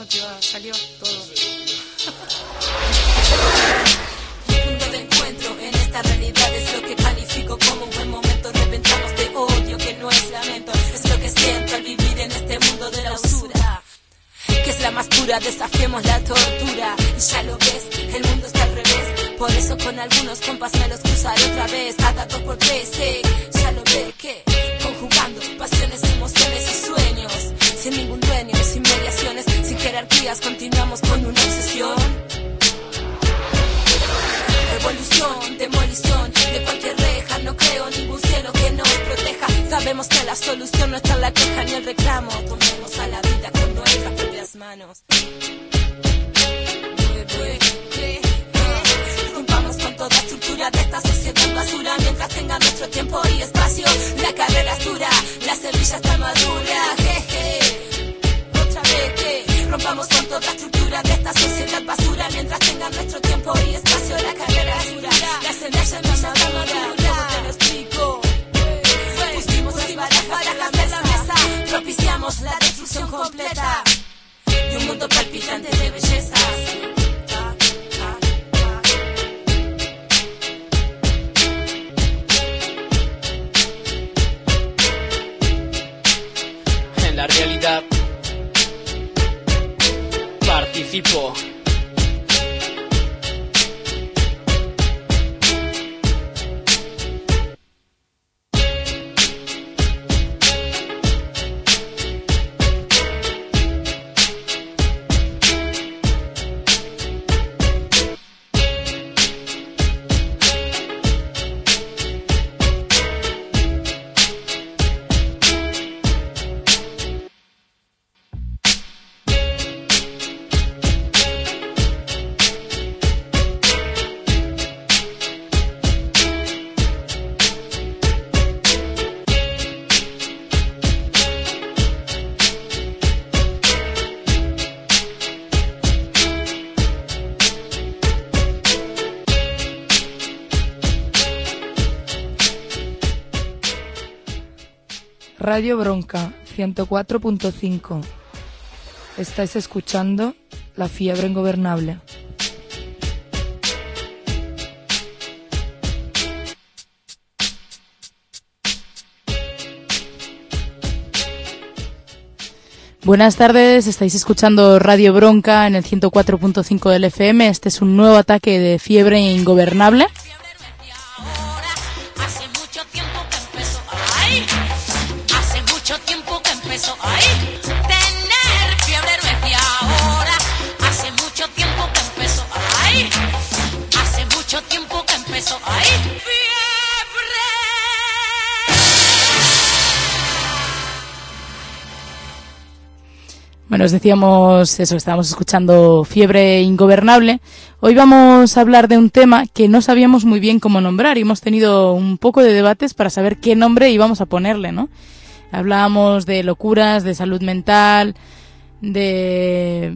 ya salió todo. Punto de encuentro en esta realidad es lo que califico como un buen momento. Reventamos de odio que no es lamento. Es lo que siento al vivir en este mundo de la usura, que es la más pura. Desafiemos la tortura. Y ya lo ves, el mundo está al revés. Por eso con algunos compas me los cruzaré otra vez. Hasta 2 por 3, ya lo ves que conjugando pasiones, emociones y sueños, sin ningún dueño, sin mediaciones, sin jerarquías, continuamos con una obsesión. Revolución, demolición de cualquier reja. No creo ningún cielo que nos proteja. Sabemos que la solución no está en la queja ni el reclamo. Tomemos a la vida con nuestras propias manos. Rompamos con toda estructura de esta sociedad basura. Mientras tenga nuestro tiempo y espacio, la carrera es dura, la semilla está madura. Otra vez que rompamos con toda estructura de esta sociedad basura. Mientras tenga nuestro tiempo y espacio, la carrera es dura, la semilla está madura. ¿Cómo te lo explico? Pusimos las barajas de la mesa, propiciamos la destrucción completa de un mundo palpitante de bellezas. En la realidad participo. Radio Bronca 104.5. Estáis escuchando La Fiebre Ingobernable. Buenas tardes, estáis escuchando Radio Bronca en el 104.5 del FM. Este es un nuevo ataque de Fiebre Ingobernable. Bueno, os decíamos eso, estábamos escuchando Fiebre Ingobernable. Hoy vamos a hablar de un tema que no sabíamos muy bien cómo nombrar y hemos tenido un poco de debates para saber qué nombre íbamos a ponerle, ¿no? Hablábamos de locuras, de salud mental, de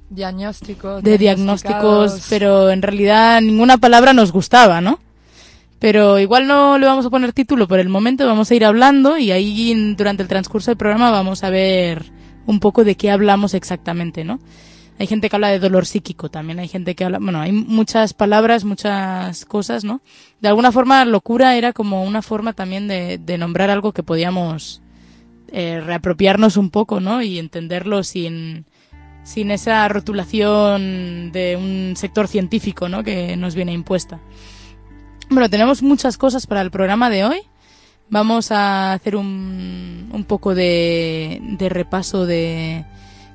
diagnósticos, pero en realidad ninguna palabra nos gustaba, ¿no? Pero igual no le vamos a poner título por el momento, vamos a ir hablando y ahí durante el transcurso del programa vamos a ver un poco de qué hablamos exactamente, ¿no? Hay gente que habla de dolor psíquico también, hay gente que habla, bueno, hay muchas palabras, muchas cosas, ¿no? De alguna forma, locura era como una forma también de nombrar algo que podíamos reapropiarnos un poco, ¿no? Y entenderlo sin esa rotulación de un sector científico, ¿no? Que nos viene impuesta. Bueno, tenemos muchas cosas para el programa de hoy. Vamos a hacer un poco de repaso de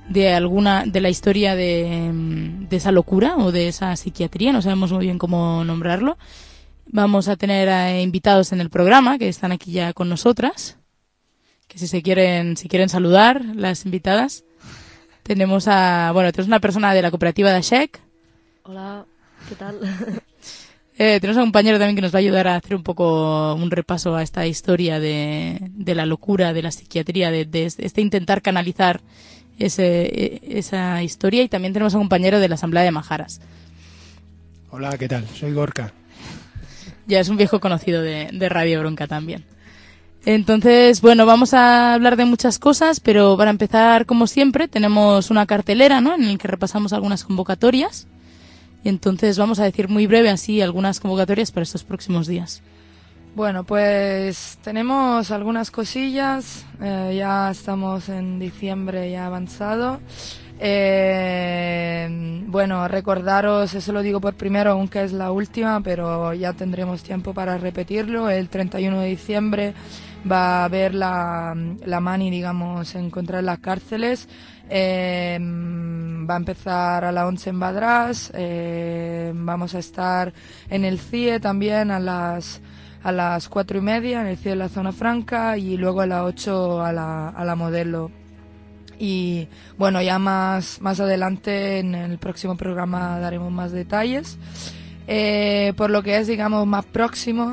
la historia de esa locura o de esa psiquiatría, no sabemos muy bien cómo nombrarlo. Vamos a tener invitados en el programa que están aquí ya con nosotras, que si quieren saludar, las invitadas. Tenemos una persona de la cooperativa de Ashek. Hola, ¿qué tal? Tenemos a un compañero también que nos va a ayudar a hacer un poco un repaso a esta historia de la locura, de la psiquiatría, de intentar canalizar esa historia. Y también tenemos a un compañero de la Asamblea de Majaras. Hola, ¿qué tal? Soy Gorka. Ya es un viejo conocido de Radio Bronca también. Entonces, bueno, vamos a hablar de muchas cosas, pero para empezar, como siempre, tenemos una cartelera, ¿no?, en el que repasamos algunas convocatorias. Y entonces vamos a decir muy breve así algunas convocatorias para estos próximos días. Bueno, pues tenemos algunas cosillas, ya estamos en diciembre ya avanzado. Bueno, recordaros, eso lo digo por primero, aunque es la última, pero ya tendremos tiempo para repetirlo. El 31 de diciembre va a haber la mani, digamos, encontrar las cárceles. Va a empezar a las 11 en Badrás. Vamos a estar en el CIE también a las 4:30 en el CIE de la Zona Franca, y luego a las 8 a la Modelo. Y bueno, ya más adelante en el próximo programa daremos más detalles. Por lo que es, digamos, más próximo,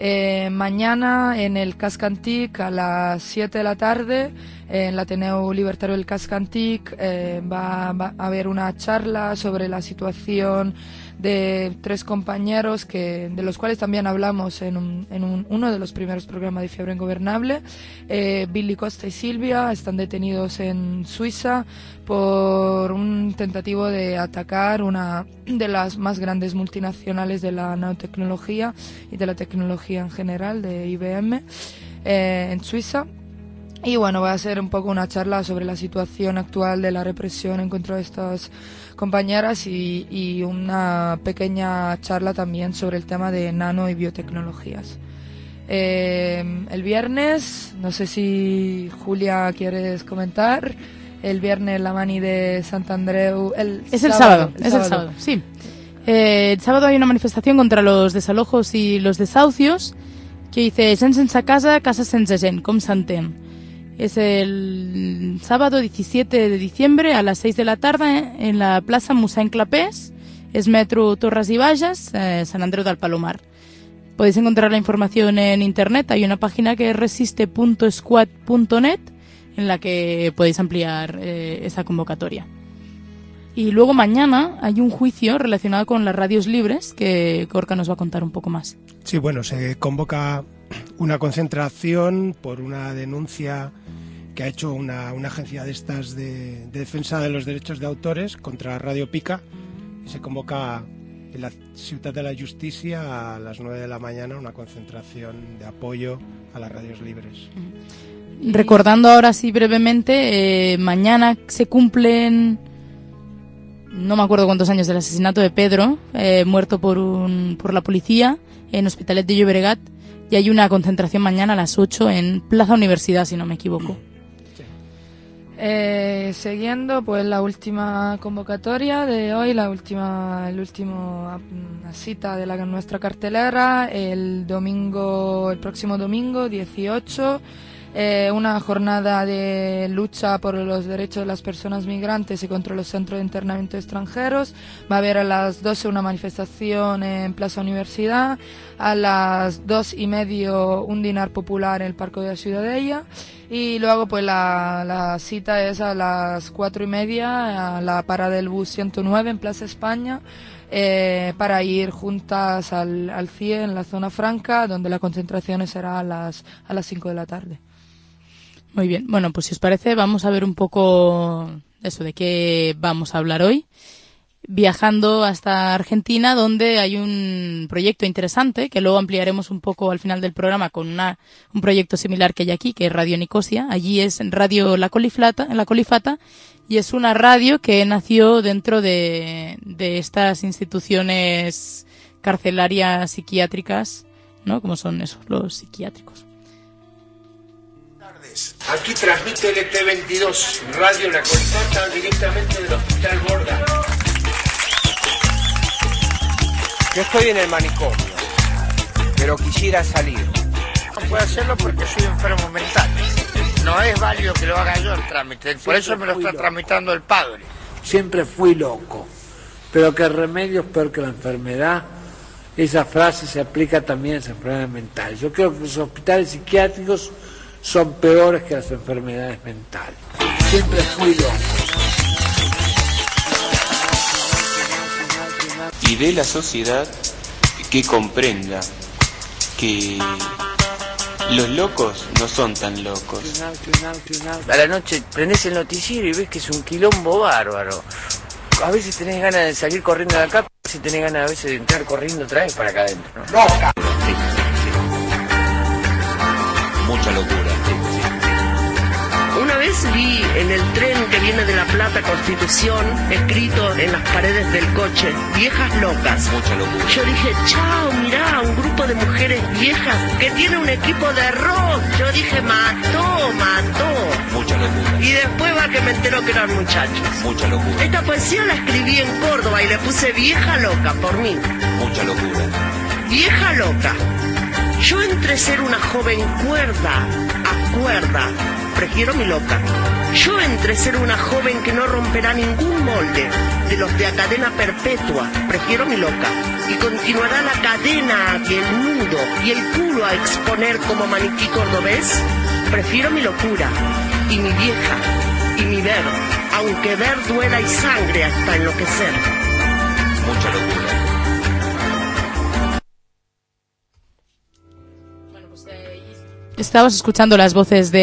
mañana en el Casc Antic a las 7 de la tarde, en el Ateneo Libertario del Casc Antic, va a haber una charla sobre la situación de 3 compañeros de los cuales también hablamos en uno de los primeros programas de Fiebre Ingobernable. Billy Costa y Silvia están detenidos en Suiza por un tentativo de atacar una de las más grandes multinacionales de la nanotecnología y de la tecnología en general, de IBM, en Suiza. Y bueno, va a ser un poco una charla sobre la situación actual de la represión en contra de estas compañeras y una pequeña charla también sobre el tema de nano y biotecnologías. El viernes, no sé si Julia quieres comentar, el viernes la mani de Sant'Andreu. Es el sábado, sí. El sábado hay una manifestación contra los desalojos y los desahucios que dice «Gent sense casa, casa sense gent, com s'entén». Es el sábado 17 de diciembre a las 6 de la tarde en la Plaza Mossèn Clapés, es Metro Torres y Bages, Sant Andreu del Palomar. Podéis encontrar la información en internet, hay una página que es resiste.squad.net en la que podéis ampliar esa convocatoria. Y luego mañana hay un juicio relacionado con las radios libres que Gorka nos va a contar un poco más. Sí, bueno, se convoca una concentración por una denuncia que ha hecho una agencia de estas de defensa de los derechos de autores contra Radio Pica, y se convoca en la Ciutat de la Justícia a las 9 de la mañana una concentración de apoyo a las radios libres. Recordando ahora sí brevemente, mañana se cumplen, no me acuerdo cuántos años, del asesinato de Pedro, muerto por la policía en Hospitalet de Llobregat, y hay una concentración mañana a las 8 en Plaza Universidad, si no me equivoco. Siguiendo, pues la última convocatoria de hoy, la última cita de nuestra cartelera, el próximo domingo 18, una jornada de lucha por los derechos de las personas migrantes y contra los centros de internamiento de extranjeros. Va a haber a las 12 una manifestación en Plaza Universidad, a las 2:30 un dinar popular en el Parque de la Ciudadella, y luego pues la cita es a las 4:30 a la parada del bus 109 en Plaza España, para ir juntas al CIE en la Zona Franca, donde la concentración será a las 5 de la tarde. Muy bien, bueno, pues si os parece vamos a ver un poco eso de qué vamos a hablar hoy. Viajando hasta Argentina, donde hay un proyecto interesante que luego ampliaremos un poco al final del programa con un proyecto similar que hay aquí, que es Radio Nicosia. Allí es Radio La Colifata, y es una radio que nació dentro de estas instituciones carcelarias psiquiátricas, ¿no? Como son esos, los psiquiátricos. Aquí transmite LT22, Radio La Colifata, directamente del Hospital Borda. Yo estoy en el manicomio, pero quisiera salir. No puedo hacerlo porque soy enfermo mental. No es válido que lo haga yo el trámite, por eso me lo está tramitando el padre. Siempre fui loco, pero que el remedio es peor que la enfermedad. Esa frase se aplica también a las enfermedades mentales. Yo creo que los hospitales psiquiátricos son peores que las enfermedades mentales. Siempre fui loco. Y de la sociedad que comprenda que Los locos no son tan locos. A la noche prendés el noticiero y ves que es un quilombo bárbaro. A veces tenés ganas de salir corriendo de acá, a veces tenés ganas a veces de entrar corriendo otra vez para acá adentro, ¿no? ¡Loca! Sí. Mucha locura. Una vez vi en el tren que viene de La Plata a Constitución, escrito en las paredes del coche, viejas locas. Mucha locura. Yo dije, chao, mirá, un grupo de mujeres viejas que tiene un equipo de rock. Yo dije, mató. Mucha locura. Y después va que me entero que eran muchachos. Mucha locura. Esta poesía la escribí en Córdoba y le puse vieja loca por mí. Mucha locura. Vieja loca. Yo entre ser una joven cuerda a cuerda, prefiero mi loca. Yo entre ser una joven que no romperá ningún molde de los de a cadena perpetua, prefiero mi loca. Y continuará la cadena y el nudo y el culo a exponer como maniquí cordobés, prefiero mi locura. Y mi vieja, y mi ver, aunque ver duela y sangre hasta enloquecer. Mucha locura. Estabas escuchando las voces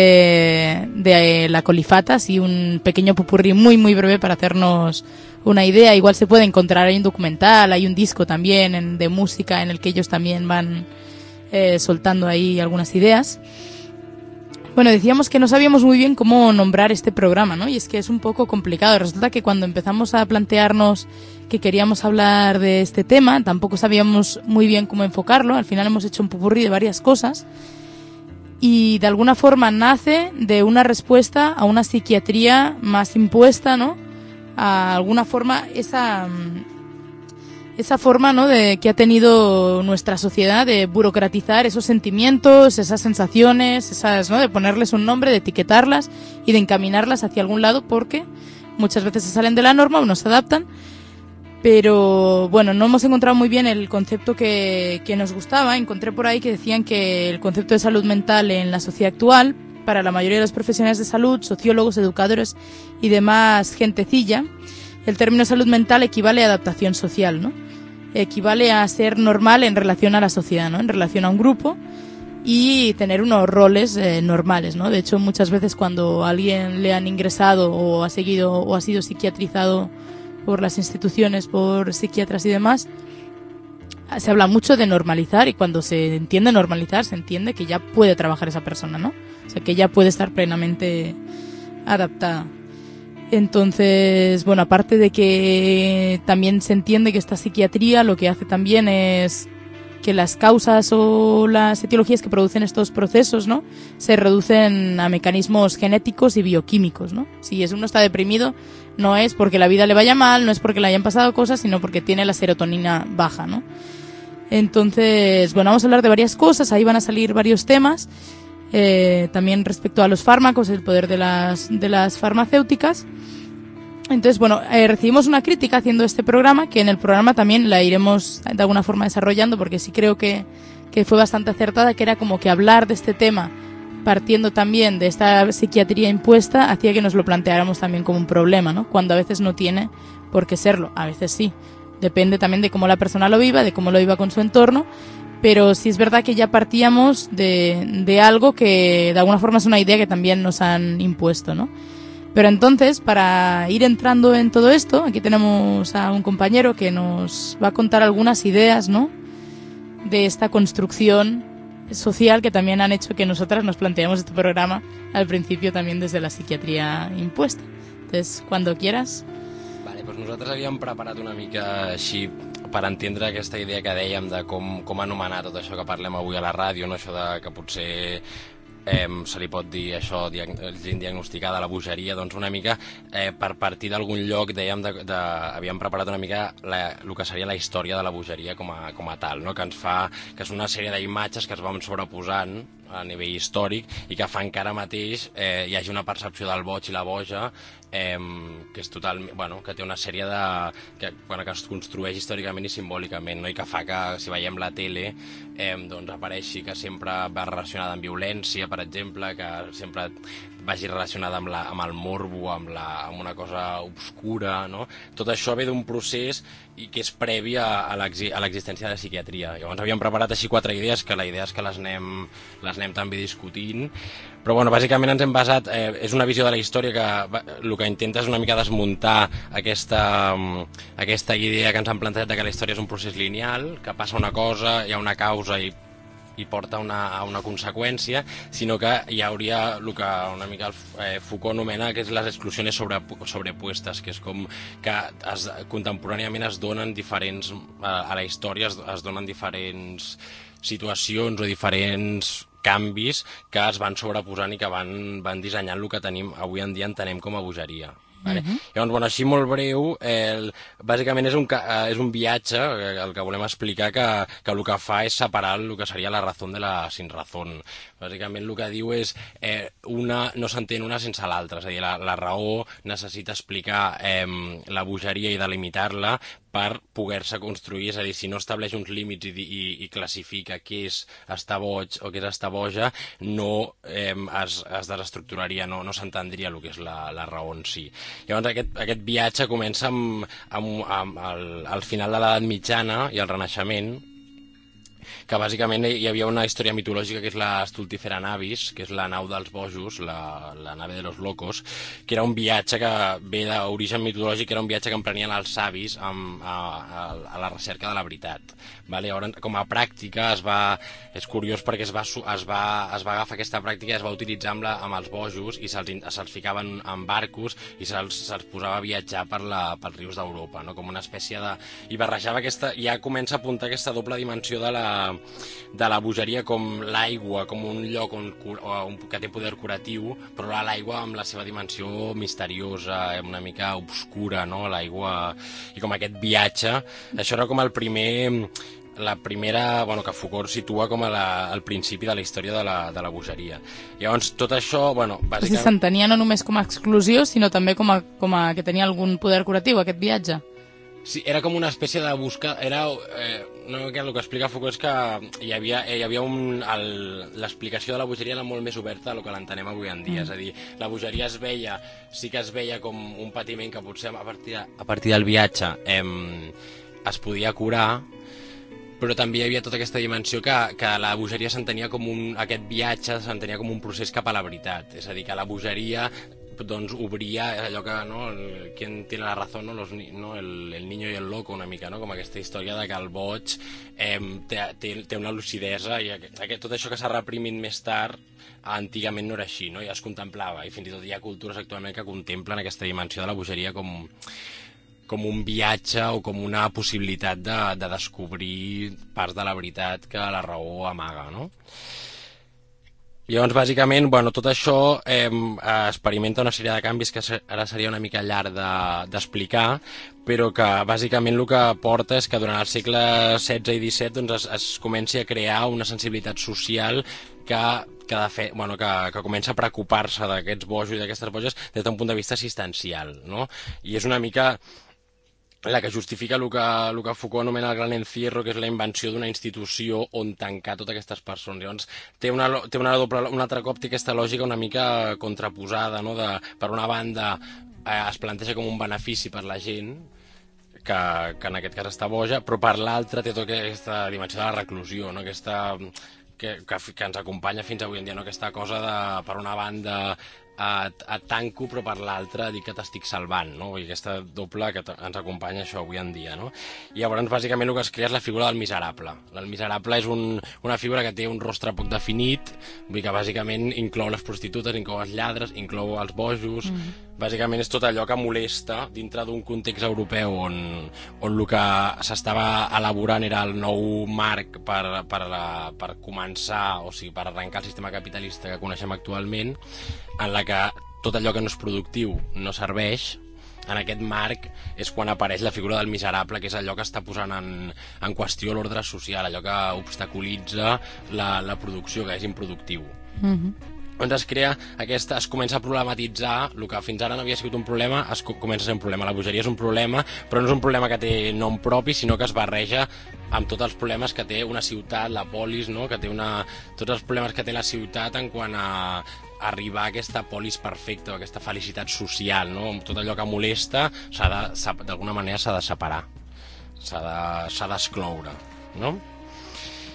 de La Colifatas y un pequeño popurrí muy muy breve para hacernos una idea. Igual se puede encontrar, hay un documental, hay un disco también de música en el que ellos también van soltando ahí algunas ideas. Bueno, decíamos que no sabíamos muy bien cómo nombrar este programa, ¿no? Y es que es un poco complicado. Resulta que cuando empezamos a plantearnos que queríamos hablar de este tema, tampoco sabíamos muy bien cómo enfocarlo. Al final hemos hecho un popurrí de varias cosas. Y de alguna forma nace de una respuesta a una psiquiatría más impuesta, ¿no? A alguna forma esa forma, ¿no? de que ha tenido nuestra sociedad de burocratizar esos sentimientos, esas sensaciones, esas, ¿no? de ponerles un nombre, de etiquetarlas y de encaminarlas hacia algún lado porque muchas veces se salen de la norma o no se adaptan. Pero bueno, no hemos encontrado muy bien el concepto que nos gustaba. Encontré por ahí que decían que el concepto de salud mental en la sociedad actual, para la mayoría de los profesionales de salud, sociólogos, educadores y demás gentecilla, el término salud mental equivale a adaptación social, ¿no? Equivale a ser normal en relación a la sociedad, ¿no? En relación a un grupo y tener unos roles normales, ¿no? De hecho, muchas veces cuando a alguien le han ingresado o ha sido psiquiatrizado por las instituciones, por psiquiatras y demás, se habla mucho de normalizar, y cuando se entiende normalizar, se entiende que ya puede trabajar esa persona, ¿no? O sea, que ya puede estar plenamente adaptada. Entonces, bueno, aparte de que también se entiende que esta psiquiatría lo que hace también es que las causas o las etiologías que producen estos procesos, ¿no? se reducen a mecanismos genéticos y bioquímicos, ¿no? Si uno está deprimido, no es porque la vida le vaya mal, no es porque le hayan pasado cosas, sino porque tiene la serotonina baja, ¿no? Entonces, bueno, vamos a hablar de varias cosas, ahí van a salir varios temas, también respecto a los fármacos, el poder de las farmacéuticas. Entonces, bueno, recibimos una crítica haciendo este programa, que en el programa también la iremos de alguna forma desarrollando, porque sí creo que fue bastante acertada, que era como que hablar de este tema partiendo también de esta psiquiatría impuesta hacía que nos lo planteáramos también como un problema, ¿no? Cuando a veces no tiene por qué serlo, a veces sí. Depende también de cómo la persona lo viva, de cómo lo viva con su entorno, pero sí es verdad que ya partíamos de algo que de alguna forma es una idea que también nos han impuesto, ¿no? Pero entonces, para ir entrando en todo esto, aquí tenemos a un compañero que nos va a contar algunas ideas, ¿no? de esta construcción social que también han hecho que nosotras nos planteemos este programa al principio también desde la psiquiatria impuesta. Entonces, cuando quieras. Vale, doncs nosaltres havíem preparat una mica així per entendre aquesta idea que dèiem de com anomenar tot això que parlem avui a la ràdio, no? Això de que potser se li pot dir això, gent diagnosticada, la bogeria, doncs una mica per partir d'algun lloc dèiem havíem preparat una mica el que seria la història de la bogeria com a tal, no? Que és una sèrie d'imatges que es van sobreposant a nivell històric i que fan que ara mateix hi hagi una percepció del boig i la boja que és totalment, bueno, que té una sèrie que es construeix històricament i simbòlicament, no? I que fa que si veiem la tele doncs apareixi que sempre va relacionada amb violència, per exemple, que sempre vagi relacionada amb el morbo, amb una cosa obscura, no? Tot això ve d'un procés i que és previ a l'existència de la psiquiatria. Llavors havíem preparat així 4 idees, que la idea és que les anem anem també discutint, però bueno, bàsicament ens hem basat, és una visió de la història que el que intenta és una mica desmuntar aquesta idea que ens han plantejat que la història és un procés lineal, que passa una cosa, hi ha una causa i porta a una conseqüència, sinó que hi hauria el que una mica Foucault anomena que és les exclusions sobrepuestes, que és com que contemporàniament es donen diferents, a la història es donen diferents situacions o diferents canvis que es van sobreposant i que van dissenyant el que tenim avui en dia entenem com a bogeria. Vale? Llavors, bueno, així molt breu, bàsicament és un viatge, el que volem explicar, que el que fa és separar el que seria la razón de la sin razón. Bàsicament el que diu és una no s'entén una sense l'altra, és a dir, la raó necessita explicar la bogeria i delimitar-la per poder-se construir, és a dir, si no estableix uns límits i classifica què és estar boig o què és estar boja, no es desestructuraria, no s'entendria el que és la raó en si. Llavors aquest viatge comença al final de l'edat mitjana i el Renaixement, que bàsicament hi havia una història mitològica que és la Stultifera Navis, que és la nau dels bojos, la nave de los locos, que era un viatge que ve d'origen mitològic, era un viatge que emprenien els savis a la recerca de la veritat. Llavors, com a pràctica, és curiós perquè es va agafar aquesta pràctica i es va utilitzar amb els bojos i se'ls ficaven en barcos i se'ls posava a viatjar pels rius d'Europa, com una espècie de... I barrejava ja comença a apuntar aquesta doble dimensió de la bogeria com l'aigua, com un lloc que té poder curatiu, però l'aigua amb la seva dimensió misteriosa, una mica obscura, l'aigua, i com aquest viatge. Això era com la primera, que Foucault situa com al principi de la història de la bogeria. Llavors, tot això, bàsicament... S'entenia no només com a exclusió, sinó també com a que tenia algun poder curatiu, aquest viatge. Sí, era com una espècie de busca... el que explica Foucault és que hi havia l'explicació de la bogeria era molt més oberta del que l'entenem avui en dia. És a dir, la bogeria sí que es veia com un patiment que potser a partir del viatge es podia curar, però també hi havia tota aquesta dimensió que la bogeria s'entenia com aquest viatge s'entenia com un procés cap a la veritat. És a dir, que la bogeria obria allò que quien tiene la razón, el niño y el loco, una mica, com aquesta història de que el boig té una lucidesa i tot això que s'ha reprimit més tard antigament no era així, i es contemplava, i fins i tot hi ha cultures actualment que contemplen aquesta dimensió de la bogeria com un viatge o com una possibilitat de descobrir parts de la veritat que la raó amaga, no? Llavors, bàsicament, tot això experimenta una sèrie de canvis que ara seria una mica llarg d'explicar, però que bàsicament el que porta és que durant el segle XVI i XVII es comenci a crear una sensibilitat social que comença a preocupar-se d'aquests bojos i d'aquestes boges des d'un punt de vista assistencial, no? I és una mica la que justifica el que Foucault anomena el gran encierro, que és la invenció d'una institució on tancar totes aquestes persones. Llavors, té un altre cop té aquesta lògica una mica contraposada, no? Per una banda es planteja com un benefici per la gent, que en aquest cas està boja, però per l'altra té tota aquesta dimensió de la reclusió, no? Que ens acompanya fins avui en dia, no? Aquesta cosa de, per una banda, et tanco, però per l'altra dic que t'estic salvant, no? I aquesta doble que ens acompanya això avui en dia, no? I llavors, bàsicament, el que es crea és la figura del miserable. El miserable és una figura que té un rostre poc definit, vull dir que bàsicament inclou les prostitutes, inclou els lladres, inclou els bojos... Bàsicament és tot allò que molesta dintre d'un context europeu on el que s'estava elaborant era el nou marc per començar, o sigui, per arrencar el sistema capitalista que coneixem actualment, en la que tot allò que no és productiu no serveix. En aquest marc és quan apareix la figura del miserable, que és allò que està posant en qüestió l'ordre social, allò que obstaculitza la producció, que és improductiu. On es comença a problematitzar el que fins ara no havia sigut un problema, comença a ser un problema. La bogeria és un problema, però no és un problema que té nom propi, sinó que es barreja amb tots els problemes que té una ciutat, la polis, no? Que té tots els problemes que té la ciutat en quant a arribar a aquesta polis perfecta, a aquesta felicitat social, no? Tot allò que molesta d'alguna manera s'ha de separar, s'ha d'excloure, no?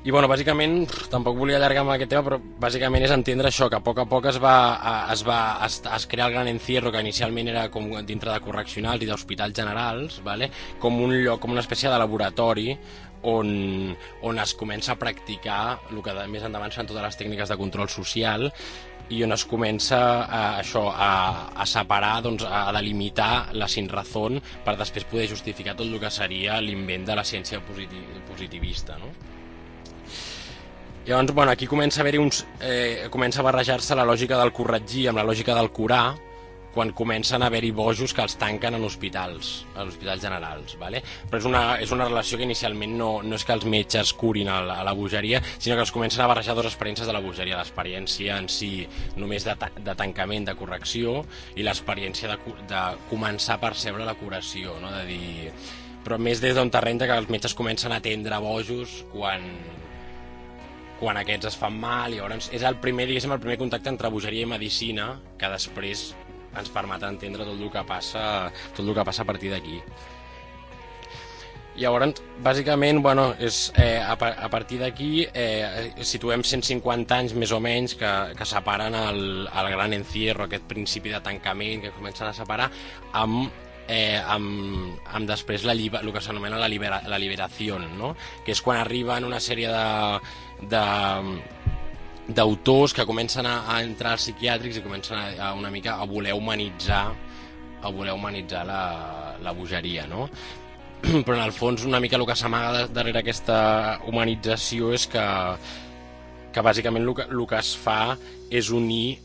I bueno, bàsicament, tampoc volia allargar amb aquest tema, però bàsicament és entendre això, que a poc es crea el Gran Encierro, que inicialment era com dintre de correccionals i d'hospitals generals, vale? Com un lloc, com una espècie de laboratori on es comença a practicar el que més endavant seran totes les tècniques de control social i on es comença a separar, doncs, a delimitar la sinrazón per després poder justificar tot el que seria l'invent de la ciència positivista, no? Llavors, bueno, aquí comença a haver-hi comença a barrejar-se la lògica del corregir amb la lògica del curar, quan comencen a haver-hi bojos que els tanquen en hospitals generals, ¿vale? Però és una relació que inicialment no és que els metges curin a la bogeria, sinó que es comencen a barrejar dues experiències de la bogeria, l'experiència en si només de tancament, de correcció, i l'experiència de començar a percebre la curació, no? De dir... Però més des d'un terreny que els metges comencen a atendre bojos quan aquests es fan mal, i llavors és el primer contacte entre bogeria i medicina que després ens permet entendre tot el que passa a partir d'aquí. Llavors, bàsicament, bueno, a partir d'aquí situem 150 anys més o menys que separen el Gran Encierro, aquest principi de tancament que comencen a separar, amb després el que s'anomena la liberació, no? Que és quan arriben una sèrie d'autors que comencen a entrar als psiquiàtrics i comencen una mica a voler humanitzar la bogeria, no? Però en el fons una mica el que s'amaga darrere aquesta humanització és que bàsicament el que es fa és unir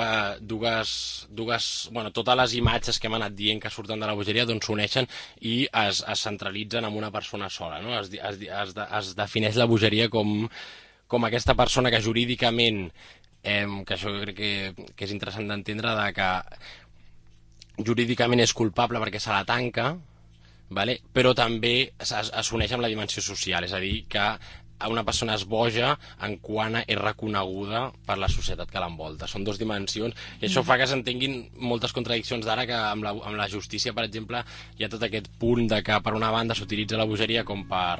totes les imatges que hem anat dient que surten de la bogeria, doncs s'uneixen i es centralitzen en una persona sola, no? Es defineix la bogeria com aquesta persona que jurídicament, que això jo crec que és interessant d'entendre, que jurídicament és culpable perquè se la tanca, vale? Però també s'uneix amb la dimensió social, és a dir, que una persona és boja en quant és reconeguda per la societat que l'envolta. Són dues dimensions, i això fa que s'entenguin moltes contradiccions d'ara, que amb la justícia, per exemple, hi ha tot aquest punt de que per una banda s'utilitza la bogeria com per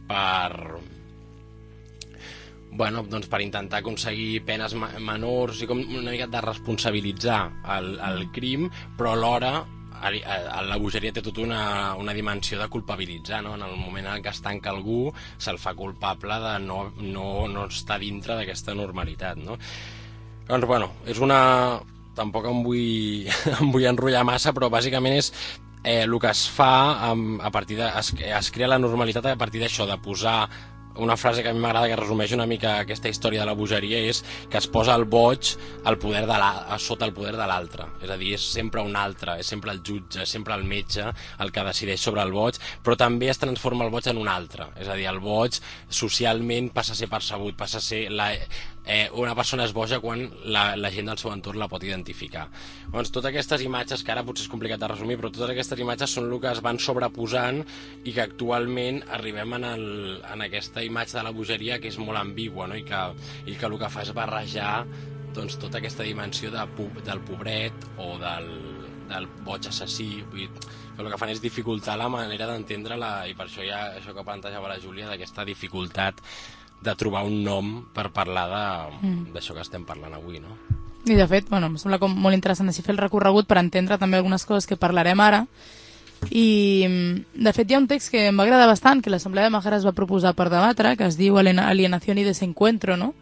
intentar aconseguir penes menors i com una mica de responsabilitzar el crim, però alhora la bogeria té tota una dimensió de culpabilitzar, no? En el moment en què es tanca algú se'l fa culpable de no estar dintre d'aquesta normalitat, no? Doncs, bueno, tampoc em vull enrotllar massa, però bàsicament és el que es fa a partir es crea la normalitat a partir d'això, de posar una frase que a mi m'agrada, que resumeix una mica aquesta història de la bogeria, és que es posa el boig sota el poder de l'altre. És a dir, és sempre un altre, és sempre el jutge, és sempre el metge el que decideix sobre el boig, però també es transforma el boig en un altre. És a dir, el boig socialment passa a ser percebut, passa a ser una persona és boja quan la gent del seu entorn la pot identificar. Doncs totes aquestes imatges, que ara potser és complicat de resumir, però totes aquestes imatges són el que es van sobreposant i que actualment arribem en aquesta imatge de la bogeria que és molt ambigua, no? I que el que fa és barrejar doncs, tota aquesta dimensió del pobret o del boig assassí. Vull dir, que el que fan és dificultar la manera d'entendre-la, i per això hi ha això que plantejava la Júlia, d'aquesta dificultat de trobar un nom per parlar d'això que estem parlant avui, no? I de fet, bueno, em sembla com molt interessant així fer el recorregut per entendre també algunes coses que parlarem ara. I de fet hi ha un text que em va agradar bastant, que l'Assemblea de Májara es va proposar per debatre, que es diu Alienación y desencuentro, no?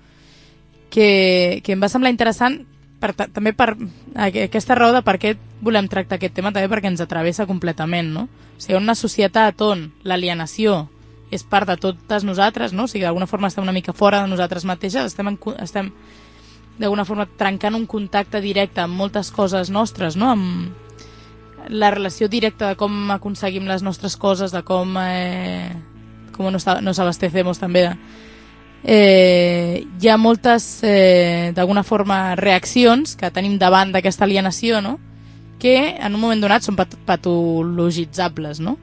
Que em va semblar interessant també per aquesta raó de per què volem tractar aquest tema, també perquè ens atravessa completament, no? O sigui, una societat on l'alienació és part de totes nosaltres, no? O sigui, d'alguna forma estem una mica fora de nosaltres mateixes, estem d'alguna forma trencant un contacte directe amb moltes coses nostres, no? Amb la relació directa de com aconseguim les nostres coses, de com nos abastecemos també. Hi ha moltes, d'alguna forma, reaccions que tenim davant d'aquesta alienació, no? Que en un moment donat són patologitzables, no?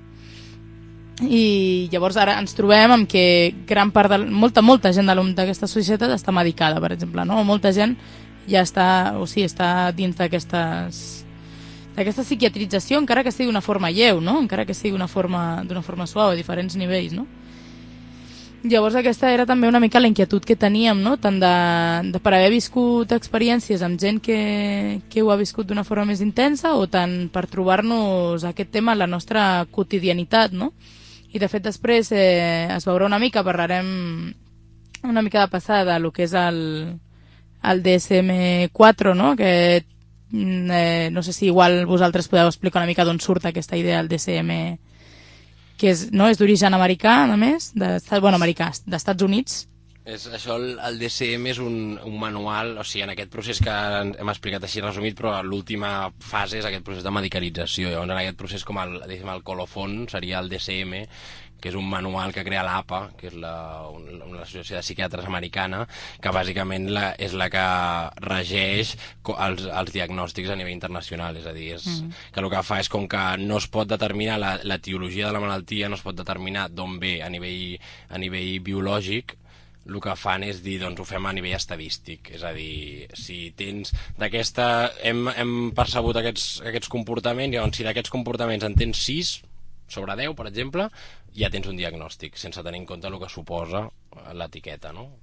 I llavors ara ens trobem amb que gran part molta gent d'aquesta societat està medicada, per exemple, no? Molta gent ja està dins d'aquesta psiquiatrització, encara que sigui d'una forma lleu, no? Encara que sigui d'una forma suau, a diferents nivells, no? Llavors aquesta era també una mica la inquietud que teníem, no? Tant de per haver viscut experiències amb gent que ho ha viscut d'una forma més intensa o tant per trobar-nos aquest tema a la nostra quotidianitat, no? I de fet després es veurà una mica, parlarem una mica de passada del que és el DSM-4, no? Que no sé si igual vosaltres podeu explicar una mica d'on surt aquesta idea del DSM, que és d'origen americà, a més, d'Estats Units. Això, el DSM és un manual, o sigui, en aquest procés que hem explicat així resumit, però l'última fase és aquest procés de medicalització. Llavors, en aquest procés, com el colofon, seria el DSM, que és un manual que crea l'APA, que és l'Associació de Psiquiatres Americana, que bàsicament és la que regeix els diagnòstics a nivell internacional. És a dir, que el que fa és com que no es pot determinar l'etiologia de la malaltia, no es pot determinar d'on ve a nivell biològic, el que fan és dir, doncs ho fem a nivell estadístic. És a dir, si tens hem percebut aquests comportaments, llavors si d'aquests comportaments en tens 6 sobre 10, per exemple, ja tens un diagnòstic, sense tenir en compte el que suposa l'etiqueta, no?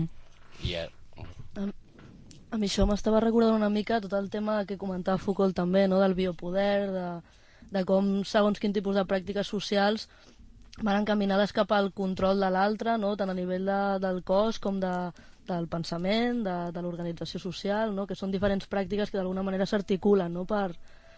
A mi això m'estava recordant una mica tot el tema que comentava Foucault també, no? Del biopoder, de com segons quin tipus de pràctiques socials van encaminades cap al control de l'altre, no? Tant a nivell del cos com del pensament, de l'organització social, no? Que són diferents pràctiques que d'alguna manera s'articulen, no? per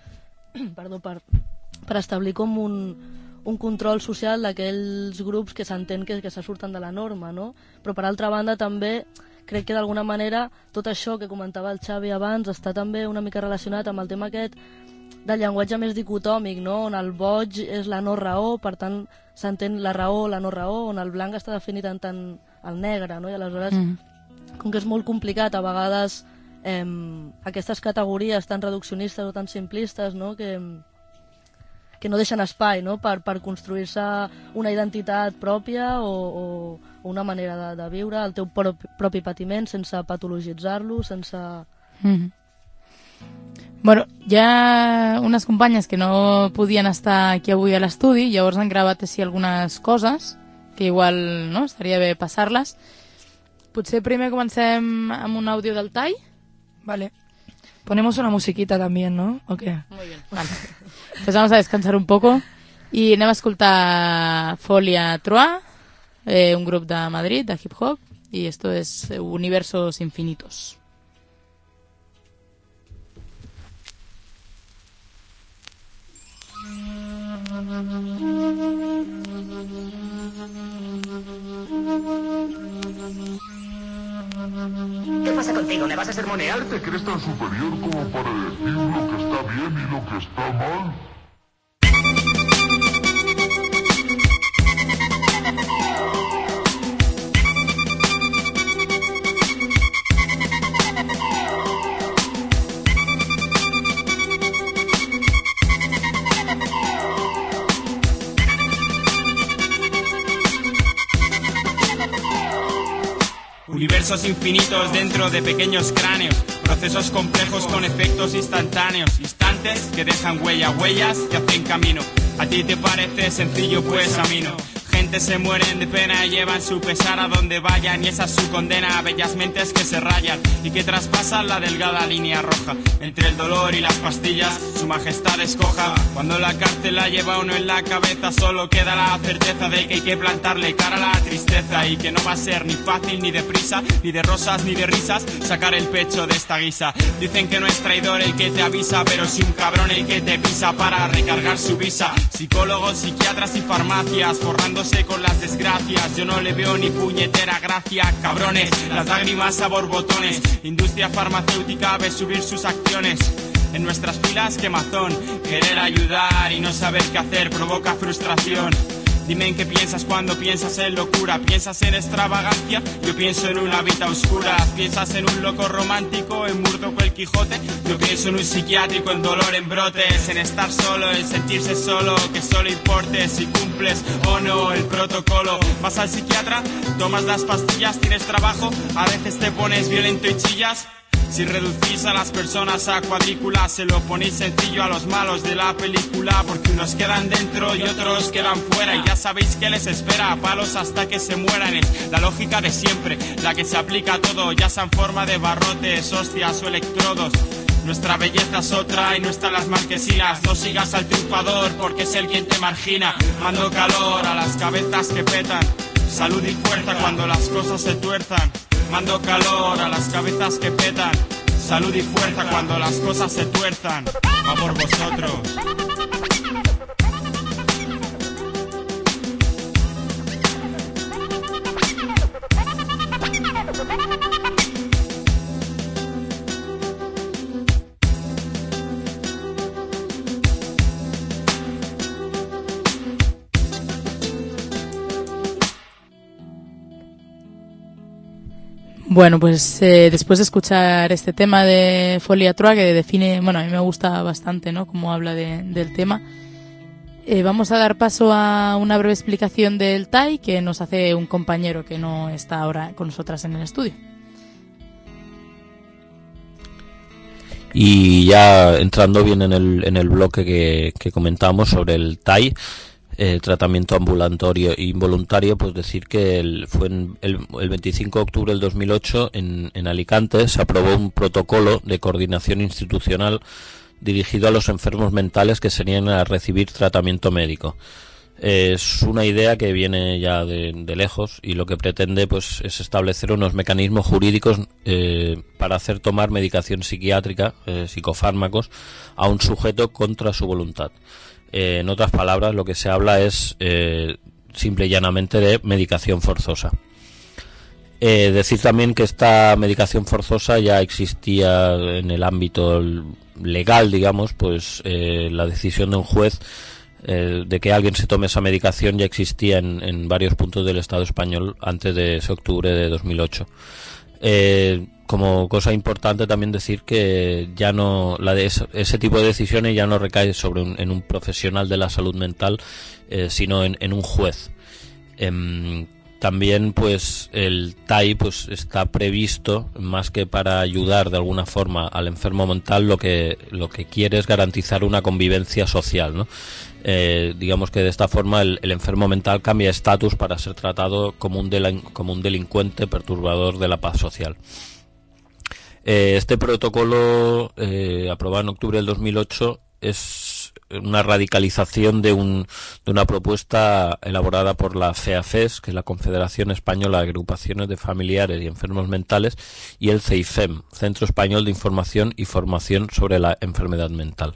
establir com un control social d'aquells grups que s'entén que se surten de la norma, no? Però per altra banda també crec que d'alguna manera tot això que comentava el Xavi abans està també una mica relacionat amb el tema aquest del llenguatge més dicotòmic, no? On el boig és la no raó, per tant s'entén la raó o la no raó, on el blanc està definit en tant el negre, no? I aleshores, com que és molt complicat a vegades aquestes categories tan reduccionistes o tan simplistes, no? Que no deixen espai, no? per construir-se una identitat pròpia o una manera de viure el teu propi patiment sense patologitzar-lo, sense... Bueno, hi ha unes companyes que no podien estar aquí avui a l'estudi, llavors han gravat així algunes coses que igual no estaria bé passar-les. Potser primer comencem amb un àudio del Tai. Vale. Ponemos una musiquita también, ¿no? ¿O qué? Muy bien. Vale. Pues vamos a descansar un poco y anem a escoltar Folia Trois, un grup de Madrid, de hip-hop, y esto es Universos Infinitos. ¿Qué pasa contigo? ¿Me vas a sermonear? ¿Te crees tan superior como para decir lo que está bien y lo que está mal? Universos infinitos dentro de pequeños cráneos, procesos complejos con efectos instantáneos, instantes que dejan huellas que hacen camino. A ti te parece sencillo, pues a mí no. Gente se mueren de pena y llevan su pesar a donde vayan, y esa es su condena a bellas mentes que se rayan y que traspasan la delgada línea roja. Entre el dolor y las pastillas, su majestad escoja. Cuando la cárcel la lleva uno en la cabeza, solo queda la certeza de que hay que plantarle cara a la tristeza, y que no va a ser ni fácil ni deprisa, ni de rosas ni de risas, sacar el pecho de esta guisa. Dicen que no es traidor el que te avisa, pero sí un cabrón el que te pisa para recargar su visa. Psicólogos, psiquiatras y farmacias forrándose con las desgracias. Yo no le veo ni puñetera gracia, cabrones. Las lágrimas a borbotones. Industria farmacéutica ve subir sus acciones. En nuestras filas quemazón. Querer ayudar y no saber qué hacer provoca frustración. Dime en qué piensas cuando piensas en locura. ¿Piensas en extravagancia? Yo pienso en una vida oscura. ¿Piensas en un loco romántico, en Murdoch el Quijote? Yo pienso en un psiquiátrico, en dolor, en brotes, en estar solo, en sentirse solo, que solo importe si cumples o no el protocolo. Vas al psiquiatra, tomas las pastillas, tienes trabajo, a veces te pones violento y chillas. Si reducís a las personas a cuadrículas, se lo ponéis sencillo a los malos de la película, porque unos quedan dentro y otros quedan fuera, y ya sabéis que les espera a palos hasta que se mueran. Es la lógica de siempre, la que se aplica a todo, ya sea en forma de barrotes, hostias o electrodos. Nuestra belleza es otra y no están las marquesinas. No sigas al triunfador porque es él quien te margina. Mando calor a las cabezas que petan, salud y fuerza cuando las cosas se tuerzan. Mando calor a las cabezas que petan, salud y fuerza cuando las cosas se tuerzan. Va por vosotros. Bueno, pues después de escuchar este tema de Folie à Trois, que define, bueno, a mí me gusta bastante, ¿no?, cómo habla del tema, vamos a dar paso a una breve explicación del TAI que nos hace un compañero que no está ahora con nosotras en el estudio. Y ya entrando bien en el bloque que comentamos sobre el TAI, tratamiento ambulatorio e involuntario, pues decir que fue el 25 de octubre del 2008 en Alicante se aprobó un protocolo de coordinación institucional dirigido a los enfermos mentales que se niegan a recibir tratamiento médico. Es una idea que viene ya de lejos y lo que pretende pues es establecer unos mecanismos jurídicos para hacer tomar medicación psiquiátrica, psicofármacos, a un sujeto contra su voluntad. En otras palabras, lo que se habla es simple y llanamente de medicación forzosa. Decir también que esta medicación forzosa ya existía en el ámbito legal, digamos, pues la decisión de un juez de que alguien se tome esa medicación ya existía en varios puntos del Estado español antes de ese octubre de 2008. Como cosa importante también decir que ya no ese tipo de decisiones ya no recae en un profesional de la salud mental, sino en un juez. También pues el TAI pues está previsto más que para ayudar de alguna forma al enfermo mental, lo que quiere es garantizar una convivencia social, ¿no? Digamos que de esta forma el enfermo mental cambia estatus para ser tratado como un delincuente perturbador de la paz social. Este protocolo aprobado en octubre del 2008 es una radicalización de una propuesta elaborada por la FEAFES, que es la Confederación Española de Agrupaciones de Familiares y Enfermos Mentales, y el CEIFEM, Centro Español de Información y Formación sobre la Enfermedad Mental.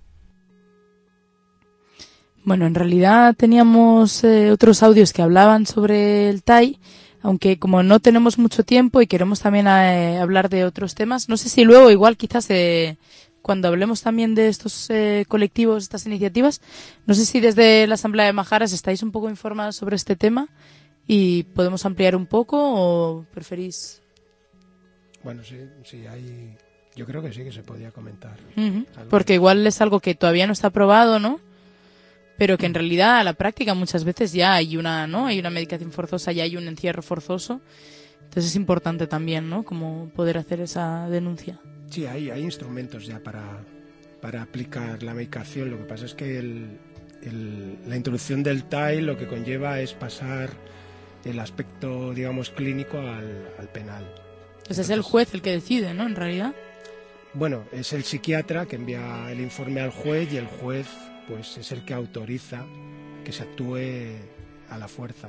Bueno, en realidad teníamos otros audios que hablaban sobre el TAI, aunque como no tenemos mucho tiempo y queremos también hablar de otros temas, no sé si luego igual quizás cuando hablemos también de estos colectivos, estas iniciativas, no sé si desde la Asamblea de Majaras estáis un poco informados sobre este tema y podemos ampliar un poco o preferís. Bueno, sí, yo creo que sí que se podía comentar. Uh-huh. Porque igual es algo que todavía no está aprobado, ¿no? Pero que en realidad a la práctica muchas veces ya hay una medicación forzosa, ya hay un encierro forzoso. Entonces es importante también, ¿no?, como poder hacer esa denuncia. Sí, hay instrumentos ya para aplicar la medicación. Lo que pasa es que la introducción del TAI lo que conlleva es pasar el aspecto, digamos, clínico al penal. Pues es el juez el que decide, ¿no?, en realidad. Bueno, es el psiquiatra que envía el informe al juez y el juez pues es el que autoriza que se actúe a la fuerza.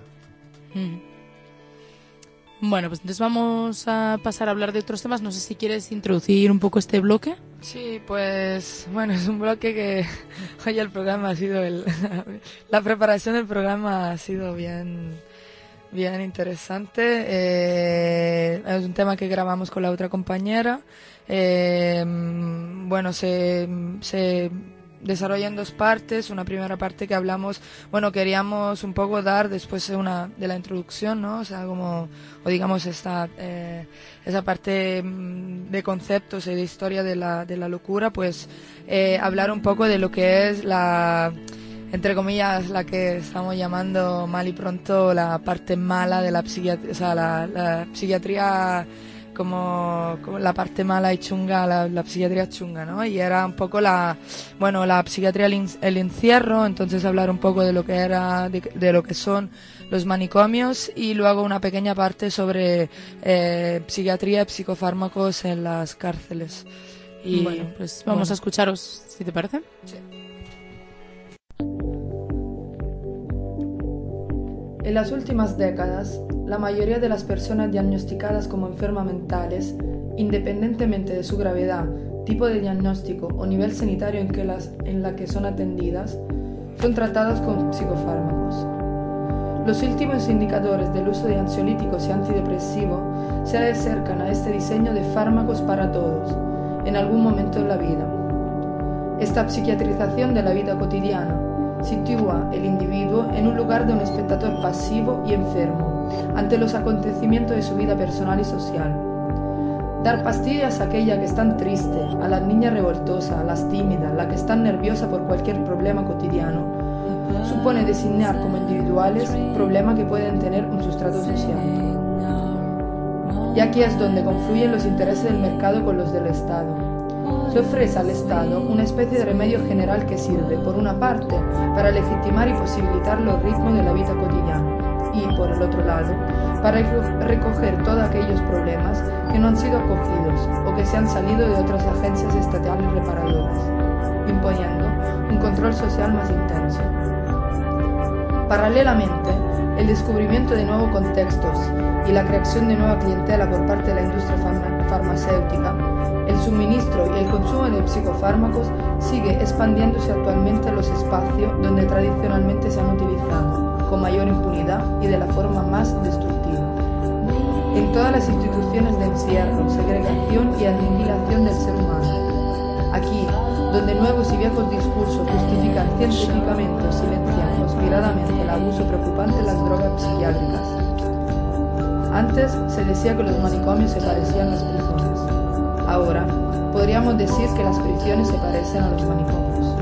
Bueno, pues entonces vamos a pasar a hablar de otros temas. No sé si quieres introducir un poco este bloque. Sí, pues bueno, es un bloque que hoy el programa ha sido la preparación del programa ha sido bien interesante. Es un tema que grabamos con la otra compañera. Bueno, se desarrolla en dos partes. Una primera parte que hablamos, bueno, queríamos un poco dar después de la introducción, ¿no? O sea, digamos esa parte de conceptos y de historia de la locura, pues hablar un poco de lo que es entre comillas, la que estamos llamando mal y pronto la parte mala de la psiquiatría, o sea, la psiquiatría como la parte mala y chunga, la psiquiatría chunga, ¿no? Y era un poco la psiquiatría, el encierro, entonces hablar un poco de lo que era, de lo que son los manicomios, y luego una pequeña parte sobre psiquiatría y psicofármacos en las cárceles. Y bueno, pues vamos a escucharos, si te parece. Sí. En las últimas décadas, la mayoría de las personas diagnosticadas como enfermas mentales, independientemente de su gravedad, tipo de diagnóstico o nivel sanitario en la que son atendidas, son tratadas con psicofármacos. Los últimos indicadores del uso de ansiolíticos y antidepresivos se acercan a este diseño de fármacos para todos, en algún momento de la vida. Esta psiquiatrización de la vida cotidiana sitúa el individuo en un lugar de un espectador pasivo y enfermo ante los acontecimientos de su vida personal y social. Dar pastillas a aquella que está triste, a la niña revoltosa, a las tímidas, la que está nerviosa por cualquier problema cotidiano, supone designar como individuales problemas que pueden tener un sustrato social. Y aquí es donde confluyen los intereses del mercado con los del Estado. Se ofrece al Estado una especie de remedio general que sirve, por una parte, para legitimar y posibilitar los ritmos de la vida cotidiana y, por el otro lado, para recoger todos aquellos problemas que no han sido acogidos o que se han salido de otras agencias estatales reparadoras, imponiendo un control social más intenso. Paralelamente, el descubrimiento de nuevos contextos y la creación de nueva clientela por parte de la industria farmacéutica, el suministro y el consumo de psicofármacos sigue expandiéndose actualmente en los espacios donde tradicionalmente se han utilizado, con mayor impunidad y de la forma más destructiva. En todas las instituciones de encierro, segregación y aniquilación del ser humano. Aquí, donde nuevos y viejos discursos justifican científicamente o silencian conspiradamente el abuso preocupante de las drogas psiquiátricas. Antes se decía que los manicomios se parecían a las prisiones. Ahora podríamos decir que las prisiones se parecen a los manicomios.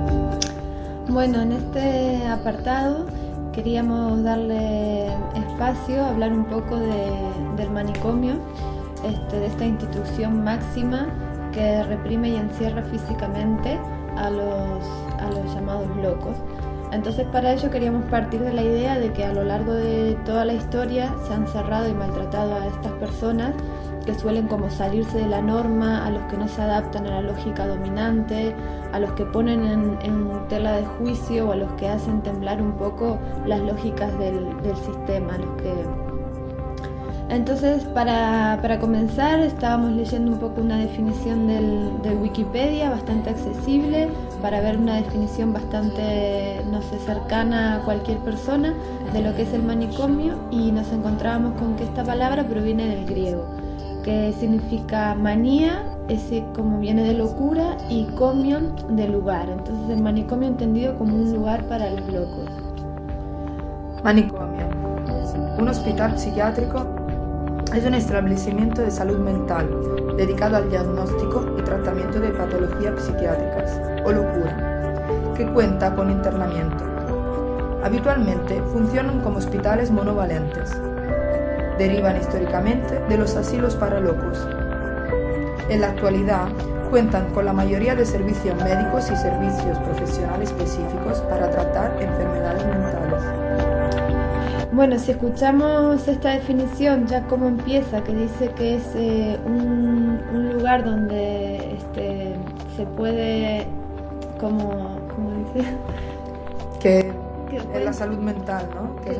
Bueno, en este apartado queríamos darle espacio a hablar un poco del manicomio, de esta institución máxima que reprime y encierra físicamente a los llamados locos. Entonces, para ello queríamos partir de la idea de que a lo largo de toda la historia se han cerrado y maltratado a estas personas que suelen como salirse de la norma, a los que no se adaptan a la lógica dominante, a los que ponen en tela de juicio o a los que hacen temblar un poco las lógicas del sistema. Entonces, para comenzar, estábamos leyendo un poco una definición del Wikipedia bastante accesible, para ver una definición bastante, cercana a cualquier persona de lo que es el manicomio, y nos encontrábamos con que esta palabra proviene del griego, que significa manía, como viene de locura, y comion, de lugar. Entonces el manicomio entendido como un lugar para los locos. Manicomio. Un hospital psiquiátrico es un establecimiento de salud mental dedicado al diagnóstico y tratamiento de patologías psiquiátricas o locura, que cuenta con internamiento. Habitualmente funcionan como hospitales monovalentes. Derivan históricamente de los asilos para locos. En la actualidad cuentan con la mayoría de servicios médicos y servicios profesionales específicos para tratar enfermedades mentales. Bueno, si escuchamos esta definición, ya cómo empieza, que dice que es un lugar donde se puede, como dice, que es la salud mental, ¿no? Que es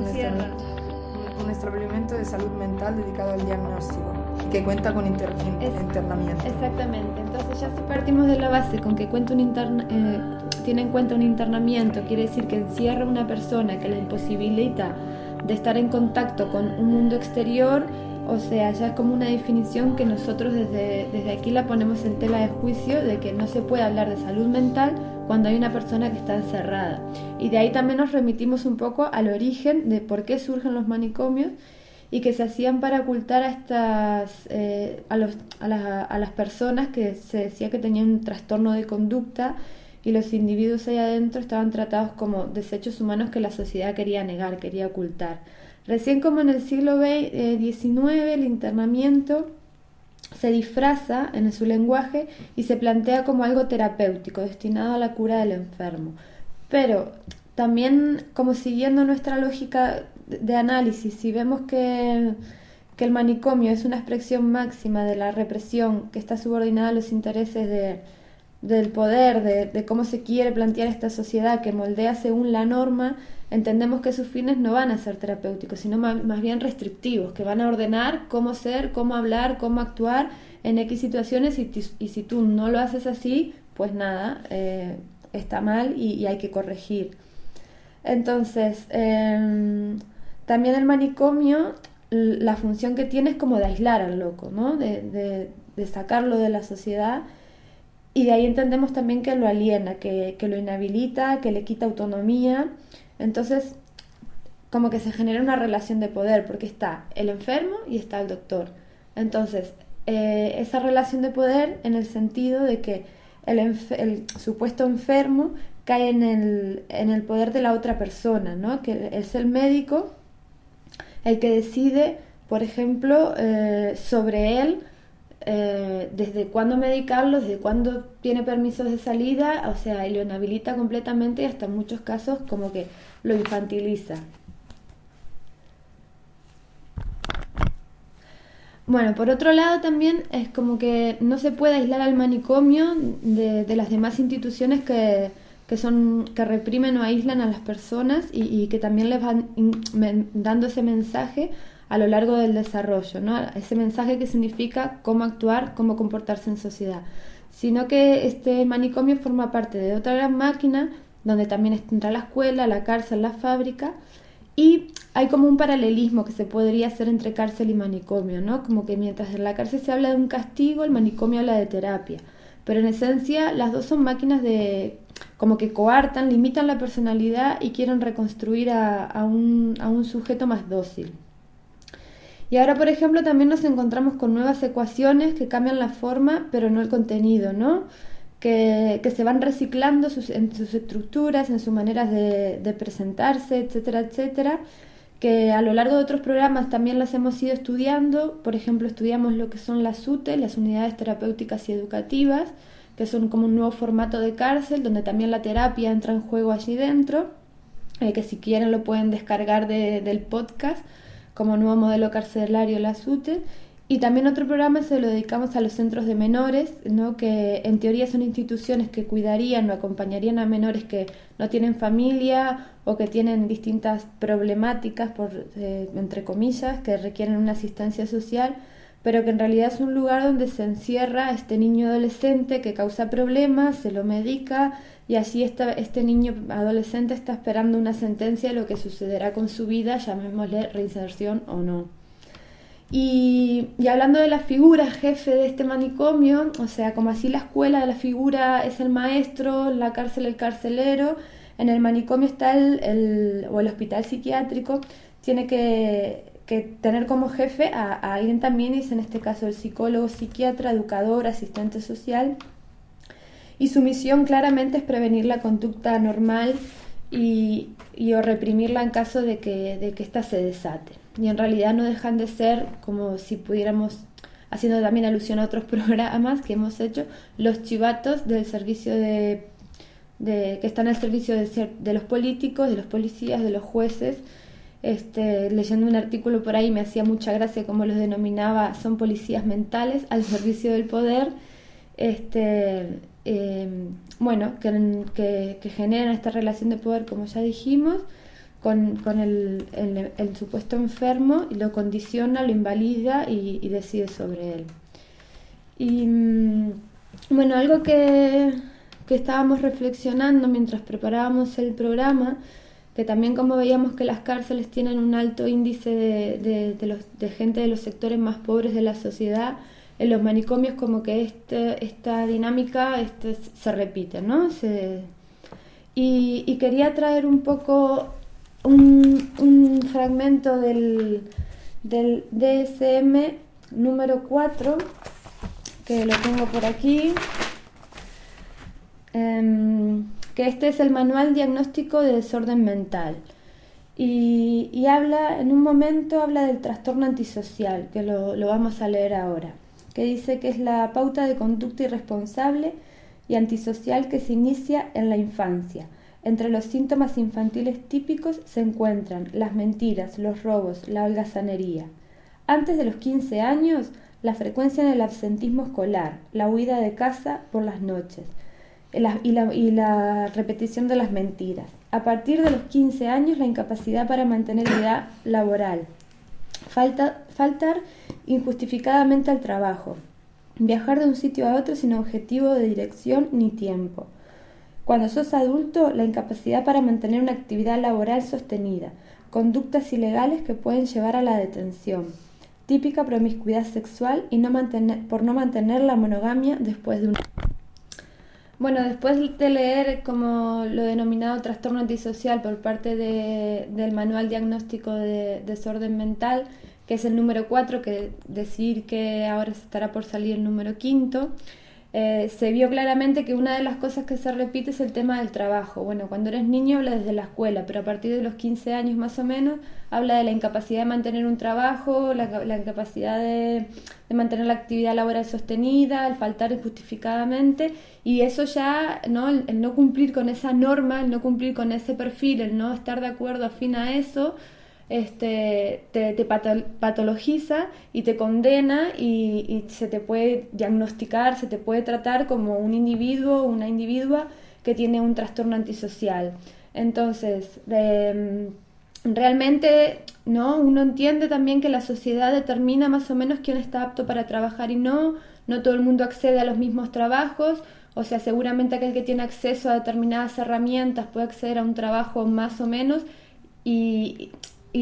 un establecimiento de salud mental dedicado al diagnóstico y que cuenta con internamiento. Exactamente. Entonces, ya si partimos de la base con que tiene en cuenta un internamiento, quiere decir que encierra a una persona, que la imposibilita de estar en contacto con un mundo exterior. O sea, ya es como una definición que nosotros desde aquí la ponemos en tela de juicio, de que no se puede hablar de salud mental cuando hay una persona que está encerrada. Y de ahí también nos remitimos un poco al origen de por qué surgen los manicomios, y que se hacían para ocultar a las personas que se decía que tenían un trastorno de conducta, y los individuos ahí adentro estaban tratados como desechos humanos que la sociedad quería negar, quería ocultar. Recién como en el siglo XIX el internamiento se disfraza en su lenguaje y se plantea como algo terapéutico, destinado a la cura del enfermo. Pero también, como siguiendo nuestra lógica de análisis, si vemos que el manicomio es una expresión máxima de la represión que está subordinada a los intereses del poder, de cómo se quiere plantear esta sociedad que moldea según la norma, entendemos que sus fines no van a ser terapéuticos, sino más bien restrictivos, que van a ordenar cómo ser, cómo hablar, cómo actuar en X situaciones, y si tú no lo haces así, pues nada, está mal y hay que corregir. Entonces, también el manicomio, la función que tiene es como de aislar al loco, ¿no? De sacarlo de la sociedad, y de ahí entendemos también que lo aliena, que lo inhabilita, que le quita autonomía. Entonces, como que se genera una relación de poder, porque está el enfermo y está el doctor. Entonces, esa relación de poder en el sentido de que el supuesto enfermo cae en el poder de la otra persona, ¿no? Que es el médico el que decide, por ejemplo, sobre él, desde cuándo medicarlo, desde cuándo tiene permisos de salida, o sea, y lo inhabilita completamente, y hasta en muchos casos como que lo infantiliza. Bueno, por otro lado también es como que no se puede aislar al manicomio de las demás instituciones que reprimen o aíslan a las personas y que también les van dando ese mensaje a lo largo del desarrollo, ¿no? Ese mensaje que significa cómo actuar, cómo comportarse en sociedad. Sino que este manicomio forma parte de otra gran máquina donde también entra la escuela, la cárcel, la fábrica, y hay como un paralelismo que se podría hacer entre cárcel y manicomio, ¿no? Como que mientras en la cárcel se habla de un castigo, el manicomio habla de terapia. Pero en esencia las dos son máquinas como que coartan, limitan la personalidad y quieren reconstruir a un sujeto más dócil. Y ahora, por ejemplo, también nos encontramos con nuevas ecuaciones que cambian la forma, pero no el contenido, ¿no? Que se van reciclando en sus estructuras, en sus maneras de presentarse, etcétera, etcétera, que a lo largo de otros programas también las hemos ido estudiando. Por ejemplo, estudiamos lo que son las UTE, las unidades terapéuticas y educativas, que son como un nuevo formato de cárcel, donde también la terapia entra en juego allí dentro, que si quieren lo pueden descargar del podcast, como nuevo modelo carcelario las UTE. Y también otro programa se lo dedicamos a los centros de menores, ¿no? Que en teoría son instituciones que cuidarían o acompañarían a menores que no tienen familia o que tienen distintas problemáticas, entre comillas, que requieren una asistencia social, pero que en realidad es un lugar donde se encierra a este niño adolescente que causa problemas, se lo medica, y así este niño adolescente está esperando una sentencia de lo que sucederá con su vida, llamémosle reinserción o no. Y hablando de la figura jefe de este manicomio, o sea, como así la escuela, la figura es el maestro, la cárcel el carcelero, en el manicomio está el hospital psiquiátrico, tiene que tener como jefe a alguien también, y es en este caso el psicólogo, psiquiatra, educador, asistente social, y su misión claramente es prevenir la conducta anormal o reprimirla en caso de que ésta se desate. Y en realidad no dejan de ser, como si pudiéramos, haciendo también alusión a otros programas que hemos hecho, los chivatos del servicio que están al servicio de los políticos, de los policías, de los jueces. Leyendo un artículo por ahí me hacía mucha gracia cómo los denominaba, son policías mentales al servicio del poder, que generan esta relación de poder, como ya dijimos, con el supuesto enfermo, y lo condiciona, lo invalida y decide sobre él. Y bueno, algo que estábamos reflexionando mientras preparábamos el programa, que también como veíamos que las cárceles tienen un alto índice de gente de los sectores más pobres de la sociedad, en los manicomios como que esta dinámica se repite, ¿no? Y quería traer un poco un fragmento del DSM número 4, que lo tengo por aquí, que este es el Manual Diagnóstico de Desorden Mental, y habla, en un momento habla del trastorno antisocial, que lo vamos a leer ahora. que dice que es la pauta de conducta irresponsable y antisocial que se inicia en la infancia. Entre los síntomas infantiles típicos se encuentran las mentiras, los robos, la holgazanería. Antes de los 15 años, la frecuencia en el absentismo escolar, la huida de casa por las noches y la repetición de las mentiras. A partir de los 15 años, la incapacidad para mantener vida laboral, faltar injustificadamente al trabajo, viajar de un sitio a otro sin objetivo de dirección ni tiempo. Cuando sos adulto, la incapacidad para mantener una actividad laboral sostenida, conductas ilegales que pueden llevar a la detención, típica promiscuidad sexual y por no mantener la monogamia después de un... Bueno, después de leer como lo denominado trastorno antisocial por parte del Manual Diagnóstico de Desorden Mental, que es el número 4, que decir que ahora estará por salir el número 5, se vio claramente que una de las cosas que se repite es el tema del trabajo. Bueno, cuando eres niño habla desde la escuela, pero a partir de los 15 años más o menos habla de la incapacidad de mantener un trabajo, la incapacidad de mantener la actividad laboral sostenida, el faltar injustificadamente, y eso ya, ¿no? El no cumplir con esa norma, el no cumplir con ese perfil, el no estar de acuerdo afín a eso, te patologiza y te condena y se te puede diagnosticar, se te puede tratar como un individuo o una individua que tiene un trastorno antisocial. Entonces, realmente, ¿no? Uno entiende también que la sociedad determina más o menos quién está apto para trabajar y no todo el mundo accede a los mismos trabajos. O sea, seguramente aquel que tiene acceso a determinadas herramientas puede acceder a un trabajo más o menos y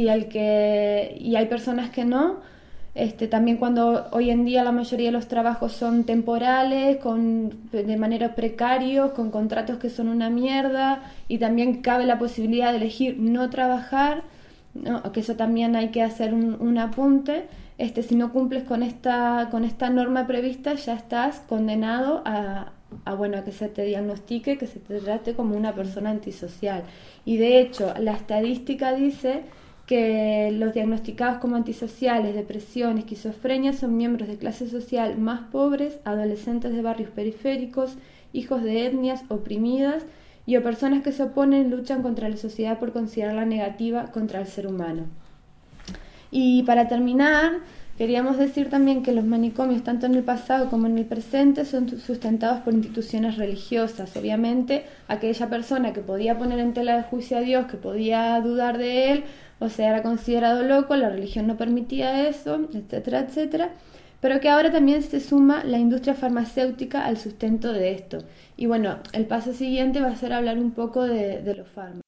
hay personas que no. También cuando hoy en día la mayoría de los trabajos son temporales, de manera precarios, con contratos que son una mierda, y también cabe la posibilidad de elegir no trabajar, ¿no? Que eso también hay que hacer un apunte. Si no cumples con esta norma prevista, ya estás condenado a que se te diagnostique, que se te trate como una persona antisocial. Y de hecho, la estadística dice que los diagnosticados como antisociales, depresión, esquizofrenia son miembros de clase social más pobres, adolescentes de barrios periféricos, hijos de etnias oprimidas o personas que se oponen y luchan contra la sociedad por considerarla negativa contra el ser humano. Y para terminar, queríamos decir también que los manicomios, tanto en el pasado como en el presente, son sustentados por instituciones religiosas. Obviamente, aquella persona que podía poner en tela de juicio a Dios, que podía dudar de él, o sea, era considerado loco, la religión no permitía eso, etcétera, etcétera. Pero que ahora también se suma la industria farmacéutica al sustento de esto. Y bueno, el paso siguiente va a ser hablar un poco de los fármacos.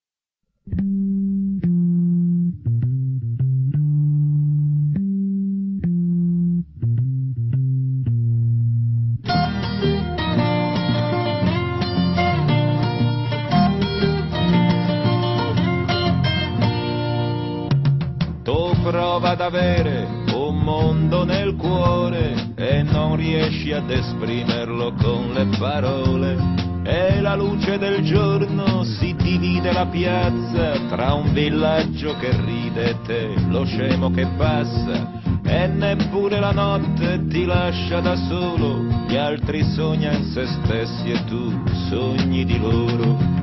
Prova ad avere un mondo nel cuore e non riesci ad esprimerlo con le parole. E la luce del giorno si divide la piazza tra un villaggio che ride e te, lo scemo che passa. E neppure la notte ti lascia da solo, gli altri sognano se stessi e tu sogni di loro.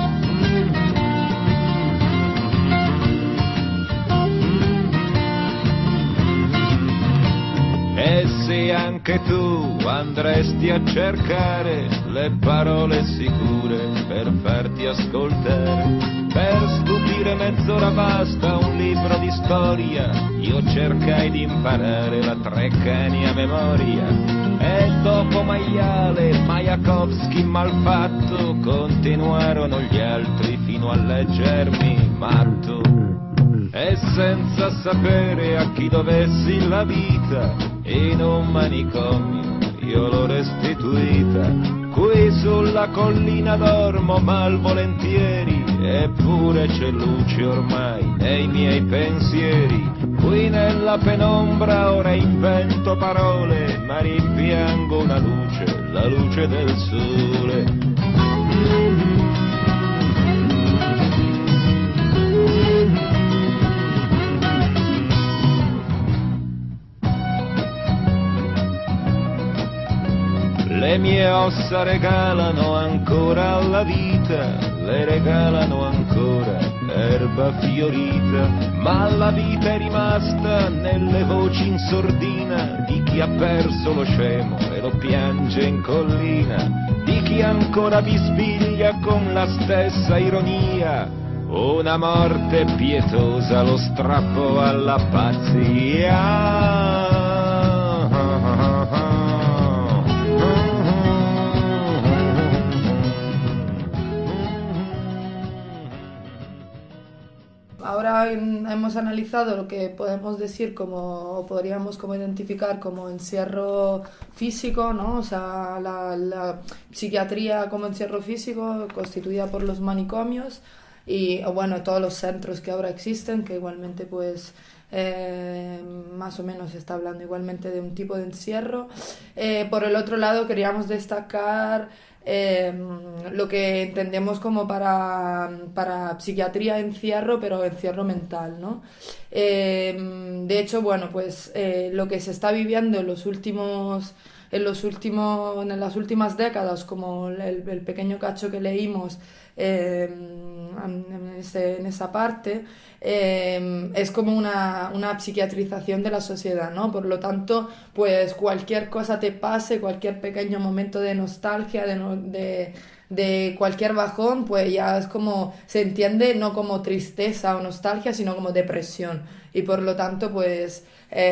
E se anche tu andresti a cercare le parole sicure per farti ascoltare, per stupire mezz'ora basta un libro di storia, io cercai di imparare la Treccani a memoria. E dopo Maiale, Majakovskij, Malfatto, continuarono gli altri fino a leggermi matto. E senza sapere a chi dovessi la vita, in un manicomio io l'ho restituita. Qui sulla collina dormo malvolentieri, eppure c'è luce ormai nei miei pensieri. Qui nella penombra ora invento parole, ma rimpiango una luce, la luce del sole. mossa regalano ancora alla vita, le regalano ancora erba fiorita, ma la vita è rimasta nelle voci in sordina di chi ha perso lo scemo e lo piange in collina, di chi ancora bisbiglia con la stessa ironia, una morte pietosa, lo strappo alla pazzia. Ahora hemos analizado lo que podemos decir o podríamos como identificar como encierro físico, ¿no? O sea, la psiquiatría como encierro físico constituida por los manicomios y, bueno, todos los centros que ahora existen, que igualmente pues más o menos se está hablando igualmente de un tipo de encierro. Por el otro lado queríamos destacar lo que entendemos como para psiquiatría encierro, pero encierro mental, ¿no? De hecho, bueno, pues lo que se está viviendo en las últimas décadas, como el pequeño cacho que leímos en esa parte, es como una psiquiatrización de la sociedad, ¿no? Por lo tanto, pues cualquier cosa te pase, cualquier pequeño momento de nostalgia, de cualquier bajón, pues ya es como, se entiende no como tristeza o nostalgia, sino como depresión. Y por lo tanto, pues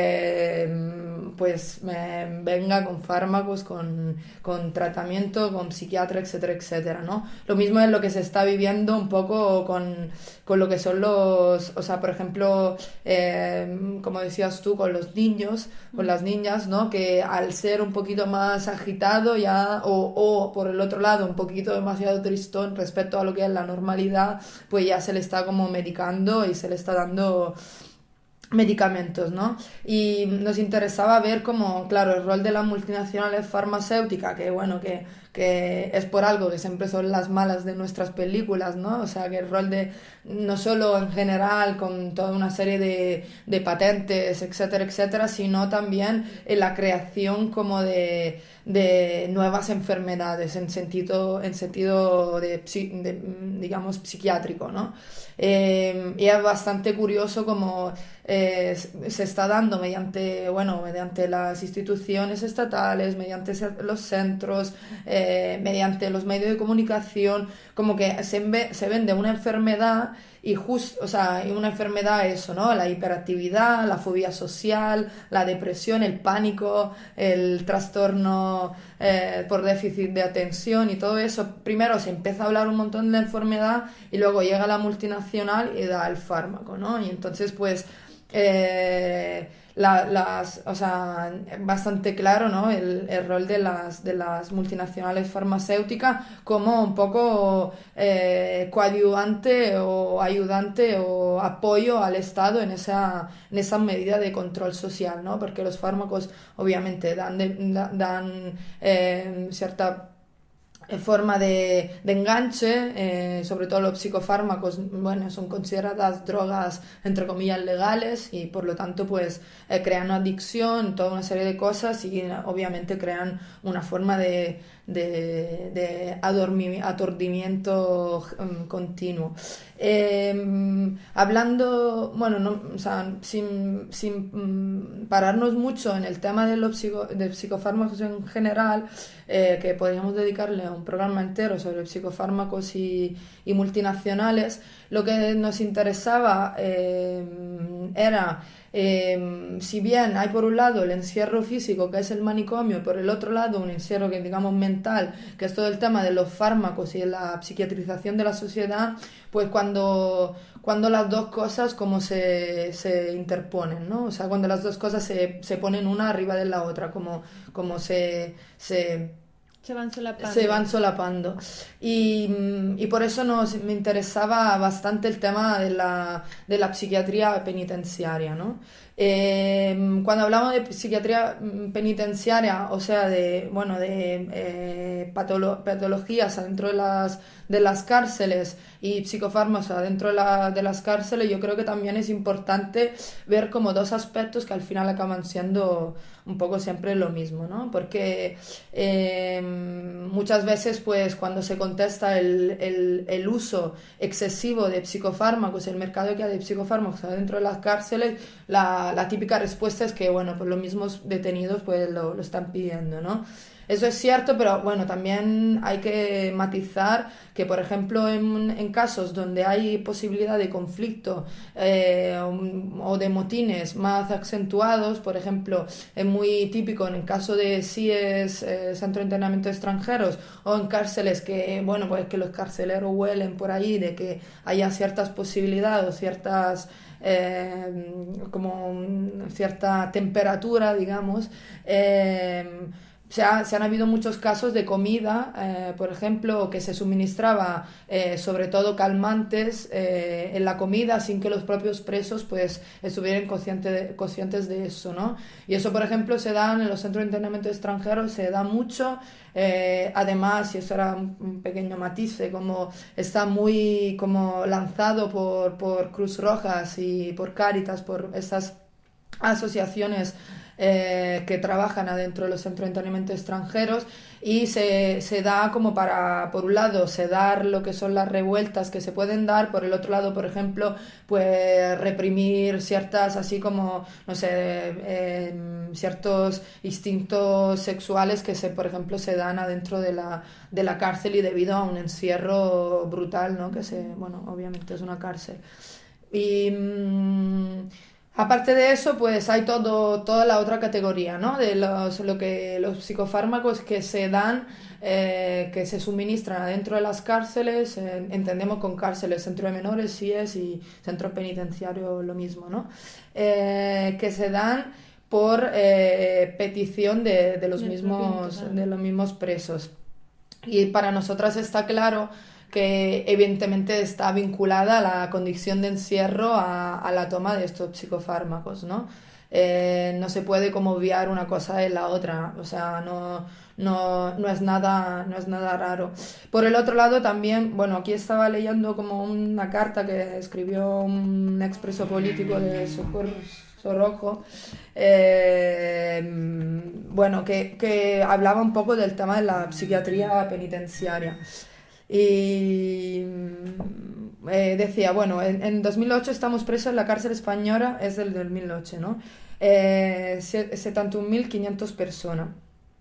venga con fármacos, con tratamiento, con psiquiatra, etcétera, etcétera, ¿no? Lo mismo es lo que se está viviendo un poco con lo que son o sea, por ejemplo, como decías tú, con los niños, con las niñas, ¿no? Que al ser un poquito más agitado ya, o por el otro lado, un poquito demasiado tristón respecto a lo que es la normalidad, pues ya se le está como medicando y se le está dando medicamentos, ¿no? Y nos interesaba ver como, claro, el rol de las multinacionales farmacéuticas, que bueno, que es por algo que siempre son las malas de nuestras películas, ¿no? O sea, que el rol de, no solo en general con toda una serie de patentes, etcétera, etcétera, sino también en la creación como de nuevas enfermedades en sentido digamos, psiquiátrico, ¿no? Y es bastante curioso como se está dando mediante las instituciones estatales, mediante los centros, mediante los medios de comunicación, como que se vende una enfermedad y una enfermedad eso, ¿no? La hiperactividad, la fobia social, la depresión, el pánico, el trastorno por déficit de atención y todo eso. Primero se empieza a hablar un montón de la enfermedad y luego llega la multinacional y da el fármaco, ¿no? Y entonces pues bastante claro, ¿no? El rol de las multinacionales farmacéuticas como un poco coadyuvante o ayudante o apoyo al Estado en esa medida de control social, ¿no? Porque los fármacos obviamente dan cierta forma de enganche, sobre todo los psicofármacos, bueno, son consideradas drogas entre comillas legales y por lo tanto pues crean adicción, toda una serie de cosas y obviamente crean una forma de aturdimiento continuo. Hablando, bueno, no, o sea, sin pararnos mucho en el tema de psicofármacos en general, que podríamos dedicarle a un programa entero sobre psicofármacos y multinacionales, lo que nos interesaba era, si bien hay por un lado el encierro físico, que es el manicomio, por el otro lado un encierro que digamos mental, que es todo el tema de los fármacos y la psiquiatrización de la sociedad, pues cuando las dos cosas como se interponen, ¿no? O sea, cuando las dos cosas se ponen una arriba de la otra, como se van solapando. Y por eso me interesaba bastante el tema de la psiquiatría penitenciaria, ¿no? Cuando hablamos de psiquiatría penitenciaria, o sea, de patologías dentro de las cárceles y psicofármacos dentro de las cárceles, yo creo que también es importante ver como dos aspectos que al final acaban siendo un poco siempre lo mismo, ¿no? Porque muchas veces, pues, cuando se contesta el uso excesivo de psicofármacos, el mercado que hay de psicofármacos dentro de las cárceles, la típica respuesta es que, bueno, pues los mismos detenidos pues lo están pidiendo, ¿no? Eso es cierto, pero bueno, también hay que matizar que, por ejemplo, en casos donde hay posibilidad de conflicto o de motines más acentuados, por ejemplo, es muy típico en el caso de CIES, Centro de Internamiento de Extranjeros, o en cárceles que, bueno, pues que los carceleros huelen por ahí de que haya ciertas posibilidades o ciertas... como cierta temperatura, digamos, se han habido muchos casos de comida, por ejemplo, que se suministraba sobre todo calmantes en la comida sin que los propios presos pues estuvieran conscientes de eso, ¿no? Y eso, por ejemplo, se da en los centros de internamiento extranjeros, se da mucho. Además, y eso era un pequeño matiz, como está muy como lanzado por Cruz Rojas y por Cáritas, por estas asociaciones que trabajan adentro de los centros de internamiento extranjeros, y se da como para, por un lado, se da lo que son las revueltas que se pueden dar, por el otro lado, por ejemplo, pues reprimir ciertas, así como, no sé, ciertos instintos sexuales que por ejemplo, se dan adentro de la cárcel y debido a un encierro brutal, ¿no? Bueno, obviamente es una cárcel. Y... aparte de eso, pues hay toda la otra categoría, ¿no? De los psicofármacos que se dan, que se suministran adentro de las cárceles, entendemos con cárceles, centro de menores, CIES y centro penitenciario lo mismo, ¿no? Que se dan por petición de los mismos presos. Y para nosotras está claro que evidentemente está vinculada a la condición de encierro a la toma de estos psicofármacos, ¿no? No se puede como obviar una cosa de la otra, o sea, no es nada raro. Por el otro lado también, bueno, aquí estaba leyendo como una carta que escribió un expreso político de Rojo, bueno, que hablaba un poco del tema de la psiquiatría penitenciaria. Y decía, bueno, en 2008 estamos presos en la cárcel española, es del 2008, ¿no? 71.500 personas.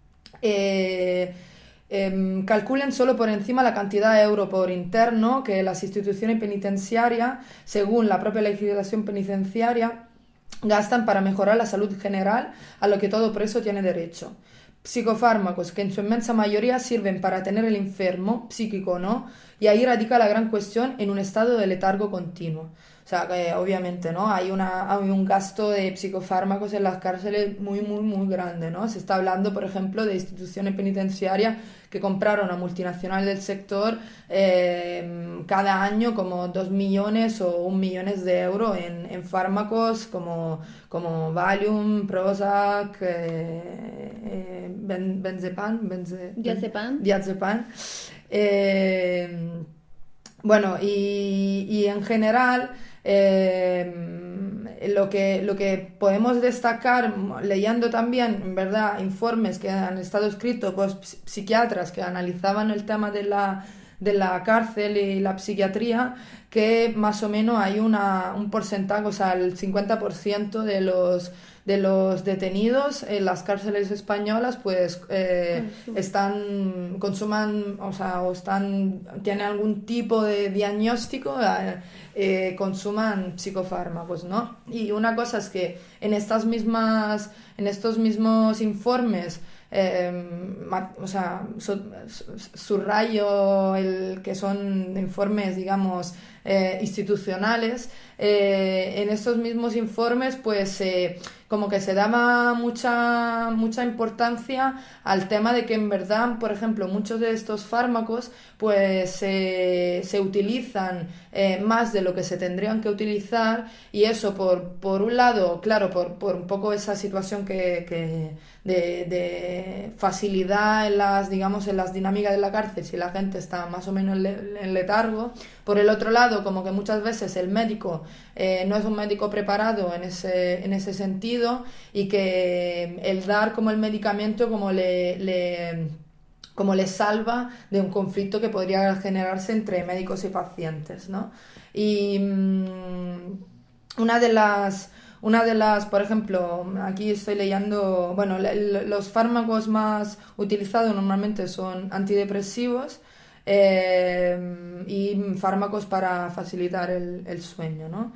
Calculen solo por encima la cantidad de euros por interno que las instituciones penitenciarias, según la propia legislación penitenciaria, gastan para mejorar la salud general a lo que todo preso tiene derecho. Psicofármacos que en su inmensa mayoría sirven para tener el enfermo psíquico, ¿no? Y ahí radica la gran cuestión en un estado de letargo continuo. O sea, que obviamente, ¿no? Hay un gasto de psicofármacos en las cárceles muy, muy, muy grande, ¿no? Se está hablando, por ejemplo, de instituciones penitenciarias que compraron a multinacionales del sector cada año como 2 millones o 1 millones de euros en fármacos como Valium, Prozac, Diazepam. Bueno, y en general lo que podemos destacar leyendo también, en verdad, informes que han estado escritos por psiquiatras que analizaban el tema de la cárcel y la psiquiatría, que más o menos hay un porcentaje, o sea, el 50% de los detenidos en las cárceles españolas pues tienen algún tipo de diagnóstico, consuman psicofármacos, ¿no? Y una cosa es que en estos mismos informes subrayo que son informes, digamos, institucionales. En estos mismos informes pues como que se daba mucha importancia al tema de que en verdad, por ejemplo, muchos de estos fármacos pues se utilizan más de lo que se tendrían que utilizar, y eso por un lado, claro, por un poco esa situación de facilidad en las dinámicas de la cárcel, si la gente está más o menos en letargo. Por el otro lado, como que muchas veces el médico no es un médico preparado en ese sentido, y que el dar como el medicamento como le salva de un conflicto que podría generarse entre médicos y pacientes, ¿no? Y una de las, por ejemplo, aquí estoy leyendo, bueno, los fármacos más utilizados normalmente son antidepresivos y fármacos para facilitar el sueño, ¿no?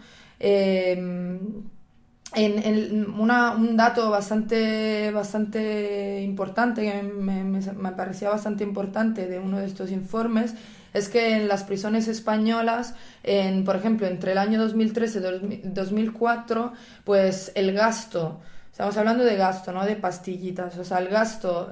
Un dato bastante importante, que me parecía bastante importante de uno de estos informes, es que en las prisiones españolas, por ejemplo, entre el año 2013 y 2004, pues el gasto, estamos hablando de gasto, no de pastillitas, o sea, el gasto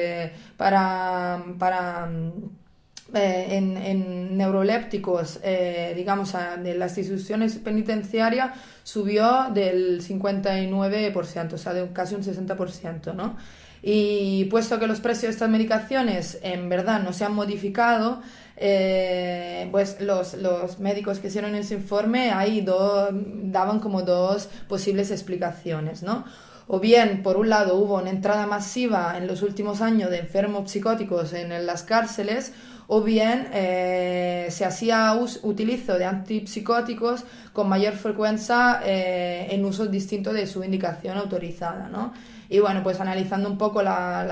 en neurolépticos, de las instituciones penitenciarias subió del 59%, o sea, de casi un 60%, ¿no? Y puesto que los precios de estas medicaciones en verdad no se han modificado, pues los médicos que hicieron ese informe ahí daban como dos posibles explicaciones, ¿no? O bien, por un lado, hubo una entrada masiva en los últimos años de enfermos psicóticos en las cárceles, o bien se hacía utilizo de antipsicóticos con mayor frecuencia en usos distintos de su indicación autorizada, ¿no? Y bueno, pues analizando un poco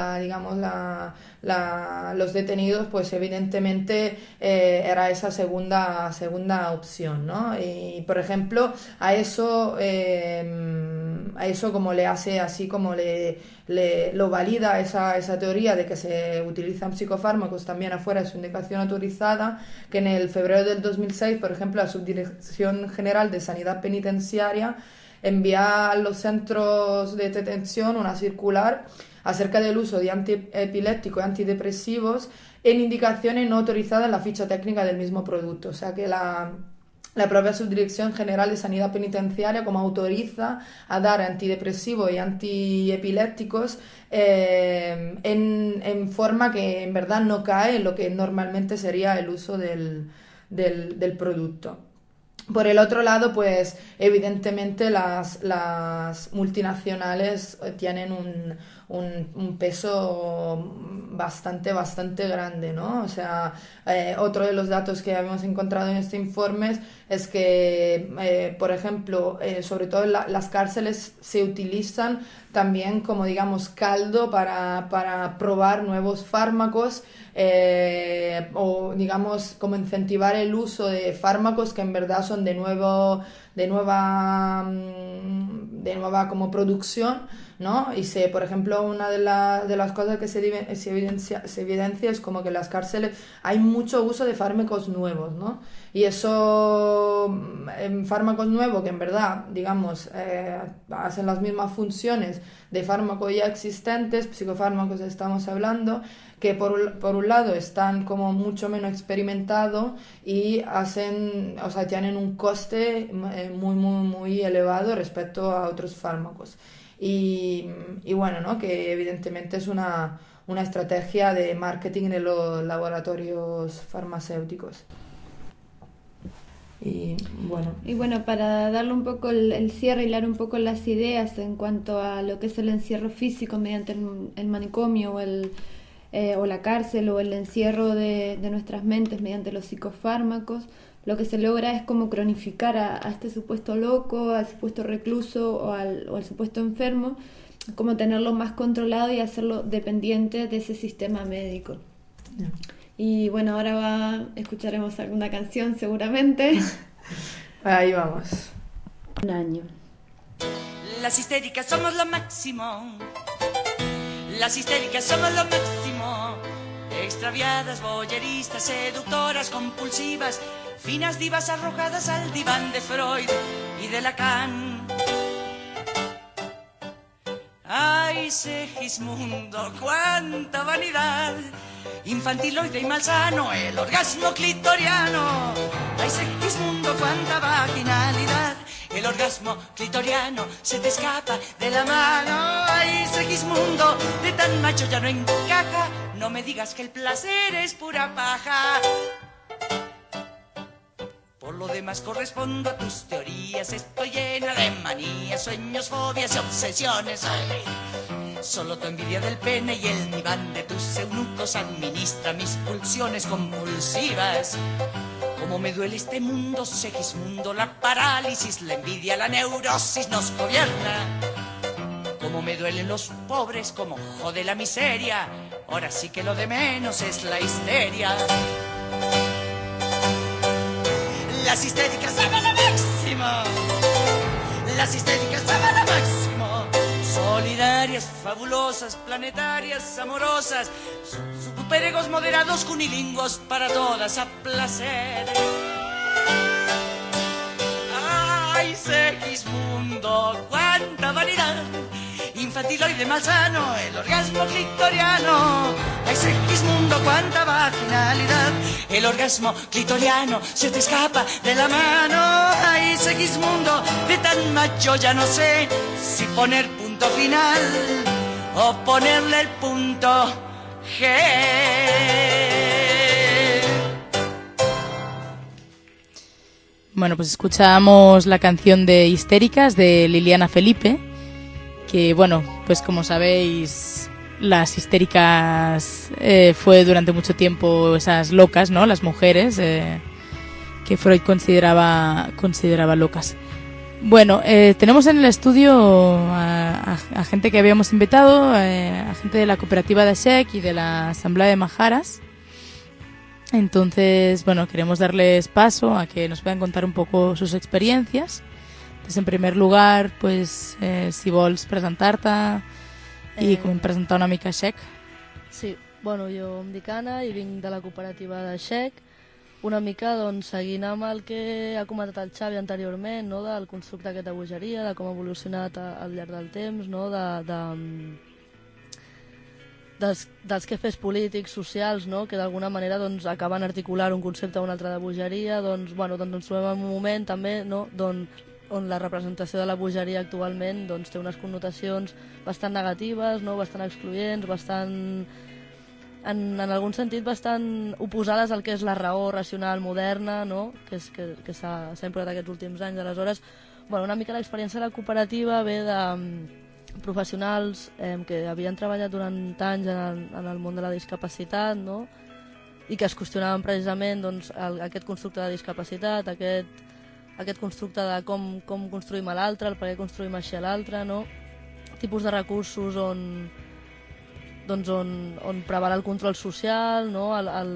los detenidos, pues evidentemente era esa segunda opción, ¿no? Y por ejemplo, a eso como le hace así, como lo valida esa teoría de que se utilizan psicofármacos también afuera de su indicación autorizada, que en el febrero del 2006, por ejemplo, la Subdirección General de Sanidad Penitenciaria envía a los centros de detención una circular acerca del uso de antiepilépticos y antidepresivos en indicaciones no autorizadas en la ficha técnica del mismo producto. O sea que la propia Subdirección General de Sanidad Penitenciaria como autoriza a dar antidepresivos y antiepilépticos en forma que en verdad no cae en lo que normalmente sería el uso del producto. Por el otro lado, pues evidentemente las multinacionales tienen un peso bastante grande, ¿no? O sea, otro de los datos que habíamos encontrado en este informe es que, por ejemplo, sobre todo en las cárceles se utilizan también como, digamos, caldo para probar nuevos fármacos, o, digamos, como incentivar el uso de fármacos que en verdad son de nueva como producción, ¿no? Y por ejemplo, una de las cosas que se evidencia es como que en las cárceles hay mucho uso de fármacos nuevos, ¿no? Y eso, fármacos nuevos que en verdad, digamos, hacen las mismas funciones de fármacos ya existentes, psicofármacos estamos hablando, que por un lado están como mucho menos experimentados y tienen un coste muy elevado respecto a otros fármacos. Y bueno, ¿no? Que evidentemente es una estrategia de marketing de los laboratorios farmacéuticos. Y bueno, para darle un poco el cierre, hilar un poco las ideas en cuanto a lo que es el encierro físico mediante el manicomio o la cárcel, o el encierro de nuestras mentes mediante los psicofármacos, lo que se logra es como cronificar a este supuesto loco, al supuesto recluso o al supuesto enfermo, como tenerlo más controlado y hacerlo dependiente de ese sistema médico. Yeah. Y bueno, ahora escucharemos alguna canción seguramente. Ahí vamos. Un año. Las histéricas somos lo máximo. Las histéricas somos lo máximo. Extraviadas, voyeristas, seductoras, compulsivas, finas divas arrojadas al diván de Freud y de Lacan. Ay, Segismundo, cuánta vanidad, infantiloide y malsano, el orgasmo clitoriano. Ay, Segismundo, cuánta vaginalidad, el orgasmo clitoriano se te escapa de la mano. Ay, Segismundo, de tan macho ya no encaja, no me digas que el placer es pura paja. Por lo demás correspondo a tus teorías, estoy llena de manías, sueños, fobias y obsesiones. Ay, solo tu envidia del pene y el diván de tus eunucos administra mis pulsiones compulsivas. Como me duele este mundo, Segismundo, la parálisis, la envidia, la neurosis nos gobierna. Como me duelen los pobres, como jode la miseria, ahora sí que lo de menos es la histeria. Las histéricas saben lo máximo, las histéricas saben lo máximo, solidarias, fabulosas, planetarias, amorosas, superegos moderados, cunilingüos, para todas a placer. Ay, Segismundo, cuánta vanidad, infantiloide malsano, el orgasmo clitoriano. Ay, Segismundo, cuánta vaginalidad, el orgasmo clitoriano se te escapa de la mano. Ay, Segismundo, de tan macho ya no sé si poner punto final o ponerle el punto G. Bueno, pues escuchamos la canción de Histéricas de Liliana Felipe, que bueno, pues como sabéis, las histéricas fue durante mucho tiempo esas locas, ¿no? Las mujeres que Freud consideraba locas. Bueno, tenemos en el estudio a gente que habíamos invitado, a gente de la cooperativa de Ashek y de la Asamblea de Majaras. Entonces, bueno, queremos darles paso a que nos puedan contar un poco sus experiencias. Entonces, en primer lugar, pues, si vols presentar-te i presentar una mica Ashek. Sí, bueno, jo em dic Anna i vinc de la cooperativa de Ashek. Una mica, doncs, seguint amb el que ha comentat el Xavi anteriorment, no?, del constructe aquest de bogeria, de com ha evolucionat al llarg del temps, no?, dels quefers polítics, socials, no?, que d'alguna manera doncs, acaben articulant un concepte o un altre de bogeria. Doncs, bueno, doncs ens trobem en un moment també, no?, on la representació de la bogeria actualment doncs, té unes connotacions bastant negatives, no?, bastant excloents, bastant, en algun sentit bastant oposades al que és la raó racional moderna, no?, que s'ha imposat aquests últims anys. Aleshores, bueno, una mica l'experiència de la cooperativa ve de professionals que havien treballat durant anys en el món de la discapacitat, no?, i que es qüestionaven precisament doncs, aquest constructe de discapacitat, aquest constructe de com construïm a l'altre, el per què construïm així a l'altre, no? Tipus de recursos on preval el control social, no?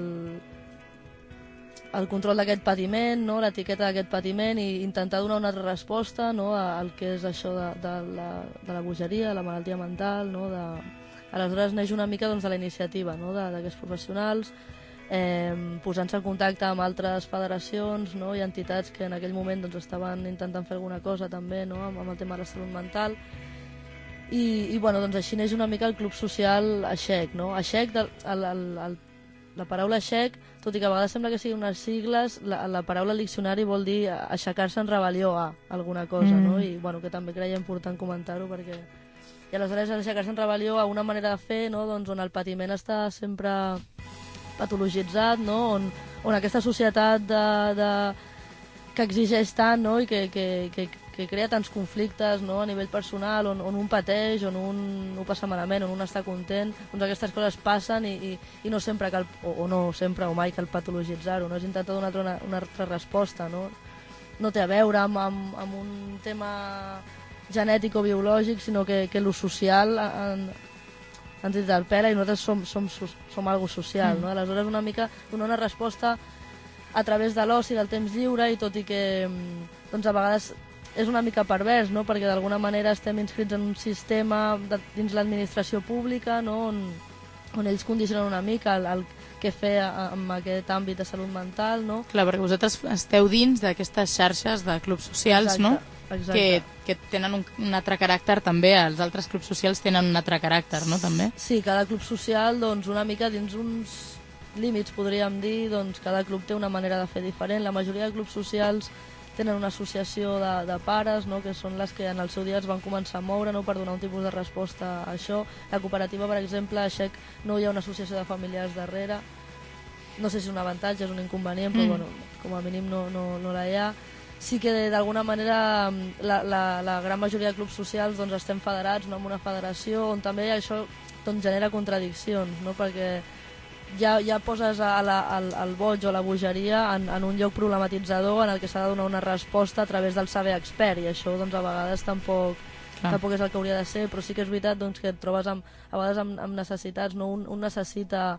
El control d'aquest patiment, no? L'etiqueta d'aquest patiment, i intentar donar una altra resposta, no? Al que és això de la bogeria, de la malaltia mental, no? Aleshores neix una mica doncs, de la iniciativa, no? D'aquests professionals, posant-se en contacte amb altres federacions, no? I entitats que en aquell moment doncs, estaven intentant fer alguna cosa també, no? Amb el tema de la salut mental. I bueno, doncs així neix una mica el club social Ashek, no? Ashek, la paraula Ashek, tot i que a vegades sembla que siguin unes sigles, la paraula al diccionari vol dir aixecar-se en rebel·lió a alguna cosa, no? I bueno, que també creia important comentar-ho perquè... I aleshores aixecar-se en rebel·lió a una manera de fer, no? Doncs on el patiment està sempre patologitzat, no? On aquesta societat que exigeix tant, no? I que crea tants conflictes, no? A nivell personal, on un pateix, on un ho passa malament, on un està content, doncs aquestes coses passen i no sempre cal, o no sempre o mai cal patologitzar-ho, no? És intentar donar una altra resposta, no? No té a veure amb un tema genètic o biològic, sinó que lo social ens interpel·la i nosaltres som algo social, no? Aleshores una mica donar una resposta a través de l'oci, del temps lliure, i tot i que doncs a vegades és una mica pervers, no? Perquè d'alguna manera estem inscrits en un sistema dins l'administració pública, no? On ells condicionen una mica el què fer amb aquest àmbit de salut mental, no? Clar, perquè vosaltres esteu dins d'aquestes xarxes de clubs socials, exacte, no? que tenen un altre caràcter també, els altres clubs socials tenen un altre caràcter, no, també? Sí, cada club social, doncs, una mica dins uns límits, podríem dir, doncs cada club té una manera de fer diferent. La majoria de clubs socials tenen una associació de pares, no?, que són les que en el seu dia es van començar a moure, no?, per donar un tipus de resposta a això. La cooperativa, per exemple, a Xec no hi ha una associació de familiars darrere. No sé si és un avantatge, és un inconvenient, però bueno, com a mínim no la hi ha. Sí que d'alguna manera la gran majoria de clubs socials doncs, estem federats, no?, amb una federació on també això doncs, genera contradiccions, no?, perquè ja poses el boig o la bogeria en un lloc problematitzador en el que s'ha de donar una resposta a través del saber expert, i això doncs, a vegades tampoc és el que hauria de ser, però sí que és veritat doncs, que et trobes a vegades amb necessitats, no? Un necessita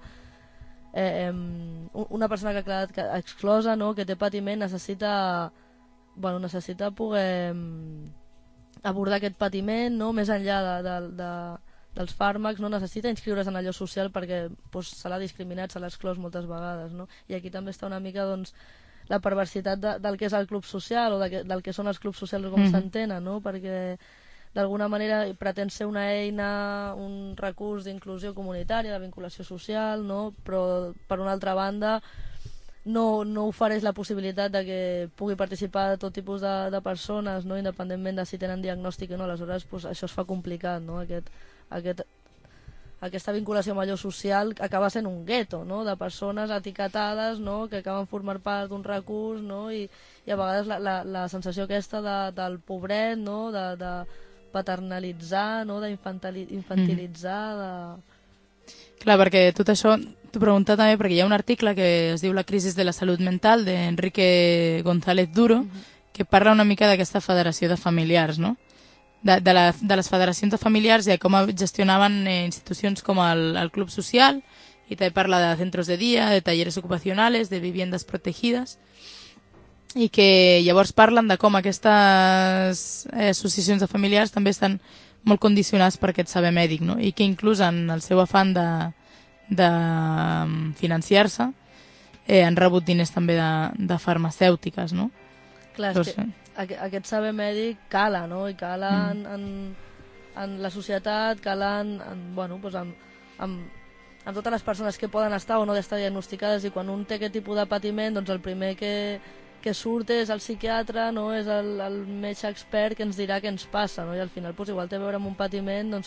una persona que ha quedat exclosa, no?, que té patiment, necessita poder abordar aquest patiment, no?, més enllà dels fàrmacs, no?, necessita inscriure's en allò social perquè doncs, se l'ha discriminat, se l'ha exclòs moltes vegades, no? I aquí també està una mica doncs, la perversitat del que és el club social o del que són els clubs socials com s'entenen, no? Perquè d'alguna manera pretén ser una eina, un recurs d'inclusió comunitària, de vinculació social, no? Però per una altra banda no ofereix la possibilitat de que pugui participar tot tipus de persones, no? Independentment de si tenen diagnòstic o no. Aleshores doncs, això es fa complicat, no? Aquesta vinculació amb allò social acaba sent un gueto, no?, de persones etiquetades, no?, que acaben formant part d'un recurs, no?, i a vegades la sensació aquesta del pobret, no?, de paternalitzar, no?, d'infantilitzar, Clar, perquè tot això t'ho pregunto també perquè hi ha un article que es diu La crisi de la salut mental d'Enrique González Duro que parla una mica d'aquesta federació de familiars, no? De les federacions de familiars i de com gestionaven institucions com el Club Social, i també parla de centros de dia, de talleres ocupacionales, de viviendas protegidas, i que llavors parlen de com aquestes associacions de familiars també estan molt condicionats per aquest saber mèdic, no? I que inclús en el seu afany de financiar-se han rebut diners també de farmacèutiques, no? Clar, és que aquest saber mèdic cala, no? I cala en la societat, cala en totes les persones que poden estar o no estar diagnosticades, i quan un té aquest tipus de patiment, doncs el primer que surt és el psiquiatre, no? És el metge expert que ens dirà què ens passa, no? I al final doncs, igual té a veure amb un patiment doncs,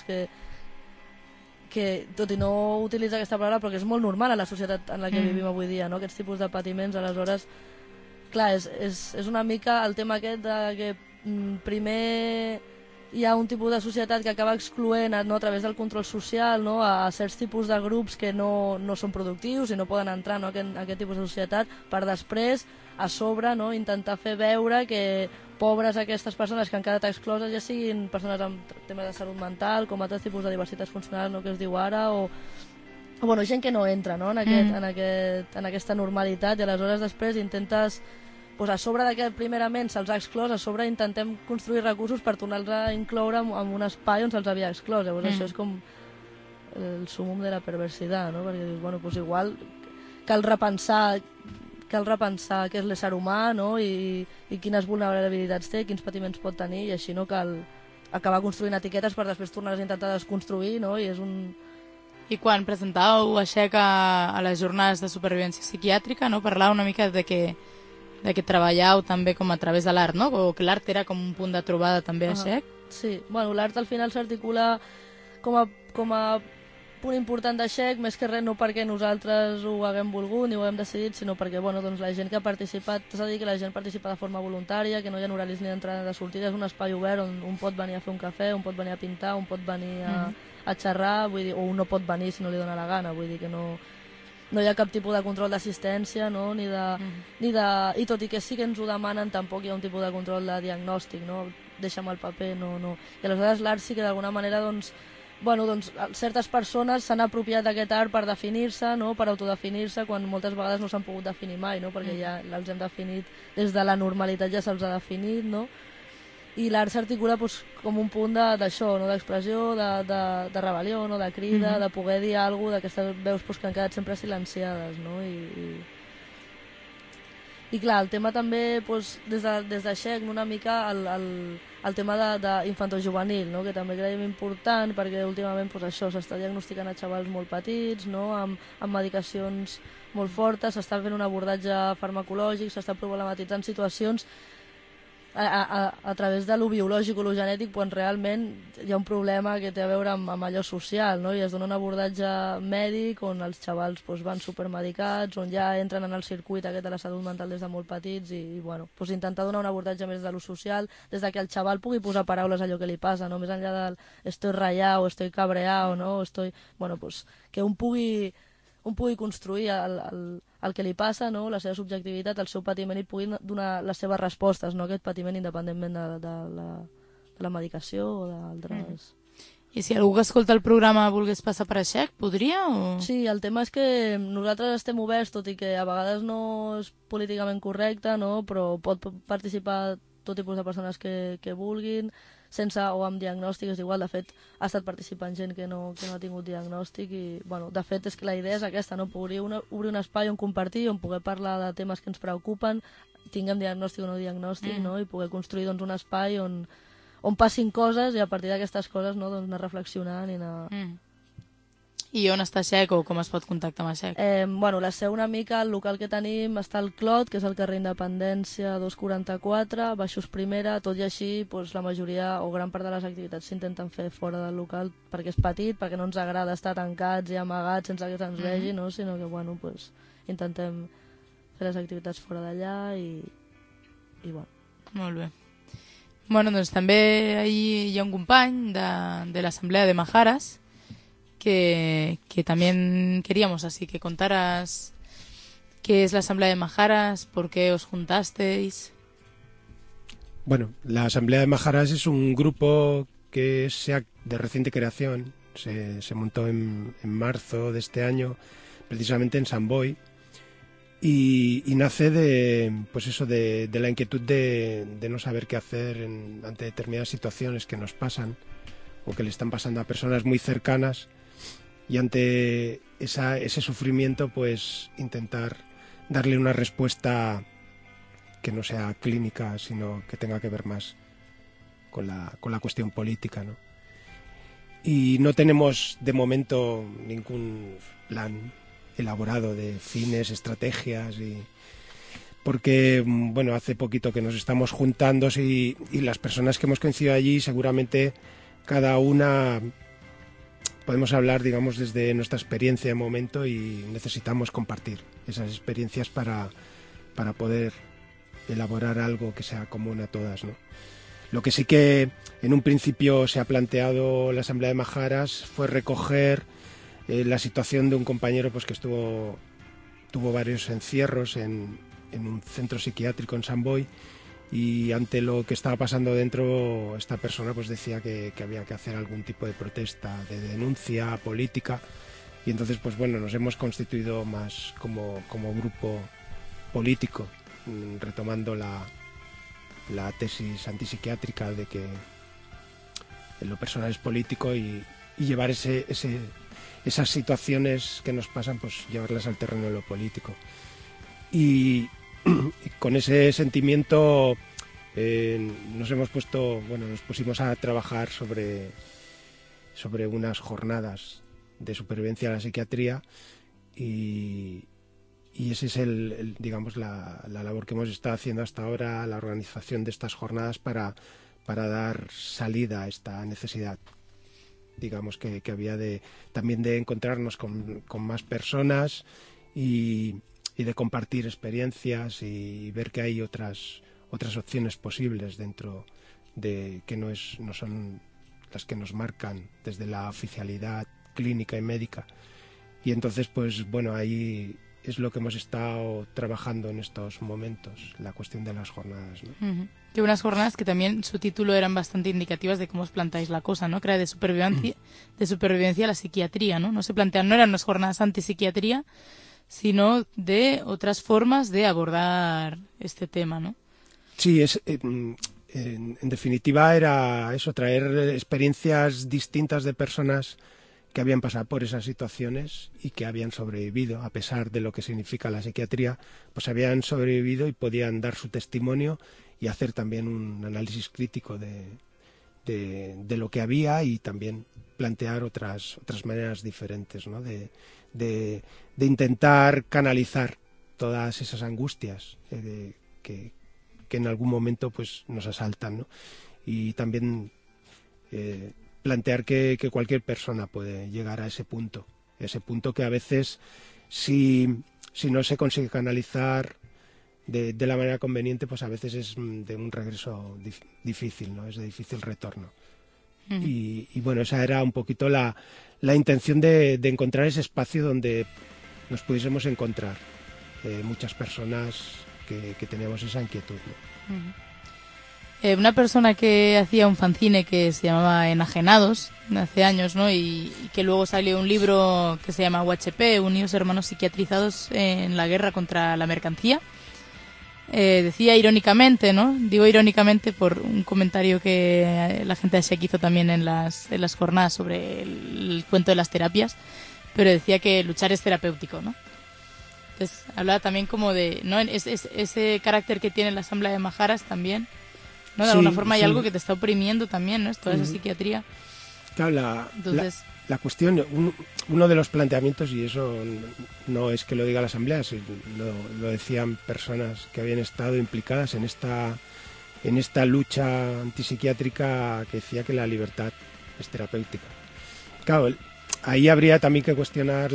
que tot i no utilitza aquesta paraula, però que és molt normal a la societat en la que vivim avui dia, no? Aquests tipus de patiments. Aleshores, clar, és una mica el tema aquest de que primer hi ha un tipus de societat que acaba excloent, no, a través del control social, no, a certs tipus de grups que no són productius i no poden entrar, no, en aquest tipus de societat, per després, a sobre, no, intentar fer veure que pobres aquestes persones que han quedat excloses, ja siguin persones amb temes de salut mental, com altres tipus de diversitats funcionals, no, que es diu ara, o bueno, gent que no entra, no, en aquesta normalitat, i aleshores després intentes, doncs a sobre que primerament se'ls ha exclòs, a sobre intentem construir recursos per tornar-los a incloure en un espai on se'ls havia exclòs. Llavors això és com el súmum de la perversitat, no? Perquè dius, bueno, doncs igual cal repensar què és l'ésser humà, no? I quines vulnerabilitats té, quins patiments pot tenir, i així no cal acabar construint etiquetes per després tornar-les a intentar desconstruir, no? I és un... I quan presentàveu a Xec a les jornades de supervivència psiquiàtrica, no, parlàveu una mica de que treballàveu també com a través de l'art, no? O que l'art era com un punt de trobada també a Xec? Sí, bueno, l'art al final s'articula com a punt important de Xec, més que res no perquè nosaltres ho haguem volgut ni ho haguem decidit, sinó perquè bueno, doncs, la gent que ha participat, t'has de dir que la gent participa de forma voluntària, que no hi ha horaris ni d'entrada ni de sortida, és un espai obert on un pot venir a fer un cafè, un pot venir a pintar, un pot venir a xerrar, vull dir, o un no pot venir si no li dóna la gana, vull dir que no hi ha cap tipus de control d'assistència, no? I tot i que sí que ens ho demanen, tampoc hi ha un tipus de control de diagnòstic, no? Deixa'm el paper, no. I aleshores l'art sí que d'alguna manera doncs, certes persones s'han apropiat d'aquest art per definir-se, no? Per autodefinir-se, quan moltes vegades no s'han pogut definir mai, no? Perquè ja els hem definit des de la normalitat, ja se'ls ha definit, no? I l'art s'articula doncs, com un punt d'això, no? D'expressió, de rebel·lió, no? De crida, de poder dir alguna cosa d'aquestes veus doncs, que han quedat sempre silenciades, no? I clar, el tema també, doncs, des de Xec, una mica el tema d'infantojuvenil, no? Que també creiem important, perquè últimament doncs, això s'està diagnosticant a xavals molt petits, no? amb medicacions molt fortes, s'està fent un abordatge farmacològic, s'està problematitzant situacions a través de lo biològic o lo genètic, quan realment hi ha un problema que té a veure amb allò social, no? I es dona un abordatge mèdic on els xavals doncs, van supermedicats, on ja entren en el circuit aquest de la salut mental des de molt petits i bueno, doncs intentar donar un abordatge més de lo social, des de que el xaval pugui posar paraules a allò que li passa, no? Més enllà del estoy rayado, estoy cabreado, no? Bueno, doncs, que un pugui construir el que li passa, no? La seva subjectivitat, el seu patiment, i pugui donar les seves respostes, no? Aquest patiment independentment de la medicació o d'altres... I si algú que escolta el programa volgués passar per a Xec, podria? O... Sí, el tema és que nosaltres estem oberts, tot i que a vegades no és políticament correcte, no? Però pot participar tot tipus de persones que vulguin, sense o amb diagnòstic, és igual. De fet, ha estat participant gent que no ha tingut diagnòstic i, bueno, de fet, és que la idea és aquesta, no? Obrir un espai on compartir, on poder parlar de temes que ens preocupen, tinguem diagnòstic o no diagnòstic, no? I poder construir doncs, un espai on passin coses i a partir d'aquestes coses, no? Doncs anar reflexionant i anar... I on està Xec o com es pot contactar amb Xec? Bueno, la seu una mica, el local que tenim està al Clot, que és al carrer Independència 244, baixos primera, tot i així doncs, la majoria o gran part de les activitats s'intenten fer fora del local perquè és petit, perquè no ens agrada estar tancats i amagats sense que se'ns vegi, no? Sinó que bueno, doncs, intentem fer les activitats fora d'allà i bueno. Molt bé. Bueno, doncs també ahí hi ha un company de l'Assemblea de Majaras que también queríamos así que contaras qué es la Asamblea de Majaras, por qué os juntasteis. Bueno, la Asamblea de Majaras es un grupo que es de reciente creación, se montó en marzo de este año, precisamente en Sant Boi, y nace de la inquietud de no saber qué hacer ante determinadas situaciones que nos pasan o que le están pasando a personas muy cercanas. Y ante ese sufrimiento, pues intentar darle una respuesta que no sea clínica, sino que tenga que ver más con la cuestión política, ¿no? Y no tenemos de momento ningún plan elaborado de fines, estrategias, porque bueno, hace poquito que nos estamos juntando y las personas que hemos coincidido allí, seguramente cada una... Podemos hablar, digamos, desde nuestra experiencia de momento y necesitamos compartir esas experiencias para poder elaborar algo que sea común a todas, ¿no? Lo que sí que en un principio se ha planteado la Asamblea de Majaras fue recoger la situación de un compañero pues que tuvo varios encierros en un centro psiquiátrico en Sant Boi. Y ante lo que estaba pasando dentro, esta persona pues decía que había que hacer algún tipo de protesta, de denuncia política, y entonces pues bueno, nos hemos constituido más como grupo político, retomando la tesis antipsiquiátrica de que lo personal es político y llevar esas situaciones que nos pasan, pues llevarlas al terreno de lo político. Y con ese sentimiento nos pusimos a trabajar sobre unas jornadas de supervivencia a la psiquiatría y ese es digamos la labor que hemos estado haciendo hasta ahora, la organización de estas jornadas para dar salida a esta necesidad, digamos, que había también de encontrarnos con más personas y de compartir experiencias y ver que hay otras opciones posibles dentro de que no son las que nos marcan desde la oficialidad clínica y médica. Y entonces, pues bueno, ahí es lo que hemos estado trabajando en estos momentos, la cuestión de las jornadas, ¿no? Que unas jornadas que también su título eran bastante indicativas de cómo os planteáis la cosa, ¿no? Que era de supervivencia a la psiquiatría, ¿no? No eran unas jornadas antipsiquiatría, sino de otras formas de abordar este tema, ¿no? Sí, en definitiva era eso, traer experiencias distintas de personas que habían pasado por esas situaciones y que habían sobrevivido, a pesar de lo que significa la psiquiatría, pues habían sobrevivido y podían dar su testimonio y hacer también un análisis crítico de lo que había y también plantear otras maneras diferentes, ¿no? de intentar canalizar todas esas angustias que en algún momento pues nos asaltan, ¿no? Y también plantear que cualquier persona puede llegar a ese punto que a veces si no se consigue canalizar de la manera conveniente, pues a veces es de un regreso difícil, ¿no? Es de difícil retorno. Y bueno, esa era un poquito la intención de encontrar ese espacio donde nos pudiésemos encontrar muchas personas que teníamos esa inquietud, ¿no? Una persona que hacía un fanzine que se llamaba Enajenados hace años, ¿no? Y que luego salió un libro que se llama UHP, Unidos Hermanos Psiquiatrizados en la Guerra contra la Mercancía. Decía irónicamente, ¿no? Digo irónicamente por un comentario que la gente de SEC hizo también en las jornadas sobre el cuento de las terapias, pero decía que luchar es terapéutico, ¿no? Entonces hablaba también como de, ¿no? Ese carácter que tiene la Asamblea de Majaras también, ¿no? De alguna forma hay algo que te está oprimiendo también, ¿no? Es toda esa psiquiatría. Claro, Entonces, la cuestión, uno de los planteamientos, y eso no es que lo diga la Asamblea, lo decían personas que habían estado implicadas en esta lucha antipsiquiátrica, que decía que la libertad es terapéutica. Claro, ahí habría también que cuestionar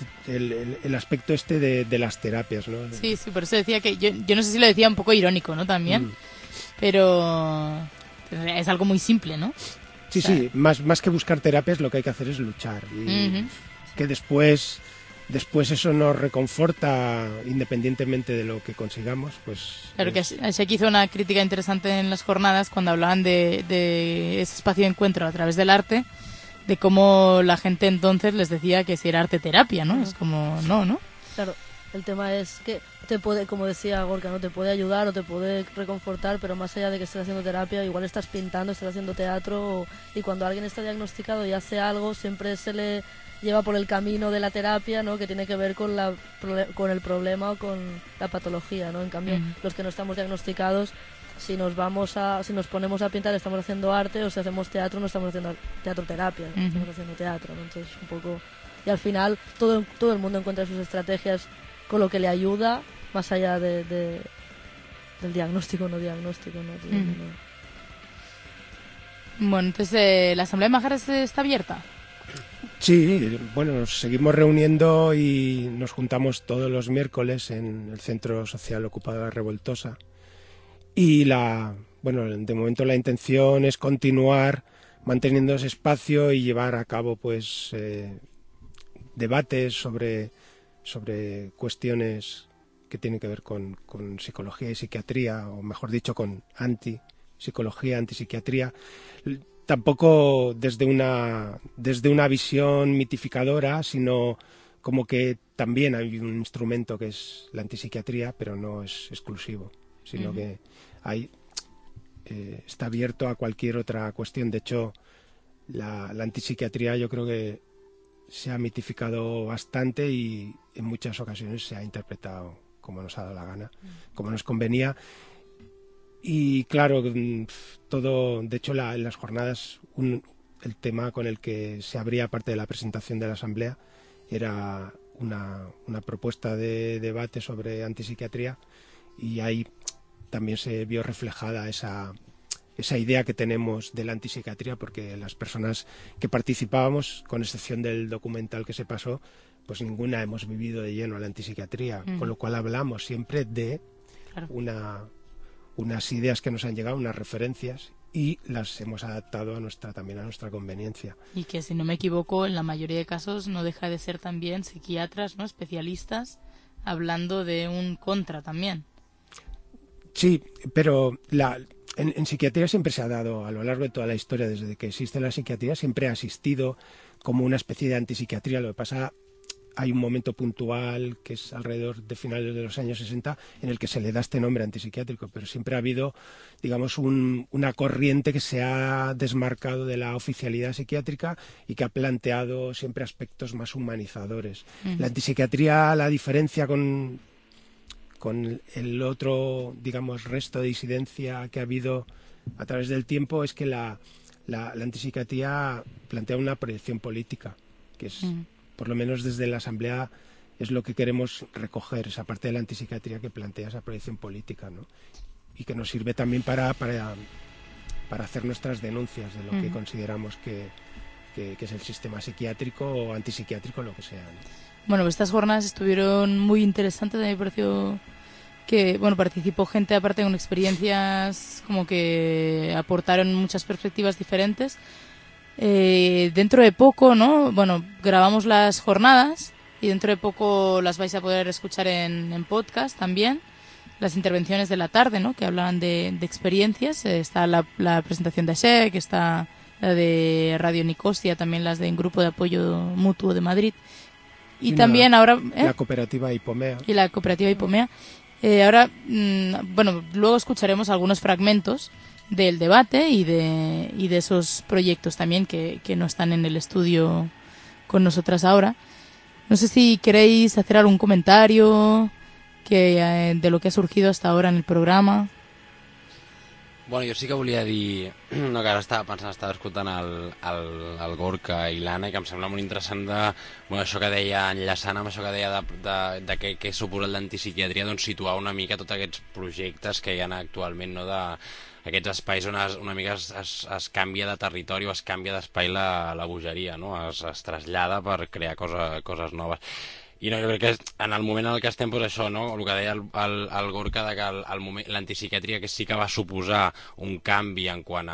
el aspecto de las terapias, ¿no? Sí, por eso decía que yo no sé si lo decía un poco irónico, ¿no? También, pero es algo muy simple, ¿no? Sí, sí, más que buscar terapias, lo que hay que hacer es luchar. Y que después eso nos reconforta independientemente de lo que consigamos, pues... Claro que se hizo una crítica interesante en las jornadas cuando hablaban de ese espacio de encuentro a través del arte, de cómo la gente entonces les decía que si era arte terapia, ¿no? Es como, no. Claro, el tema es que te puede, como decía Gorka, ¿no? Te puede ayudar o te puede reconfortar, pero más allá de que estés haciendo terapia, igual estás pintando, estás haciendo teatro, y cuando alguien está diagnosticado y hace algo, siempre se le lleva por el camino de la terapia, ¿no? Que tiene que ver con el problema o con la patología, ¿no? En cambio, los que no estamos diagnosticados, si nos ponemos a pintar, estamos haciendo arte, o si hacemos teatro, no estamos haciendo teatro-terapia, estamos haciendo teatro, ¿no? Entonces, un poco... Y al final, todo el mundo encuentra sus estrategias con lo que le ayuda, más allá del diagnóstico, no diagnóstico, ¿no? Bueno, entonces, ¿la Asamblea de Majaras está abierta? Sí, bueno, nos seguimos reuniendo y nos juntamos todos los miércoles en el Centro Social Ocupado de la Revoltosa. Y de momento la intención es continuar manteniendo ese espacio y llevar a cabo pues debates sobre cuestiones que tienen que ver con psicología y psiquiatría, o mejor dicho, con antipsicología, antipsiquiatría. Tampoco desde una visión mitificadora, sino como que también hay un instrumento que es la antipsiquiatría, pero no es exclusivo, sino que está abierto a cualquier otra cuestión. De hecho, la antipsiquiatría yo creo que se ha mitificado bastante y en muchas ocasiones se ha interpretado como nos ha dado la gana, como nos convenía. Y claro, todo, de hecho en las jornadas el tema con el que se abría parte de la presentación de la Asamblea era una propuesta de debate sobre antipsiquiatría, y ahí también se vio reflejada esa idea que tenemos de la antipsiquiatría, porque las personas que participábamos, con excepción del documental que se pasó, pues ninguna hemos vivido de lleno a la antipsiquiatría, con lo cual hablamos siempre de unas ideas que nos han llegado, unas referencias, y las hemos adaptado también a nuestra conveniencia. Y que, si no me equivoco, en la mayoría de casos no deja de ser también psiquiatras, ¿no? Especialistas, hablando de un contra también. Sí, pero en psiquiatría siempre se ha dado, a lo largo de toda la historia, desde que existe la psiquiatría, siempre ha existido como una especie de antipsiquiatría. Lo que pasa, hay un momento puntual que es alrededor de finales de los años 60 en el que se le da este nombre antipsiquiátrico, pero siempre ha habido, digamos, una corriente que se ha desmarcado de la oficialidad psiquiátrica y que ha planteado siempre aspectos más humanizadores. La antipsiquiatría, la diferencia con el otro, digamos, resto de disidencia que ha habido a través del tiempo es que la antipsiquiatría plantea una proyección política, que es, por lo menos desde la Asamblea, es lo que queremos recoger, esa parte de la antipsiquiatría que plantea esa proyección política, ¿no? Y que nos sirve también para hacer nuestras denuncias de lo que consideramos que es el sistema psiquiátrico o antipsiquiátrico, lo que sea, ¿no? Bueno, estas jornadas estuvieron muy interesantes, a mí me pareció que, bueno, participó gente aparte con experiencias como que aportaron muchas perspectivas diferentes. Dentro de poco, ¿no? Bueno, grabamos las jornadas y dentro de poco las vais a poder escuchar en podcast también, las intervenciones de la tarde, ¿no? Que hablaban de experiencias. Está la presentación de ASEC, está la de Radio Nicosia, también las de un grupo de apoyo mutuo de Madrid. Y también ahora... La cooperativa Hipomea. Y la cooperativa Hipomea. Ahora, bueno, luego escucharemos algunos fragmentos del debate y de esos proyectos también que no están en el estudio con nosotras ahora. No sé si queréis hacer algún comentario de lo que ha surgido hasta ahora en el programa. Bueno, jo sí que volia dir, no, que ara estava escoltant el Gorka i l'Anna, i que em sembla molt interessant això que deia, enllaçant amb això que deia de què suposa l'antipsiquiatria, doncs situar una mica tots aquests projectes que hi ha actualment, no, d'aquests espais on una mica es canvia de territori o es canvia d'espai la bogeria, no? Es trasllada per crear coses noves. I no, jo crec que en el moment en el que estem, doncs això, no? El que deia el Gorka, de que l'antipsiquiatria que sí que va suposar un canvi en quant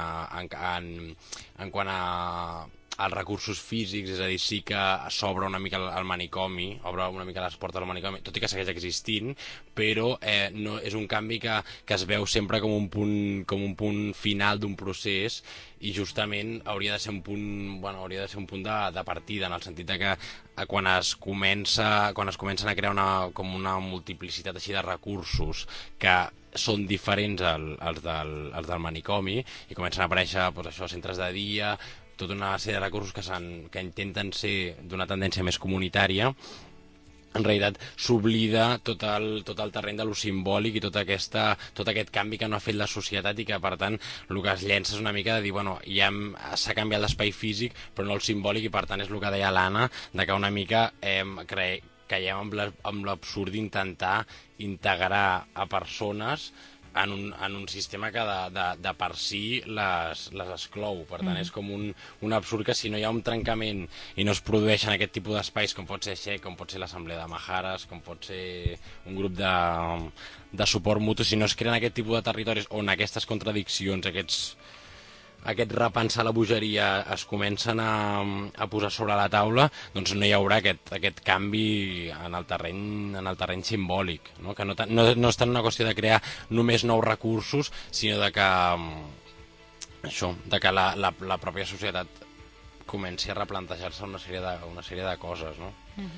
a els recursos físics, és a dir, sí que s'obre una mica el manicomi, obre una mica les portes del manicomi, tot i que segueix existint, però no, és un canvi que es veu sempre com un punt final d'un procés, i justament hauria de ser un punt de partida, en el sentit de que quan es comencen a crear una multiplicitat així de recursos que són diferents als del manicomi, i comencen a aparèixer centres de dia, tota una sèrie de recursos que intenten ser d'una tendència més comunitària, en realitat s'oblida tot el terreny de lo simbòlic i tot aquest canvi que no ha fet la societat, i que per tant el que es llença és una mica de dir, bueno, ja s'ha canviat l'espai físic però no el simbòlic, i per tant és el que deia l'Anna, de que una mica caiem amb l'absurd d'intentar integrar a persones en un sistema que de per si les exclou. Per tant, és com un absurd que si no hi ha un trencament i no es produeixen aquest tipus d'espais, com pot ser ASEC, com pot ser l'Assemblea de Majares, com pot ser un grup de suport mutu, si no es creen aquest tipus de territoris on aquestes contradiccions, aquest repensar la bogeria es comencen a posar sobre la taula, doncs no hi haurà aquest canvi en el terreny simbòlic, no? Que no és tant una qüestió de crear només nous recursos, sinó de que la pròpia societat comenci a replantejar-se una sèrie de coses, no?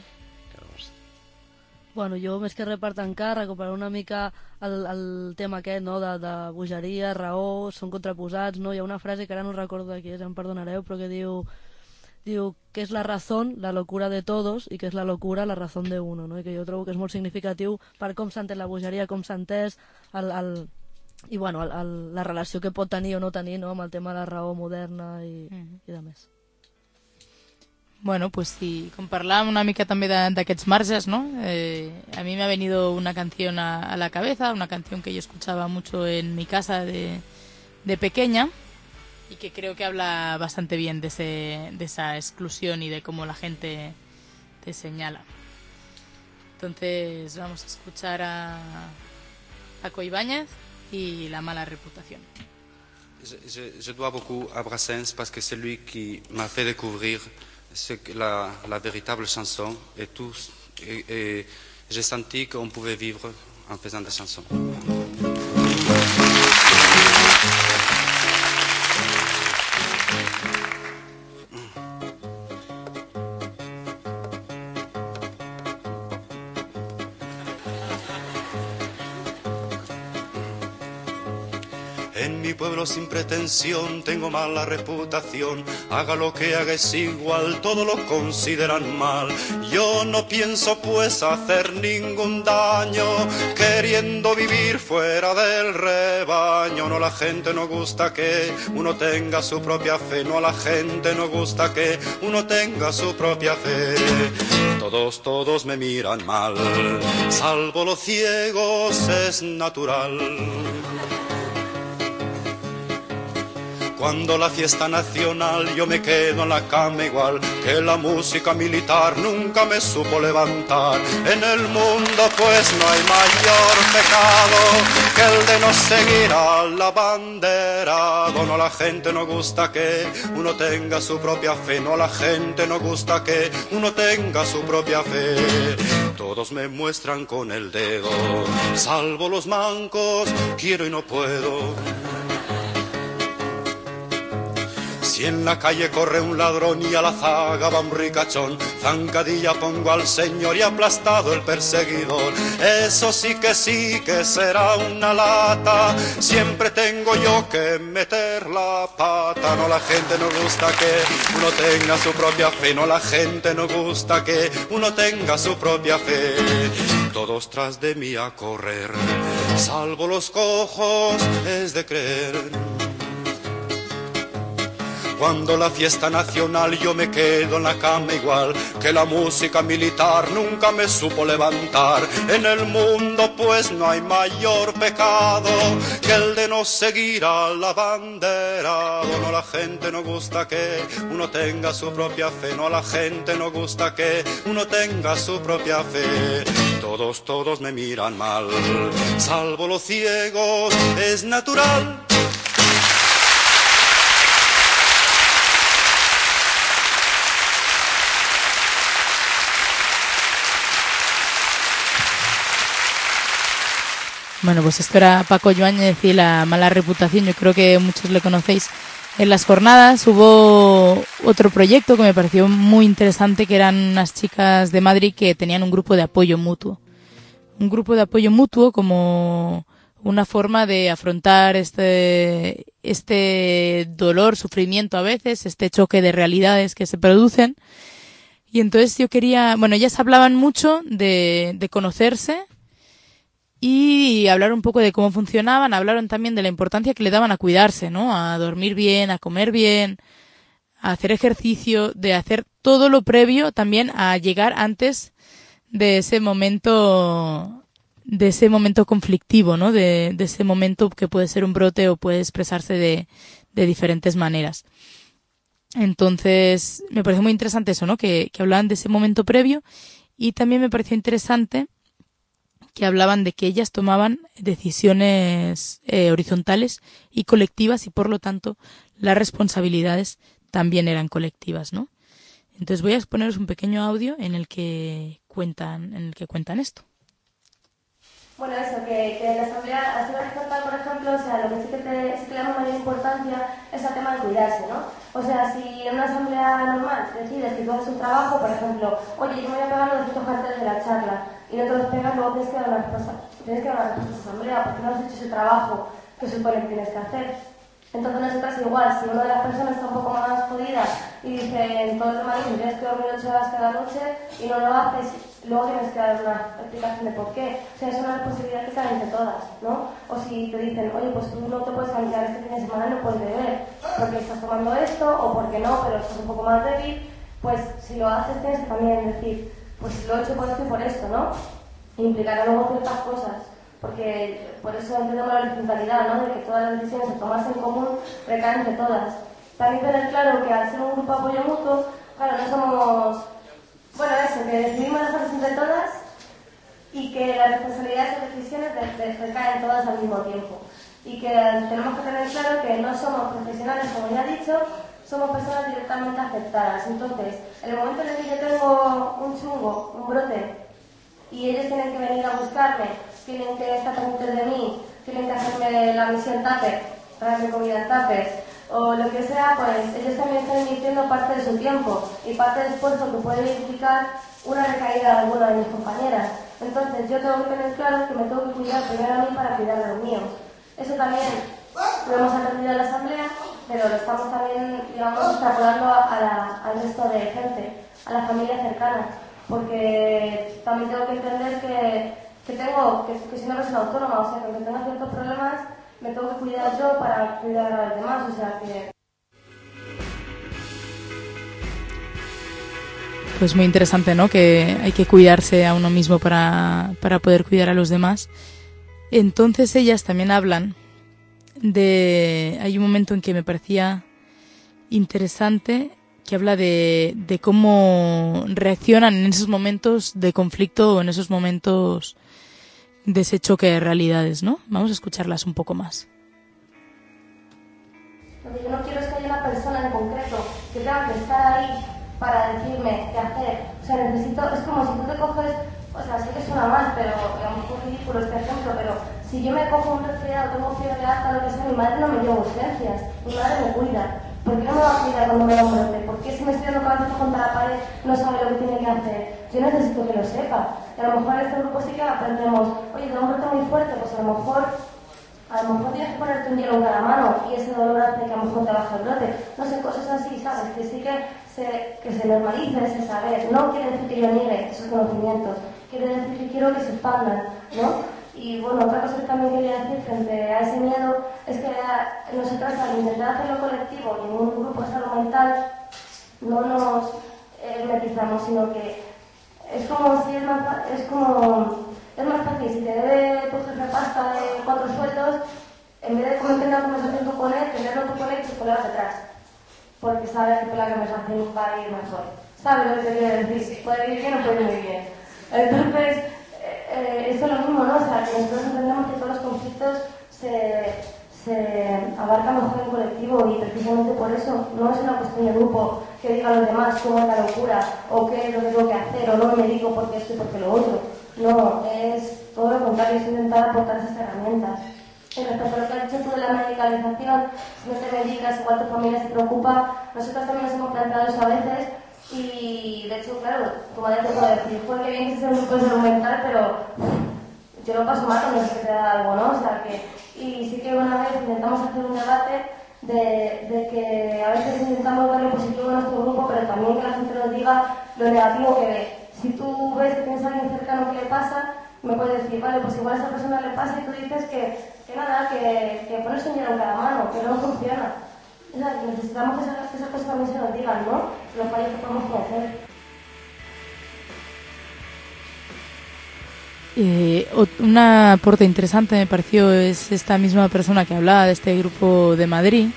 Bueno, jo més que res per tancar, recuperar una mica el tema aquest, no?, de bogeria, raó, són contraposats, no? Hi ha una frase que ara no recordo de qui és, em perdonareu, però que diu que és la razón, la locura de todos, i que és la locura, la razón de uno, no? I que jo trobo que és molt significatiu per com s'ha entès la bogeria, com s'ha entès i bueno, la relació que pot tenir o no tenir, no?, amb el tema de la raó moderna i de més. Bueno, pues sí, com parlàvem una mica també d'aquests marges, ¿no? A mí me ha venido una canción a la cabeza, una canción que yo escuchaba mucho en mi casa de pequeña y que creo que habla bastante bien de esa exclusión y de cómo la gente te señala. Entonces vamos a escuchar a Paco Ibáñez y La mala reputación. Je dois beaucoup à Brassens parce que c'est lui qui m'a fait découvrir la véritable chanson et j'ai senti qu'on pouvait vivre en faisant des chansons. En mi pueblo sin pretensión tengo mala reputación. Haga lo que haga es igual, todo lo consideran mal. Yo no pienso pues hacer ningún daño, queriendo vivir fuera del rebaño. No, la gente no gusta que uno tenga su propia fe. No, a la gente no gusta que uno tenga su propia fe. Todos me miran mal, salvo los ciegos, es natural. Cuando la fiesta nacional yo me quedo en la cama igual que la música militar nunca me supo levantar. En el mundo pues no hay mayor pecado que el de no seguir al abanderado. No, a la gente no gusta que uno tenga su propia fe. No, a la gente no gusta que uno tenga su propia fe. Todos me muestran con el dedo, salvo los mancos, quiero y no puedo. Si en la calle corre un ladrón y a la zaga va un ricachón, zancadilla pongo al señor y aplastado el perseguidor. Eso sí que será una lata, siempre tengo yo que meter la pata. No, la gente no gusta que uno tenga su propia fe. No, la gente no gusta que uno tenga su propia fe. Todos tras de mí a correr, salvo los cojos, es de creer. Cuando la fiesta nacional yo me quedo en la cama igual que la música militar nunca me supo levantar. En el mundo pues no hay mayor pecado que el de no seguir al abanderado. No, la gente no gusta que uno tenga su propia fe. No, a la gente no gusta que uno tenga su propia fe. Todos me miran mal, salvo los ciegos, es natural. Bueno, pues esto era Paco Yáñez y la mala reputación. Yo creo que muchos le conocéis. En las jornadas hubo otro proyecto que me pareció muy interesante, que eran unas chicas de Madrid que tenían un grupo de apoyo mutuo. Un grupo de apoyo mutuo como una forma de afrontar este dolor, sufrimiento a veces, este choque de realidades que se producen. Y entonces yo quería, bueno, ellas hablaban mucho de conocerse y hablar un poco de cómo funcionaban. Hablaron también de la importancia que le daban a cuidarse, ¿no? A dormir bien, a comer bien, a hacer ejercicio, de hacer todo lo previo también a llegar antes de ese momento conflictivo, ¿no? De ese momento que puede ser un brote o puede expresarse de diferentes maneras. Entonces, me pareció muy interesante eso, ¿no? Que hablaban de ese momento previo, y también me pareció interesante que hablaban de que ellas tomaban decisiones horizontales y colectivas, y por lo tanto las responsabilidades también eran colectivas, ¿no? Entonces voy a exponeros un pequeño audio en el que cuentan esto. Bueno, eso, que la asamblea, así horizontal, por ejemplo, o sea, lo que sí que le damos mayor importancia es el tema de cuidarse, ¿no? O sea, si en una asamblea normal decides que tú haces un trabajo, por ejemplo, oye, yo me voy a pegar los 200 carteles de la charla, y no te los pegas, luego tienes que dar una respuesta a la asamblea, porque no has hecho ese trabajo que supone que tienes que hacer. Entonces nosotras igual, si una de las personas está un poco más jodida y dice, todos los demás tienes que dormir 8 horas cada noche y no lo haces, luego tienes que dar una explicación de por qué. O sea, es una responsabilidad que cae entre todas, ¿no? O si te dicen, oye, pues tú no te puedes cambiar este fin de semana, no puedes beber, porque estás tomando esto, o porque no, pero estás un poco más débil, pues si lo haces tienes que también decir, pues lo he hecho por esto y por esto, ¿no? Implicará luego ciertas cosas. Porque por eso entendemos la horizontalidad, ¿no? De que todas las decisiones a tomarse en común recaen entre todas. También tener claro que al ser un grupo de apoyo mutuo, claro, no somos... Bueno, eso, que decidimos las cosas entre todas y que las responsabilidades y decisiones recaen todas al mismo tiempo. Y que tenemos que tener claro que no somos profesionales, como ya he dicho, somos personas directamente afectadas. Entonces, en el momento en el que yo tengo un chungo, un brote, y ellos tienen que venir a buscarme, tienen que estar pendientes de mí, tienen que hacerme la misión tupper, traerme comida en tuppers, o lo que sea, pues ellos también están invirtiendo parte de su tiempo y parte del esfuerzo que puede implicar una recaída de alguna de mis compañeras. Entonces yo tengo que tener claro que me tengo que cuidar primero a mí para cuidar a los míos. Eso también lo hemos aprendido en la asamblea, pero lo estamos también, digamos, extrapolando al resto de gente, a la familia cercana, porque también tengo que entender que soy una persona autónoma, o sea, que aunque tenga ciertos problemas, me tengo que cuidar yo para cuidar a los demás, o sea que... Pues muy interesante, ¿no? Que hay que cuidarse a uno mismo para poder cuidar a los demás. Entonces ellas también hablan de... Hay un momento en que me parecía interesante que habla de cómo reaccionan en esos momentos de conflicto o en esos momentos de ese choque de realidades, ¿no? Vamos a escucharlas un poco más. Lo que yo no quiero es que haya una persona en concreto que tenga que estar ahí para decirme qué hacer. O sea, es como si tú te coges, o sea, sé que suena mal, pero digamos, es ridículo este ejemplo, pero si yo me cojo un resfriado, tengo fiebre alta, lo que sea, mi madre no me lleva urgencias, mi madre me cuida. ¿Por qué no me va a cuidar cuando me da un brote? ¿Por qué si me estoy dando cabeza contra la pared no sabe lo que tiene que hacer? Yo necesito que lo sepa. Y a lo mejor en este grupo sí que aprendemos, oye, tengo un brote muy fuerte, pues a lo mejor tienes que ponerte un hielo en cada mano y ese dolor hace que a lo mejor te baje el brote. No sé, cosas así, ¿sabes? Que sí que se normalice ese saber. No quiere decir que yo niegue esos conocimientos, quiere decir que quiero que se expandan, ¿no? Y bueno, otra cosa que también quería decir frente a ese miedo es que no se trata de intentar hacerlo colectivo y en un grupo de salud mental no nos hermetizamos, sino que es como si es más fácil si te debe tu jefe pasta de 4 sueldos, en vez de tener una conversación tú con él, tenerlo tú con él y tus colegas detrás, porque sabes que la conversación va a ir mejor. ¿Sabes lo que te quiero decir? Puede ir bien o puede ir muy bien. Entonces, eso es lo mismo, ¿no? O sea, que nosotros entendemos que todos los conflictos se abarcan mejor en colectivo y precisamente por eso no es una cuestión de grupo que diga a los demás cómo es la locura o qué es lo que tengo que hacer o no me digo porque esto y porque lo otro. No, es todo lo contrario, es intentar aportar esas herramientas. Y respecto a lo que has dicho tú de la medicalización, si no te medicas, igual tu familia se preocupa. Nosotros también nos hemos planteado eso a veces y, de hecho, claro, tu madre te puede decir, joder, que bien que sea un grupo de salud mental, pero yo lo paso mal cuando se te da algo, ¿no? O sea que, y sí que una vez intentamos hacer un debate de que a veces intentamos dar lo positivo a nuestro grupo, pero también que la gente nos diga lo negativo que ve. Si tú ves que tienes a alguien cercano que le pasa, me puedes decir, vale, pues igual a esa persona le pasa y tú dices que nada, que ponerse un hielo en cada mano, que no funciona. O sea, que necesitamos que esas cosas también se nos digan, ¿no? Los fallos que podemos conocer. Un aporte interesante me pareció es esta misma persona que hablaba de este grupo de Madrid.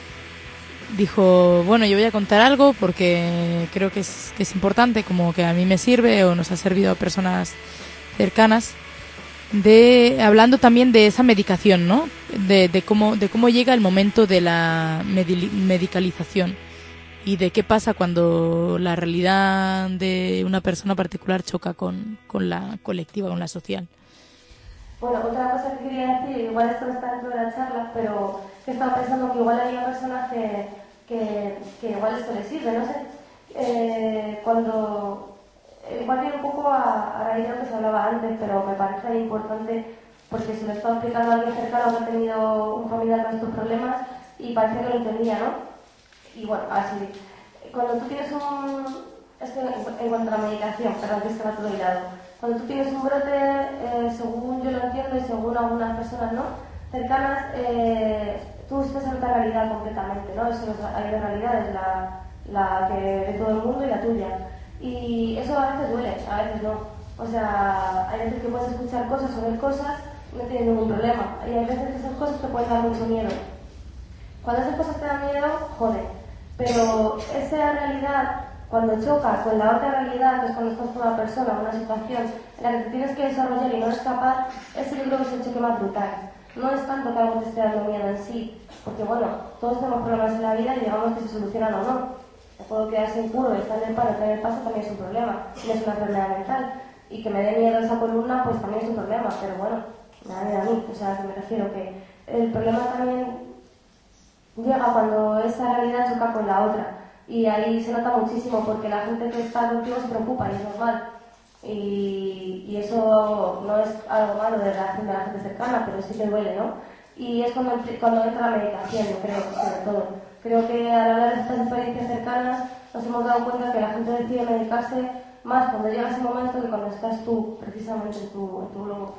Dijo, bueno, yo voy a contar algo porque creo que es importante, como que a mí me sirve o nos ha servido a personas cercanas, hablando también de esa medicación, ¿no? De cómo llega el momento de la medicalización y de qué pasa cuando la realidad de una persona particular choca con la colectiva, con la social. Bueno, otra cosa que quería decir, igual esto no está dentro de la charla, pero que estaba pensando que igual hay una persona que igual esto le sirve, no sé. Igual viene un poco a raíz de lo que se hablaba antes, pero me parece importante porque se lo estaba explicando a alguien cercano que ha tenido un familiar con estos problemas y parece que lo entendía, ¿no? Y bueno, así, cuando tú tienes en cuanto a la medicación, perdón, que estaba todo hilado. Cuando tú tienes un brote, según yo lo entiendo y según algunas personas, ¿no?, cercanas, tú estás en otra realidad completamente, ¿no? Hay dos realidades, la que de todo el mundo y la tuya. Y eso a veces duele, a veces no. O sea, hay veces que puedes escuchar cosas o ver cosas y no tienes ningún problema. Y hay veces que esas cosas te pueden dar mucho miedo. Cuando esas cosas te dan miedo, jode. Pero esa realidad, cuando choca con la otra realidad, que es cuando estás con una persona, una situación en la que te tienes que desarrollar y no escapar, ese yo creo que es el choque más brutal. No es tanto que algo te esté dando miedo en sí, porque bueno, todos tenemos problemas en la vida y digamos que se solucionan o no. Te puedo quedar sin culo y estar en el paro, estar en el paso también es un problema, y es una enfermedad mental. Y que me dé miedo esa columna, pues también es un problema, pero bueno, me da miedo a mí. O sea, que me refiero que el problema también llega cuando esa realidad choca con la otra. Y ahí se nota muchísimo porque la gente que está contigo se preocupa y es normal. Y eso no es algo malo de la gente cercana, pero sí que duele, ¿no? y es cuando entra la medicación, yo creo, sobre todo. Creo que al hablar de estas experiencias cercanas nos hemos dado cuenta que la gente decide medicarse más cuando llega ese momento que cuando estás tú, precisamente en tu globo.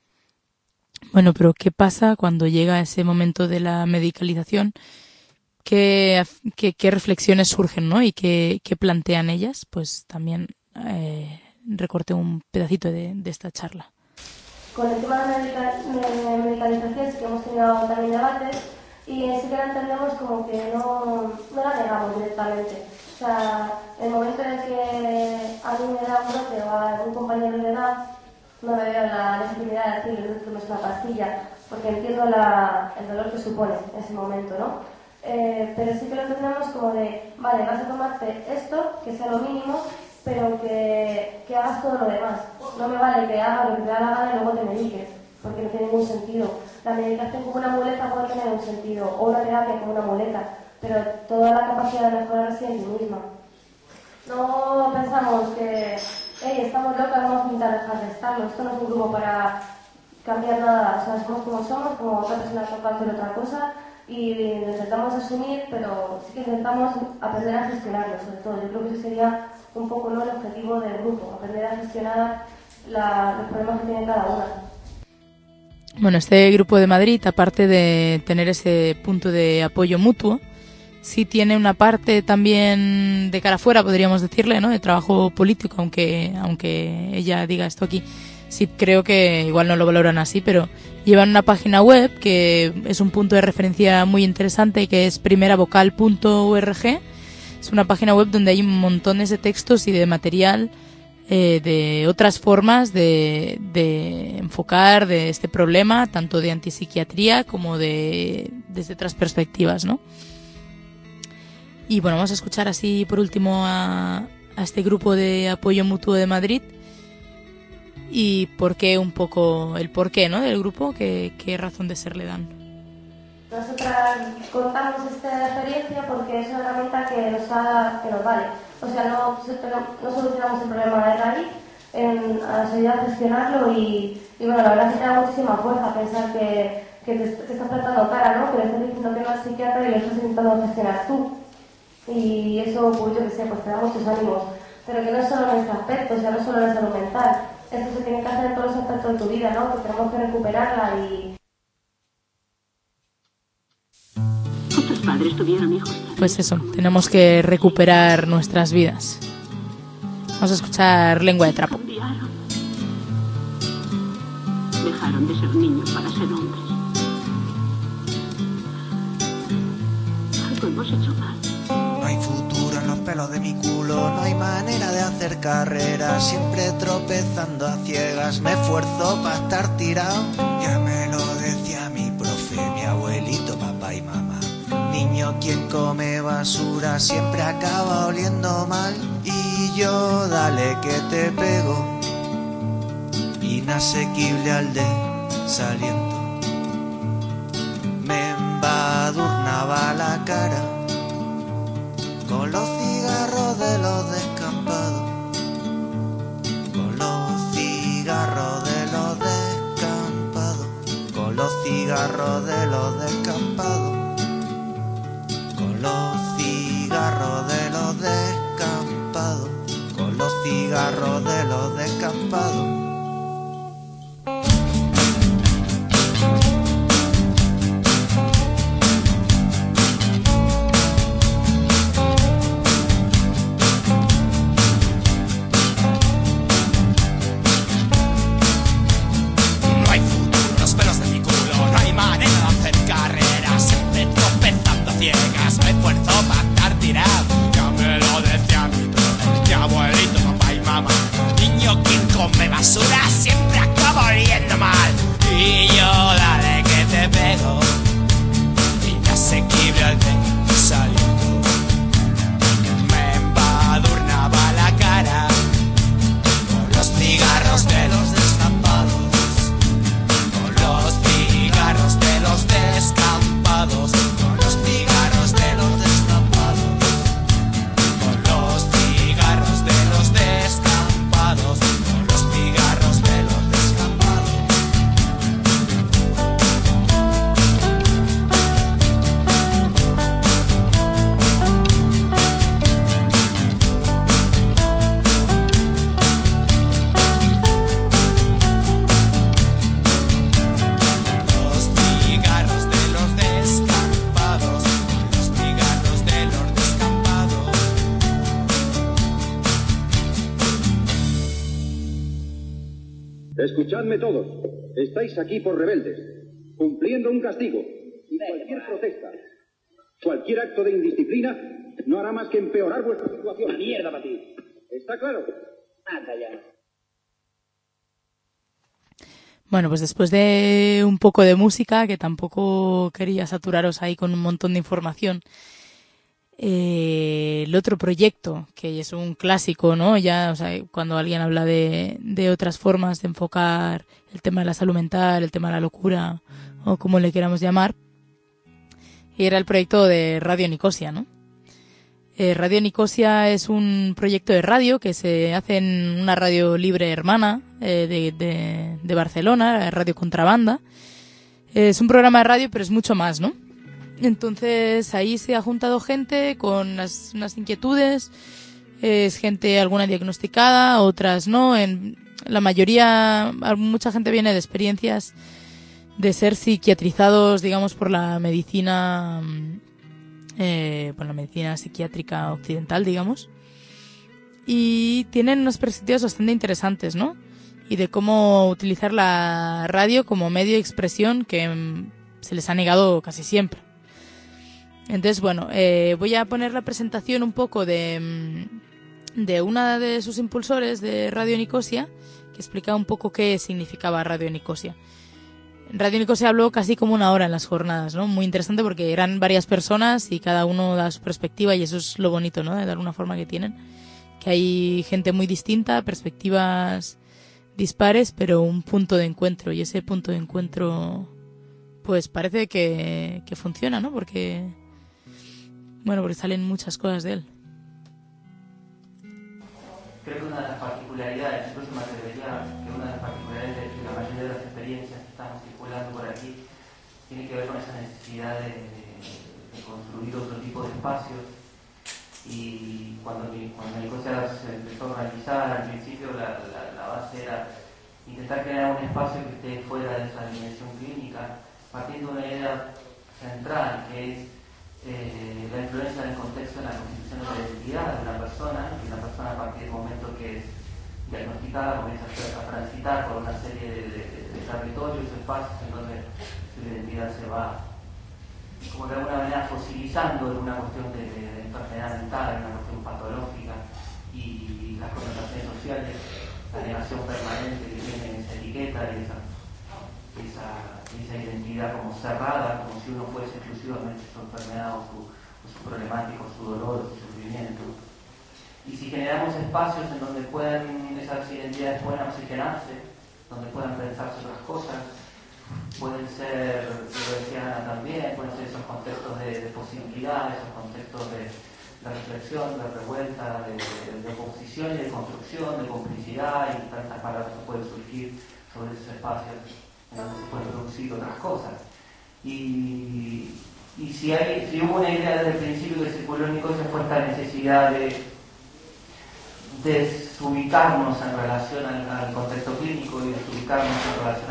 Bueno, pero ¿qué pasa cuando llega ese momento de la medicalización? ¿Qué reflexiones surgen, ¿no? ¿Y qué plantean ellas? Pues también recorté un pedacito de esta charla. Con el tema de medicalización sí que hemos tenido también debates y sí que la entendemos como que no la negamos directamente. O sea, el momento en el que a mí me da un brote o a algún compañero le da, no le veo la legitimidad de decirle que es una pastilla, porque entiendo el dolor que supone ese momento, ¿no? Pero sí que lo entendemos como de, vale, vas a tomarte esto, que sea lo mínimo, pero que hagas todo lo demás. No me vale que hagas lo que te da la gana y luego te mediques, porque no tiene ningún sentido. La medicación como una muleta puede tener un sentido, o una terapia como una muleta, pero toda la capacidad de mejorar reside en ti misma. No pensamos que, hey, estamos locas, vamos a intentar dejar de estarlo. Esto no es un grupo para cambiar nada. O sea, somos como otra persona capaz de hacer otra cosa y lo intentamos asumir, pero sí que intentamos aprender a gestionarlo, sobre todo. Yo creo que ese sería un poco, ¿no?, el objetivo del grupo, aprender a gestionar los problemas que tiene cada una. Bueno, este grupo de Madrid, aparte de tener ese punto de apoyo mutuo, sí tiene una parte también de cara afuera, podríamos decirle, ¿no?, de trabajo político, aunque ella diga esto aquí. Sí creo que igual no lo valoran así, pero llevan una página web que es un punto de referencia muy interesante, que es primeravocal.org. Es una página web donde hay montones de textos y de material de otras formas de enfocar de este problema, tanto de antipsiquiatría como desde otras perspectivas, ¿no? Y bueno, vamos a escuchar así por último a este grupo de apoyo mutuo de Madrid y el porqué, ¿no?, del grupo, qué razón de ser le dan. Nosotras contamos esta experiencia porque es una herramienta que nos vale. O sea, no solucionamos el problema de raíz, nos ayuda a gestionarlo y bueno, la verdad es que te da muchísima fuerza pensar que te estás plantando cara, ¿no? Que le estás diciendo que no es psiquiatra y lo estás intentando gestionar tú. Y eso, pues yo que sé, pues te da muchos ánimos. Pero que no es solo en este aspecto, o sea, no es solo en la salud mental. Esto se tiene que hacer en todos los aspectos de tu vida, ¿no? Que tenemos que recuperarla y... ¿Tus padres tuvieron hijos? Pues eso, tenemos que recuperar nuestras vidas. Vamos a escuchar Lengua de Trapo. Dejaron de ser niños para ser hombres. Algo hemos hecho mal. No hay futuro en los pelos de mi culo, no hay manera de hacer carrera, siempre tropezando a ciegas, me esfuerzo para estar tirado. Ya me lo decía mi profe, mi abuelito, papá y mamá. Niño, quien come basura siempre acaba oliendo mal. Y yo, dale que te pego, inasequible al desaliento. Me embadurnaba la cara con los cigarros de los descampados, con los cigarros de los descampados, con los cigarros de los descampados, con los cigarros de los descampados, con los cigarros de los descampados. Escuchadme todos. Estáis aquí por rebeldes, cumpliendo un castigo. Y cualquier protesta, cualquier acto de indisciplina, no hará más que empeorar vuestra situación. ¡La mierda para ti! ¿Está claro? Anda ya. Bueno, pues después de un poco de música, que tampoco quería saturaros ahí con un montón de información, el otro proyecto, que es un clásico, ¿no? Ya, o sea, cuando alguien habla de otras formas de enfocar el tema de la salud mental, el tema de la locura, o como le queramos llamar, era el proyecto de Radio Nicosia, ¿no? Radio Nicosia es un proyecto de radio que se hace en una radio libre hermana de Barcelona, Radio Contrabanda. Es un programa de radio, pero es mucho más, ¿no? Entonces ahí se ha juntado gente con unas inquietudes, es gente alguna diagnosticada, otras no. En la mayoría, mucha gente viene de experiencias de ser psiquiatrizados, digamos, por la medicina psiquiátrica occidental, digamos, y tienen unas perspectivas bastante interesantes, ¿no? Y de cómo utilizar la radio como medio de expresión que se les ha negado casi siempre. Entonces, bueno, voy a poner la presentación un poco de una de sus impulsores de Radio Nicosia, que explica un poco qué significaba Radio Nicosia. Radio Nicosia habló casi como una hora en las jornadas, ¿no? Muy interesante porque eran varias personas y cada uno da su perspectiva, y eso es lo bonito, ¿no? De alguna forma que tienen, que hay gente muy distinta, perspectivas dispares, pero un punto de encuentro, y ese punto de encuentro pues parece que funciona, ¿no? Porque salen muchas cosas de él. Creo que una de las particularidades, incluso me atrevería que una de las particularidades de la mayoría de las experiencias que estamos circulando por aquí tiene que ver con esa necesidad de construir otro tipo de espacios. Y cuando Nicosia se empezó a organizar, al principio la base era intentar crear un espacio que esté fuera de esa dimensión clínica, partiendo de una idea central, que es la influencia del contexto en la constitución de la identidad de una persona, y una persona a partir del momento que es diagnosticada comienza a transitar por una serie de territorios, espacios en donde su identidad se va, como de alguna manera, fosilizando en una cuestión de enfermedad mental, en una cuestión patológica, y las connotaciones sociales, la negación permanente que tiene esa etiqueta y esa identidad como cerrada, como si uno fuese exclusivamente su enfermedad o su problemática, o su dolor, o su sufrimiento. Y si generamos espacios en donde esas identidades puedan oxigenarse, donde puedan pensarse otras cosas, pueden ser, lo decía Ana también, pueden ser esos contextos de posibilidad, esos contextos de reflexión, de revuelta, de oposición y de construcción, de complicidad, y tantas palabras que pueden surgir sobre esos espacios en donde se pueden producir otras cosas. Y si hubo una idea desde el principio que circuló en Nicosia, fue esta necesidad de desubicarnos en relación al contexto clínico y desubicarnos en relación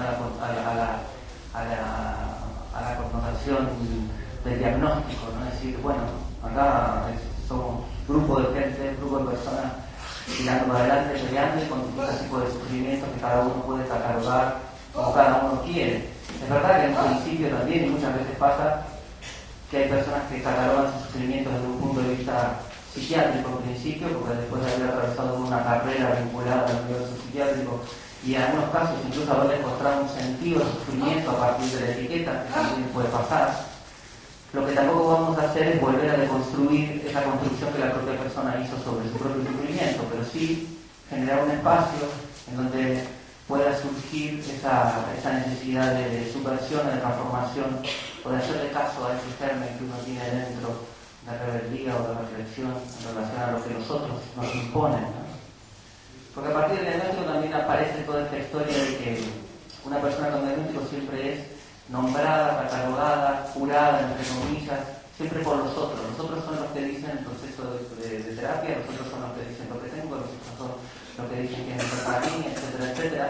a la connotación del diagnóstico, ¿no? Es decir, bueno, acá somos grupo de gente, grupo de personas tirando para adelante, peleando y con todo tipo de sufrimientos que cada uno puede catalogar como cada uno quiere. Es verdad que en principio también, y muchas veces pasa, que hay personas que catalogan sus sufrimientos desde un punto de vista psiquiátrico en principio, porque después de haber atravesado una carrera vinculada al universo psiquiátrico, y en algunos casos incluso haber encontrado un sentido de sufrimiento a partir de la etiqueta, que también puede pasar. Lo que tampoco vamos a hacer es volver a deconstruir esa construcción que la propia persona hizo sobre su propio sufrimiento, pero sí generar un espacio en donde pueda surgir esa necesidad de subversión, de transformación, o de hacerle caso a ese germen que uno tiene dentro, de rebeldía o de reflexión en relación a lo que los otros nos imponen, ¿no? Porque a partir del diagnóstico también aparece toda esta historia de que una persona con diagnóstico siempre es nombrada, catalogada, curada, entre comillas, siempre por los otros. Los otros son los que dicen el proceso de terapia, los otros son los que dicen lo que tengo, los otros son los que dicen que es mejor para mí, etcétera, etcétera.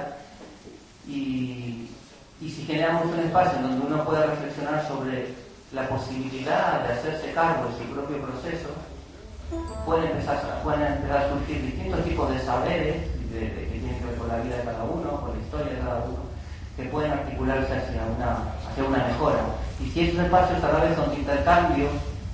Y si generamos un espacio en donde uno pueda reflexionar sobre la posibilidad de hacerse cargo de su propio proceso, pueden empezar a surgir distintos tipos de saberes que tienen que ver con la vida de cada uno, con la historia de cada uno, que pueden articularse hacia una mejora. Y si esos espacios a la vez son de intercambio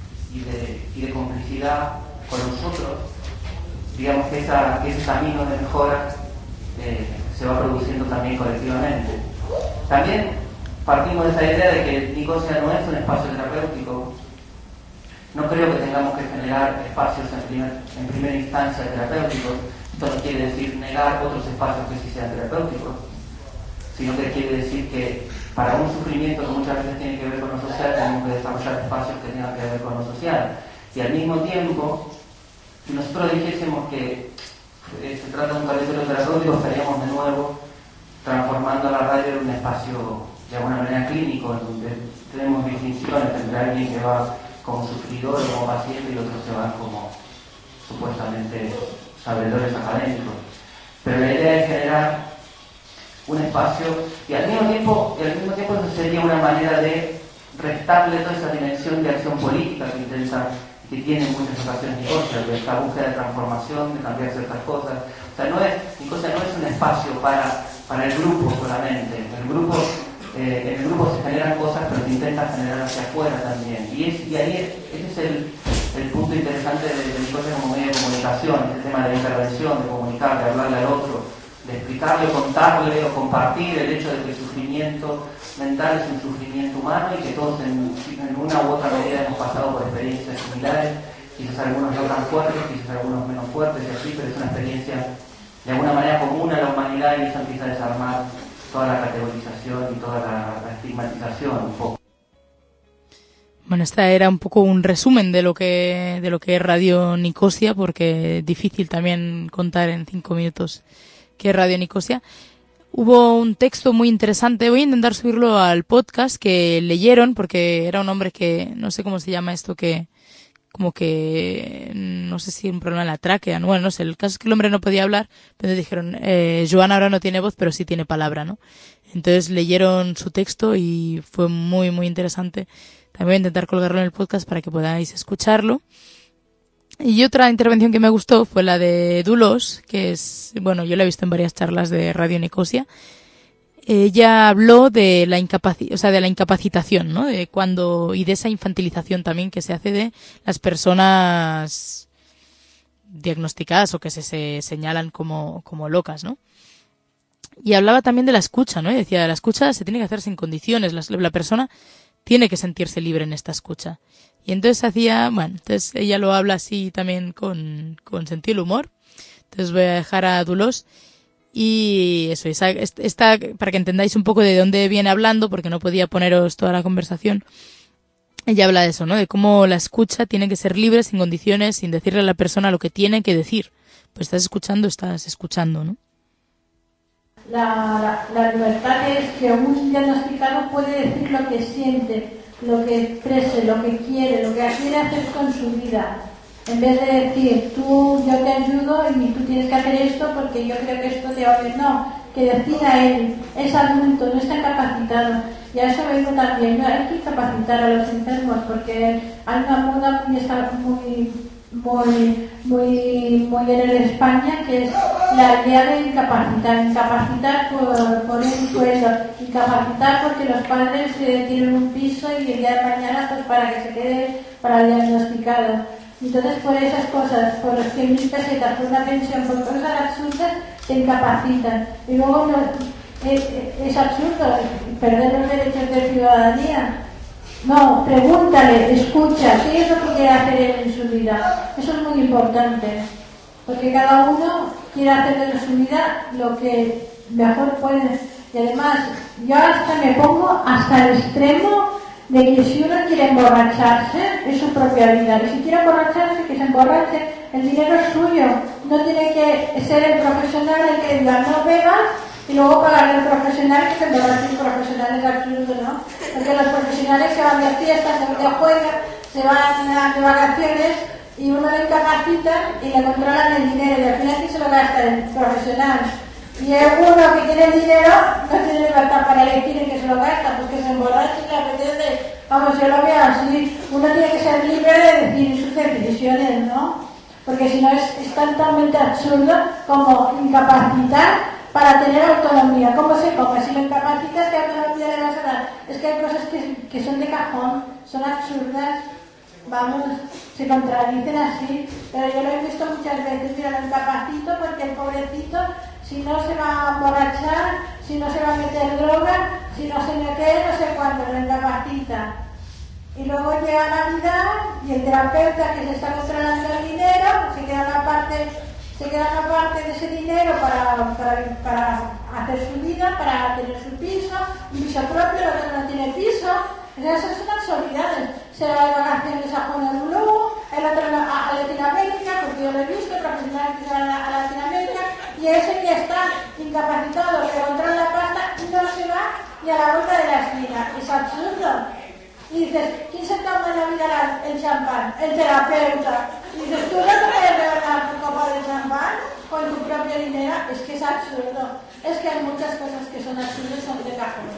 y de complicidad con nosotros, digamos que ese camino de mejora se va produciendo también colectivamente. También partimos de esa idea de que Nicosia no es un espacio terapéutico. No creo que tengamos que generar espacios en primera instancia terapéuticos. Esto no quiere decir negar otros espacios que sí sean terapéuticos, sino que quiere decir que para un sufrimiento que muchas veces tiene que ver con lo social, tenemos que desarrollar espacios que tengan que ver con lo social. Y al mismo tiempo, si nosotros dijésemos que se trata de un territorio terapéutico, estaríamos de nuevo transformando la radio en un espacio de alguna manera clínico, en donde tenemos distinciones entre alguien que va como sufridor o como paciente y otros que van como supuestamente sabedores académicos. Pero la idea es generar un espacio y al mismo tiempo eso sería una manera de restarle toda esa dimensión de acción política que tiene en muchas ocasiones Nicosia, de esta búsqueda de transformación, de cambiar ciertas cosas. O sea, Nicosia no es un espacio para el grupo solamente. En el grupo se generan cosas, pero se intenta generar hacia afuera también. Y ahí ese es el punto interesante de Nicosia como medio de comunicación, este tema de la intervención, de comunicar, de hablarle al otro, de explicarle, contarle o compartir el hecho de que el sufrimiento mental es un sufrimiento humano y que todos en una u otra medida hemos pasado por experiencias similares, quizás algunos no tan fuertes, quizás algunos menos fuertes y así, pero es una experiencia de alguna manera común a la humanidad y eso empieza a desarmar toda la categorización y toda la estigmatización un poco. Bueno, esta era un poco un resumen de lo que es Radio Nicosia, porque es difícil también contar en 5 minutos qué es Radio Nicosia. Hubo un texto muy interesante, voy a intentar subirlo al podcast, que leyeron, porque era un hombre que, no sé cómo se llama esto, que como que, no sé si un problema en la tráquea, bueno, no sé, el caso es que el hombre no podía hablar, pero dijeron, Joan ahora no tiene voz, pero sí tiene palabra, ¿no? Entonces leyeron su texto y fue muy, muy interesante. También voy a intentar colgarlo en el podcast para que podáis escucharlo. Y otra intervención que me gustó fue la de Dulos, que es, bueno, yo la he visto en varias charlas de Radio Nicosia. Ella habló de la incapacitación, ¿no? De cuando, y de esa infantilización también que se hace de las personas diagnosticadas o que se señalan como locas, ¿no? Y hablaba también de la escucha, ¿no? Y decía, la escucha se tiene que hacer sin condiciones, la persona tiene que sentirse libre en esta escucha. Y entonces entonces ella lo habla así también con sentido del humor. Entonces voy a dejar a Dulos y eso, esta, para que entendáis un poco de dónde viene hablando, porque no podía poneros toda la conversación. Ella habla de eso, ¿no? De cómo la escucha tiene que ser libre, sin condiciones, sin decirle a la persona lo que tiene que decir. Pues estás escuchando, ¿no? La libertad es que un diagnosticado puede decir lo que siente, lo que exprese, lo que quiere hacer con su vida. En vez de decir, yo te ayudo y tú tienes que hacer esto porque yo creo que esto te va a ver. No, que decida él, es adulto, no está capacitado. Y a eso vengo también, no, hay que capacitar a los enfermos porque hay una moda muy en España, que es la idea de incapacitar por un sueldo, incapacitar porque los padres tienen un piso y el día de mañana pues para que se quede para el diagnosticado. Entonces por esas cosas, por los 100.000 pesetas, por una pensión, por cosas absurdas, te incapacitan. Y luego es absurdo perder los derechos de ciudadanía. No, pregúntale, escucha, ¿qué es lo que quiere hacer él en su vida? Eso es muy importante, porque cada uno quiere hacer en su vida lo que mejor puede. Y además, yo hasta me pongo hasta el extremo de que si uno quiere emborracharse, es su propia vida. Y si quiere emborracharse, que se emborrache, el dinero es suyo. No tiene que ser el profesional el que diga, no bebas, y luego pagarle al profesional que se emborrache. El profesional es absurdo, ¿no? Porque los profesionales se van de fiestas, se juegan, se van de vacaciones y uno le incapacita y le controlan el dinero y al final sí se lo gasta el profesional. Y uno que tiene el dinero no tiene libertad para elegir en qué se lo gasta, pues que se emborrache y le apetece. Vamos, yo lo veo así. Uno tiene que ser libre de decidir sus decisiones, ¿no? Porque si no es totalmente absurdo como incapacitar para tener autonomía. ¿Cómo se come? Si lo incapacitas, ¿qué autonomía le vas a dar? Es que hay cosas que son de cajón, son absurdas, vamos, se contradicen así, pero yo lo he visto muchas veces. Mira, lo incapacito porque el pobrecito, si no se va a emborrachar, si no se va a meter droga, si no se mete no sé cuánto, lo incapacita. Y luego llega Navidad y el terapeuta que se está controlando el dinero, se queda una parte de ese dinero para hacer su vida, para tener su piso, un piso propio, el otro no tiene piso. Esas son absurdidades. Se va de vacaciones a Honolulu, el otro a Latinoamérica, porque yo lo he visto, profesionales que van a Latinoamérica, y ese que está incapacitado, que controla la pasta, no se va ni a la vuelta de la esquina. Es absurdo. Y dices, ¿quién se toma en la vida el champán? El terapeuta. Y dices, ¿tú no te puedes regalar tu copa de champán con tu propio dinero? Es que es absurdo. Es que hay muchas cosas que son absurdas y son de cajón.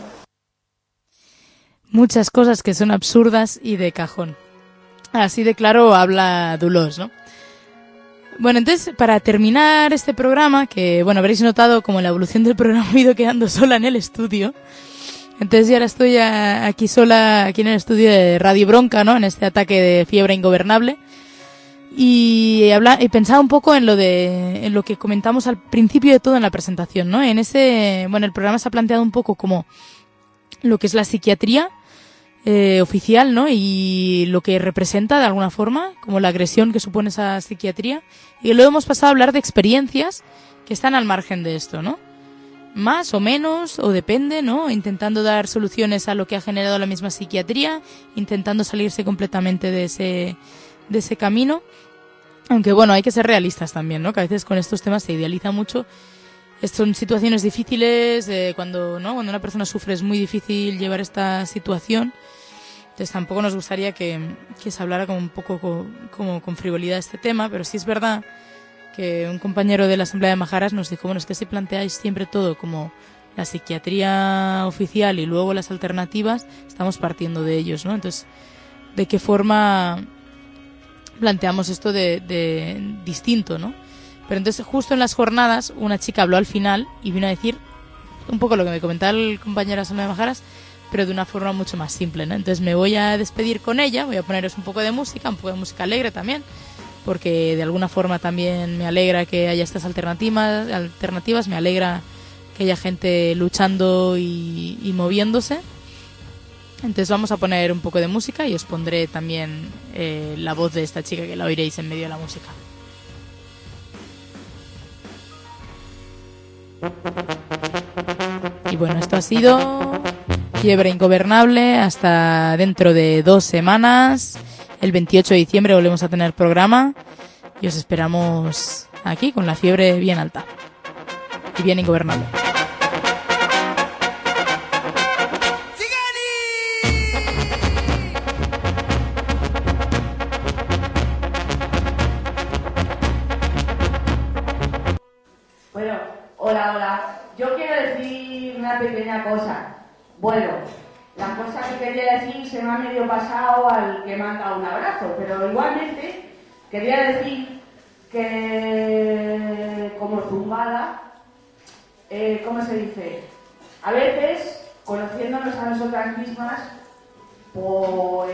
Muchas cosas que son absurdas y de cajón. Así de claro habla Dulós, ¿no? Bueno, entonces, para terminar este programa, que, bueno, habréis notado como la evolución del programa me he ido quedando sola en el estudio. Entonces ya ahora estoy aquí sola, aquí en el estudio de Radio Bronca, ¿no? En este ataque de fiebre ingobernable. Y pensaba un poco en lo que comentamos al principio de todo en la presentación, ¿no? En el programa se ha planteado un poco como lo que es la psiquiatría oficial, ¿no? Y lo que representa de alguna forma, como la agresión que supone esa psiquiatría. Y luego hemos pasado a hablar de experiencias que están al margen de esto, ¿no? Más o menos, o depende, ¿no? Intentando dar soluciones a lo que ha generado la misma psiquiatría, intentando salirse completamente de ese camino. Aunque bueno, hay que ser realistas también, ¿no? Que a veces con estos temas se idealiza mucho. Son situaciones difíciles, cuando una persona sufre es muy difícil llevar esta situación. Entonces tampoco nos gustaría que se hablara como un poco como con frivolidad de este tema, pero sí es verdad que un compañero de la Asamblea de Majaras nos dijo, bueno, es que si planteáis siempre todo como la psiquiatría oficial y luego las alternativas, estamos partiendo de ellos, ¿no? Entonces, ¿de qué forma planteamos esto de distinto, ¿no? Pero entonces, justo en las jornadas, una chica habló al final y vino a decir un poco lo que me comentaba el compañero de la Asamblea de Majaras, pero de una forma mucho más simple, ¿no? Entonces me voy a despedir con ella, voy a poneros un poco de música alegre también, porque de alguna forma también me alegra que haya estas alternativas, me alegra que haya gente luchando y moviéndose. Entonces vamos a poner un poco de música y os pondré también la voz de esta chica, que la oiréis en medio de la música. Y bueno, esto ha sido Fiebre Ingobernable hasta dentro de 2 semanas. El 28 de diciembre volvemos a tener programa y os esperamos aquí con la fiebre bien alta y bien ingobernable. Bueno, hola. Yo quiero decir una pequeña cosa. Bueno, la cosa que quería decir se me ha medio pasado al que me ha dado un abrazo, pero igualmente quería decir que como zumbada, ¿cómo se dice? A veces, conociéndonos a nosotras mismas, pues,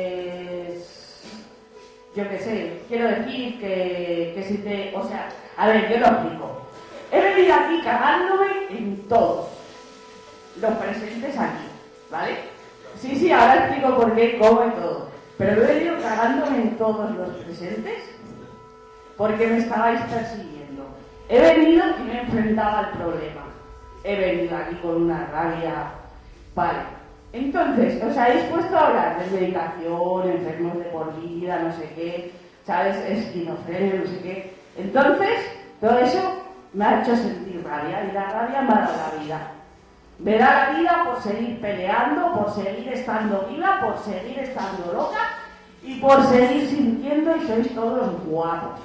yo qué sé, quiero decir que si te, o sea, a ver, yo lo explico. He venido aquí cagándome en todos los presentes aquí, ¿vale? Sí, ahora explico por qué, cómo y todo. Pero he venido cagándome en todos los presentes porque me estabais persiguiendo. He venido y me enfrentaba al problema. He venido aquí con una rabia. Vale. Entonces, os habéis puesto a hablar de medicación, enfermos de por vida, no sé qué, ¿sabes? Esquizofrenia, no sé qué. Entonces, todo eso me ha hecho sentir rabia y la rabia me ha dado la vida. Me da la vida por seguir peleando, por seguir estando viva, por seguir estando loca y por seguir sintiendo y sois todos guapos.